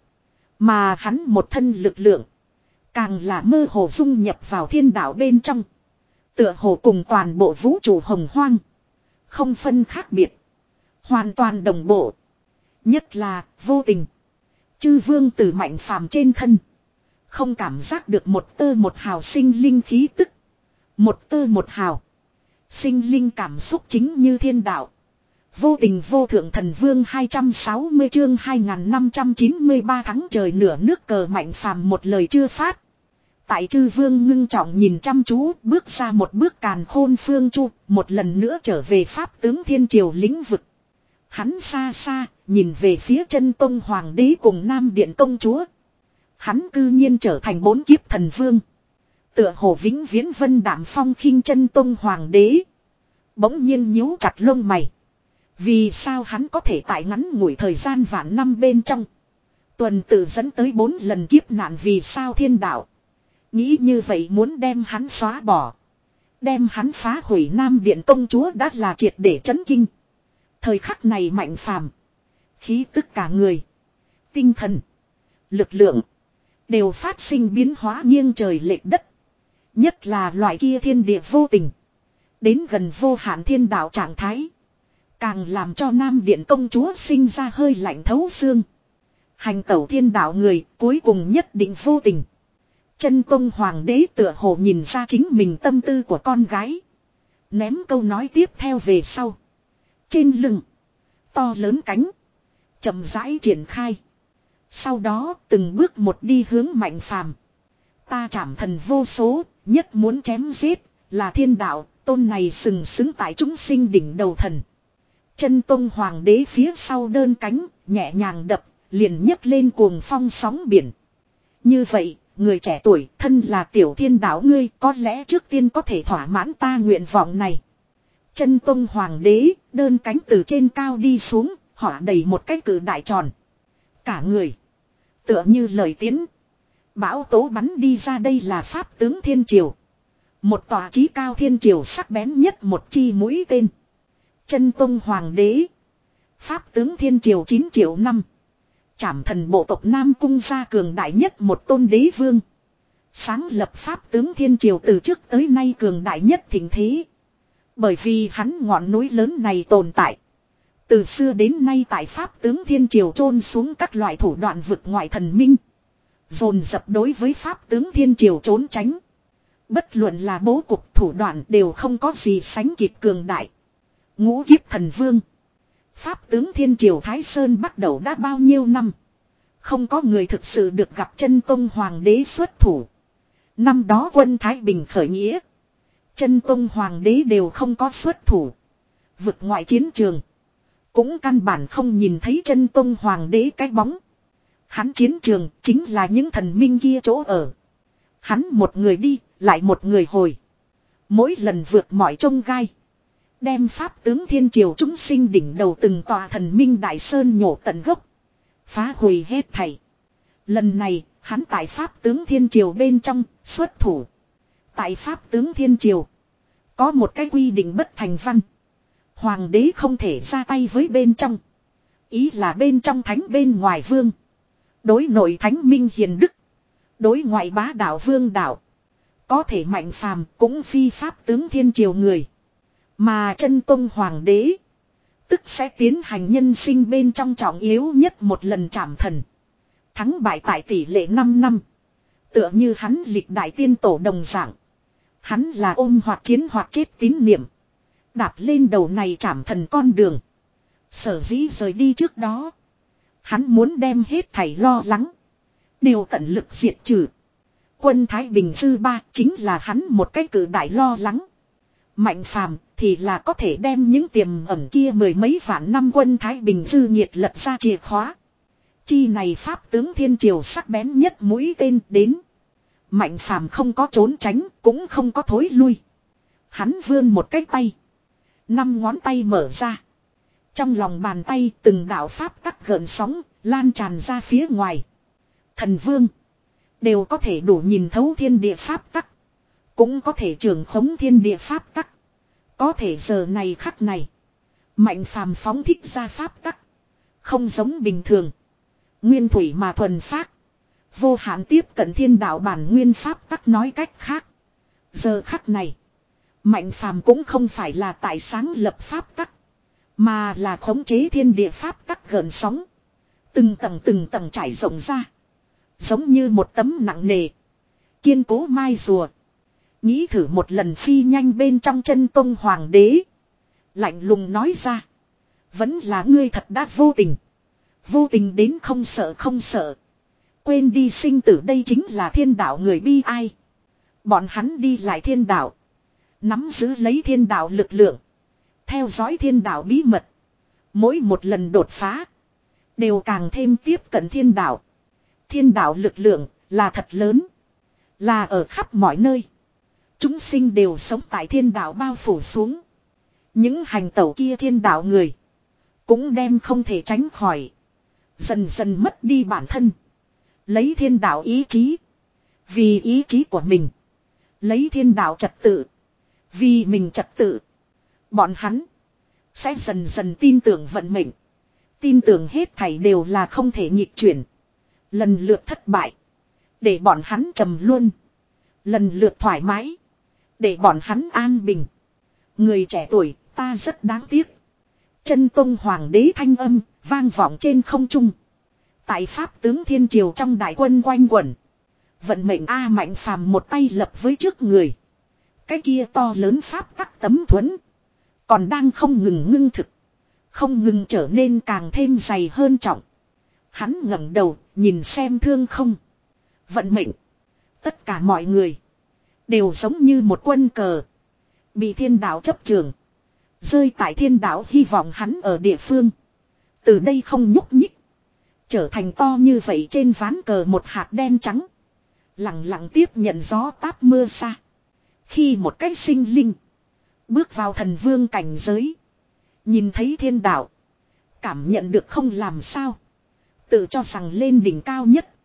Mà hắn một thân lực lượng. Càng là mơ hồ dung nhập vào thiên đạo bên trong. Tựa hồ cùng toàn bộ vũ trụ hồng hoang. Không phân khác biệt. Hoàn toàn đồng bộ. Nhất là vô tình. Chư vương từ mạnh phàm trên thân. Không cảm giác được một tơ một hào sinh linh khí tức. Một tơ một hào. Sinh linh cảm xúc chính như thiên đạo. Vô tình vô thượng thần vương hai trăm sáu mươi chương hai nghìn năm trăm chín mươi ba tháng trời nửa nước cờ mạnh phàm một lời chưa phát. Tại chư vương ngưng trọng nhìn chăm chú bước ra một bước càn khôn phương chu. Một lần nữa trở về pháp tướng thiên triều lĩnh vực. Hắn xa xa nhìn về phía chân tông hoàng đế cùng nam điện công chúa. Hắn cư nhiên trở thành bốn kiếp thần vương. Tựa hồ vĩnh viễn vân đảm phong khinh chân tông hoàng đế. Bỗng nhiên nhíu chặt lông mày. Vì sao hắn có thể tại ngắn ngủi thời gian vạn năm bên trong. Tuần tự dẫn tới bốn lần kiếp nạn vì sao thiên đạo. Nghĩ như vậy muốn đem hắn xóa bỏ. Đem hắn phá hủy nam điện công chúa đã là triệt để chấn kinh. Thời khắc này mạnh phàm. Khí tức cả người. Tinh thần. Lực lượng. Đều phát sinh biến hóa nghiêng trời lệch đất. Nhất là loại kia thiên địa vô tình. Đến gần vô hạn thiên đạo trạng thái. Càng làm cho nam điện công chúa sinh ra hơi lạnh thấu xương. Hành tẩu thiên đạo người cuối cùng nhất định vô tình. Chân tông hoàng đế tựa hồ nhìn ra chính mình tâm tư của con gái. Ném câu nói tiếp theo về sau. Trên lưng. To lớn cánh. Chậm rãi triển khai. Sau đó từng bước một đi hướng mạnh phàm. Ta trảm thần vô số. Nhất muốn chém giết. Là thiên đạo. Tôn này sừng sững tại chúng sinh đỉnh đầu thần. Chân tông hoàng đế phía sau đơn cánh. Nhẹ nhàng đập. Liền nhấc lên cuồng phong sóng biển. Như vậy. Người trẻ tuổi thân là tiểu thiên đạo ngươi. Có lẽ trước tiên có thể thỏa mãn ta nguyện vọng này. Chân tông hoàng đế đơn cánh từ trên cao đi xuống. Họa đầy một cái cử đại tròn. Cả người. Tựa như lời tiến. Bão tố bắn đi ra, đây là pháp tướng thiên triều. Một tòa chí cao thiên triều sắc bén nhất một chi mũi tên. Chân Tông Hoàng đế. Pháp tướng thiên triều chín triệu năm. Trảm thần bộ tộc Nam Cung gia cường đại nhất một tôn đế vương. Sáng lập pháp tướng thiên triều từ trước tới nay cường đại nhất thịnh thế. Bởi vì hắn ngọn núi lớn này tồn tại. Từ xưa đến nay tại pháp tướng thiên triều chôn xuống các loại thủ đoạn vực ngoại thần minh. Dồn dập đối với pháp tướng thiên triều trốn tránh. Bất luận là bố cục thủ đoạn đều không có gì sánh kịp cường đại. Ngũ kiếp thần vương. Pháp tướng thiên triều Thái Sơn bắt đầu đã bao nhiêu năm. Không có người thực sự được gặp chân Tông Hoàng đế xuất thủ. Năm đó quân Thái Bình khởi nghĩa. Chân Tông Hoàng đế đều không có xuất thủ. Vực ngoại chiến trường. Cũng căn bản không nhìn thấy chân Tông Hoàng đế cái bóng. Hắn chiến trường chính là những thần minh kia chỗ ở. Hắn một người đi, lại một người hồi. Mỗi lần vượt mọi trông gai. Đem pháp tướng thiên triều chúng sinh đỉnh đầu từng tòa thần minh đại sơn nhổ tận gốc. Phá hủy hết thảy. Lần này, hắn tại pháp tướng thiên triều bên trong, xuất thủ. Tại pháp tướng thiên triều, có một cái quy định bất thành văn. Hoàng đế không thể ra tay với bên trong. Ý là bên trong thánh bên ngoài vương. Đối nội thánh minh hiền đức. Đối ngoại bá đạo vương đạo. Có thể mạnh phàm cũng phi pháp tướng thiên triều người. Mà chân Tông Hoàng đế. Tức sẽ tiến hành nhân sinh bên trong trọng yếu nhất một lần trảm thần. Thắng bại tại tỷ lệ năm năm. Tựa như hắn lịch đại tiên tổ đồng dạng. Hắn là ôm hoặc chiến hoặc chết tín niệm. Đạp lên đầu này trảm thần con đường. Sở dĩ rời đi trước đó. Hắn muốn đem hết thảy lo lắng. Đều tận lực diệt trừ. Quân Thái Bình dư ba chính là hắn một cái cử đại lo lắng. Mạnh phàm thì là có thể đem những tiềm ẩn kia mười mấy vạn năm quân Thái Bình dư nhiệt lật ra chìa khóa. Chi này pháp tướng thiên triều sắc bén nhất mũi tên đến. Mạnh phàm không có trốn tránh cũng không có thối lui. Hắn vươn một cái tay. Năm ngón tay mở ra. Trong lòng bàn tay từng đạo pháp tắc gợn sóng lan tràn ra phía ngoài. Thần vương đều có thể đủ nhìn thấu thiên địa pháp tắc. Cũng có thể trường khống thiên địa pháp tắc. Có thể giờ này khắc này. Mạnh phàm phóng thích ra pháp tắc. Không giống bình thường. Nguyên thủy mà thuần phát. Vô hạn tiếp cận thiên đạo bản nguyên pháp tắc nói cách khác. Giờ khắc này. Mạnh phàm cũng không phải là tại sáng lập pháp tắc. Mà là khống chế thiên địa pháp tắc gợn sóng. Từng tầng từng tầng trải rộng ra. Giống như một tấm nặng nề. Kiên cố mai rùa. Nghĩ thử một lần phi nhanh bên trong chân Tông Hoàng đế. Lạnh lùng nói ra. Vẫn là ngươi thật đã vô tình. Vô tình đến không sợ không sợ. Quên đi sinh tử, đây chính là thiên đạo người bi ai. Bọn hắn đi lại thiên đạo. Nắm giữ lấy thiên đạo lực lượng. Theo dõi thiên đạo bí mật. Mỗi một lần đột phá. Đều càng thêm tiếp cận thiên đạo. Thiên đạo lực lượng là thật lớn. Là ở khắp mọi nơi. Chúng sinh đều sống tại thiên đạo bao phủ xuống. Những hành tẩu kia thiên đạo người. Cũng đem không thể tránh khỏi. Dần dần mất đi bản thân. Lấy thiên đạo ý chí. Vì ý chí của mình. Lấy thiên đạo trật tự. Vì mình trật tự. Bọn hắn. Sẽ dần dần tin tưởng vận mệnh. Tin tưởng hết thảy đều là không thể nghịch chuyển. Lần lượt thất bại. Để bọn hắn trầm luân. Lần lượt thoải mái. Để bọn hắn an bình. Người trẻ tuổi, ta rất đáng tiếc. Chân Tông Hoàng đế thanh âm, vang vọng trên không trung. Tại pháp tướng thiên triều trong đại quân quanh quẩn. Vận mệnh A Mạnh phàm một tay lập với trước người. Cái kia to lớn pháp tắc tấm thuẫn. Còn đang không ngừng ngưng thực. Không ngừng trở nên càng thêm dày hơn trọng. Hắn ngẩng đầu, nhìn xem thương không. Vận mệnh. Tất cả mọi người. Đều giống như một quân cờ. Bị thiên đạo chấp trường. Rơi tại thiên đạo hy vọng hắn ở địa phương. Từ đây không nhúc nhích. Trở thành to như vậy trên ván cờ một hạt đen trắng. Lặng lặng tiếp nhận gió táp mưa xa. Khi một cái sinh linh. Bước vào thần vương cảnh giới. Nhìn thấy thiên đạo. Cảm nhận được không làm sao. Tự cho rằng lên đỉnh cao nhất.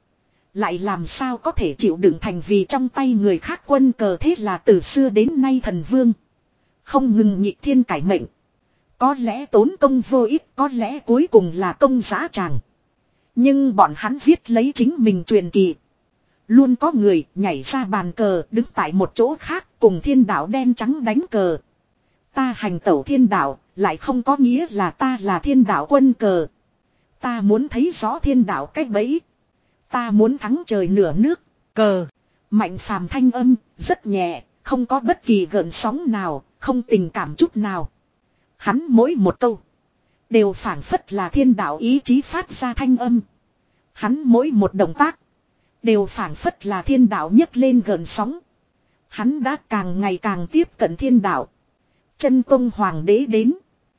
Lại làm sao có thể chịu đựng thành vì trong tay người khác quân cờ, thế là từ xưa đến nay thần vương. Không ngừng nhị thiên cải mệnh. Có lẽ tốn công vô ích, có lẽ cuối cùng là công giá tràng. Nhưng bọn hắn viết lấy chính mình truyền kỳ. Luôn có người nhảy ra bàn cờ đứng tại một chỗ khác cùng thiên đạo đen trắng đánh cờ. Ta hành tẩu thiên đạo, lại không có nghĩa là ta là thiên đạo quân cờ. Ta muốn thấy rõ thiên đạo cách bẫy. Ta muốn thắng trời nửa nước, cờ. Mạnh phàm thanh âm, rất nhẹ, không có bất kỳ gợn sóng nào, không tình cảm chút nào. Hắn mỗi một câu, đều phảng phất là thiên đạo ý chí phát ra thanh âm. Hắn mỗi một động tác, đều phảng phất là thiên đạo nhấc lên gợn sóng. Hắn đã càng ngày càng tiếp cận thiên đạo. Chân Tông Hoàng đế đến.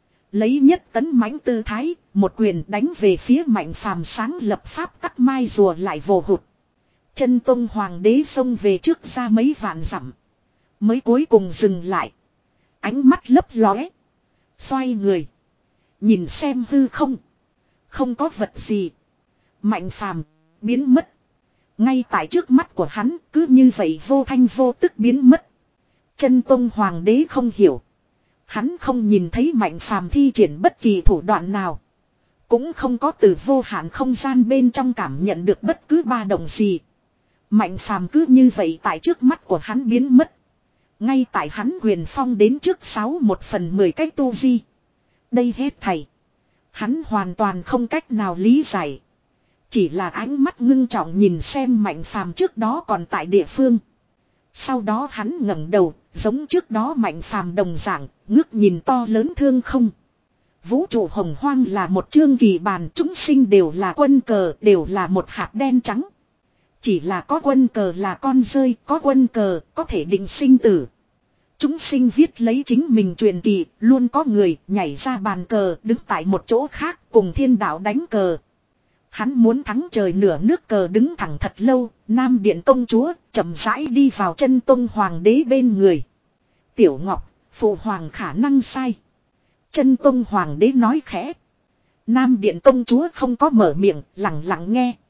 Lấy nhất tấn mãnh tư thái, một quyền đánh về phía Mạnh phàm sáng lập pháp tắc mai rùa lại vồ hụt. Chân Tông Hoàng đế xông về trước ra mấy vạn dặm. Mới cuối cùng dừng lại. Ánh mắt lấp lóe. Xoay người. Nhìn xem hư không. Không có vật gì. Mạnh phàm, biến mất. Ngay tại trước mắt của hắn, cứ như vậy vô thanh vô tức biến mất. Chân Tông Hoàng đế không hiểu. Hắn không nhìn thấy Mạnh phàm thi triển bất kỳ thủ đoạn nào. Cũng không có từ vô hạn không gian bên trong cảm nhận được bất cứ ba động gì. Mạnh phàm cứ như vậy tại trước mắt của hắn biến mất. Ngay tại hắn quyền phong đến trước sáu một phần mười cách tu vi. Đây hết thảy. Hắn hoàn toàn không cách nào lý giải. Chỉ là ánh mắt ngưng trọng nhìn xem Mạnh phàm trước đó còn tại địa phương. Sau đó hắn ngẩng đầu, giống trước đó Mạnh phàm đồng dạng, ngước nhìn to lớn thương không. Vũ trụ hồng hoang là một chương kỳ bàn, chúng sinh đều là quân cờ, đều là một hạt đen trắng. Chỉ là có quân cờ là con rơi, có quân cờ có thể định sinh tử. Chúng sinh viết lấy chính mình truyền kỳ, luôn có người nhảy ra bàn cờ đứng tại một chỗ khác cùng thiên đạo đánh cờ. Hắn muốn thắng trời nửa nước cờ đứng thẳng thật lâu, Nam Điện công chúa chậm rãi đi vào Chân Tông Hoàng đế bên người. Tiểu Ngọc, phụ hoàng khả năng sai. Chân Tông Hoàng đế nói khẽ. Nam Điện công chúa không có mở miệng, lặng lặng nghe.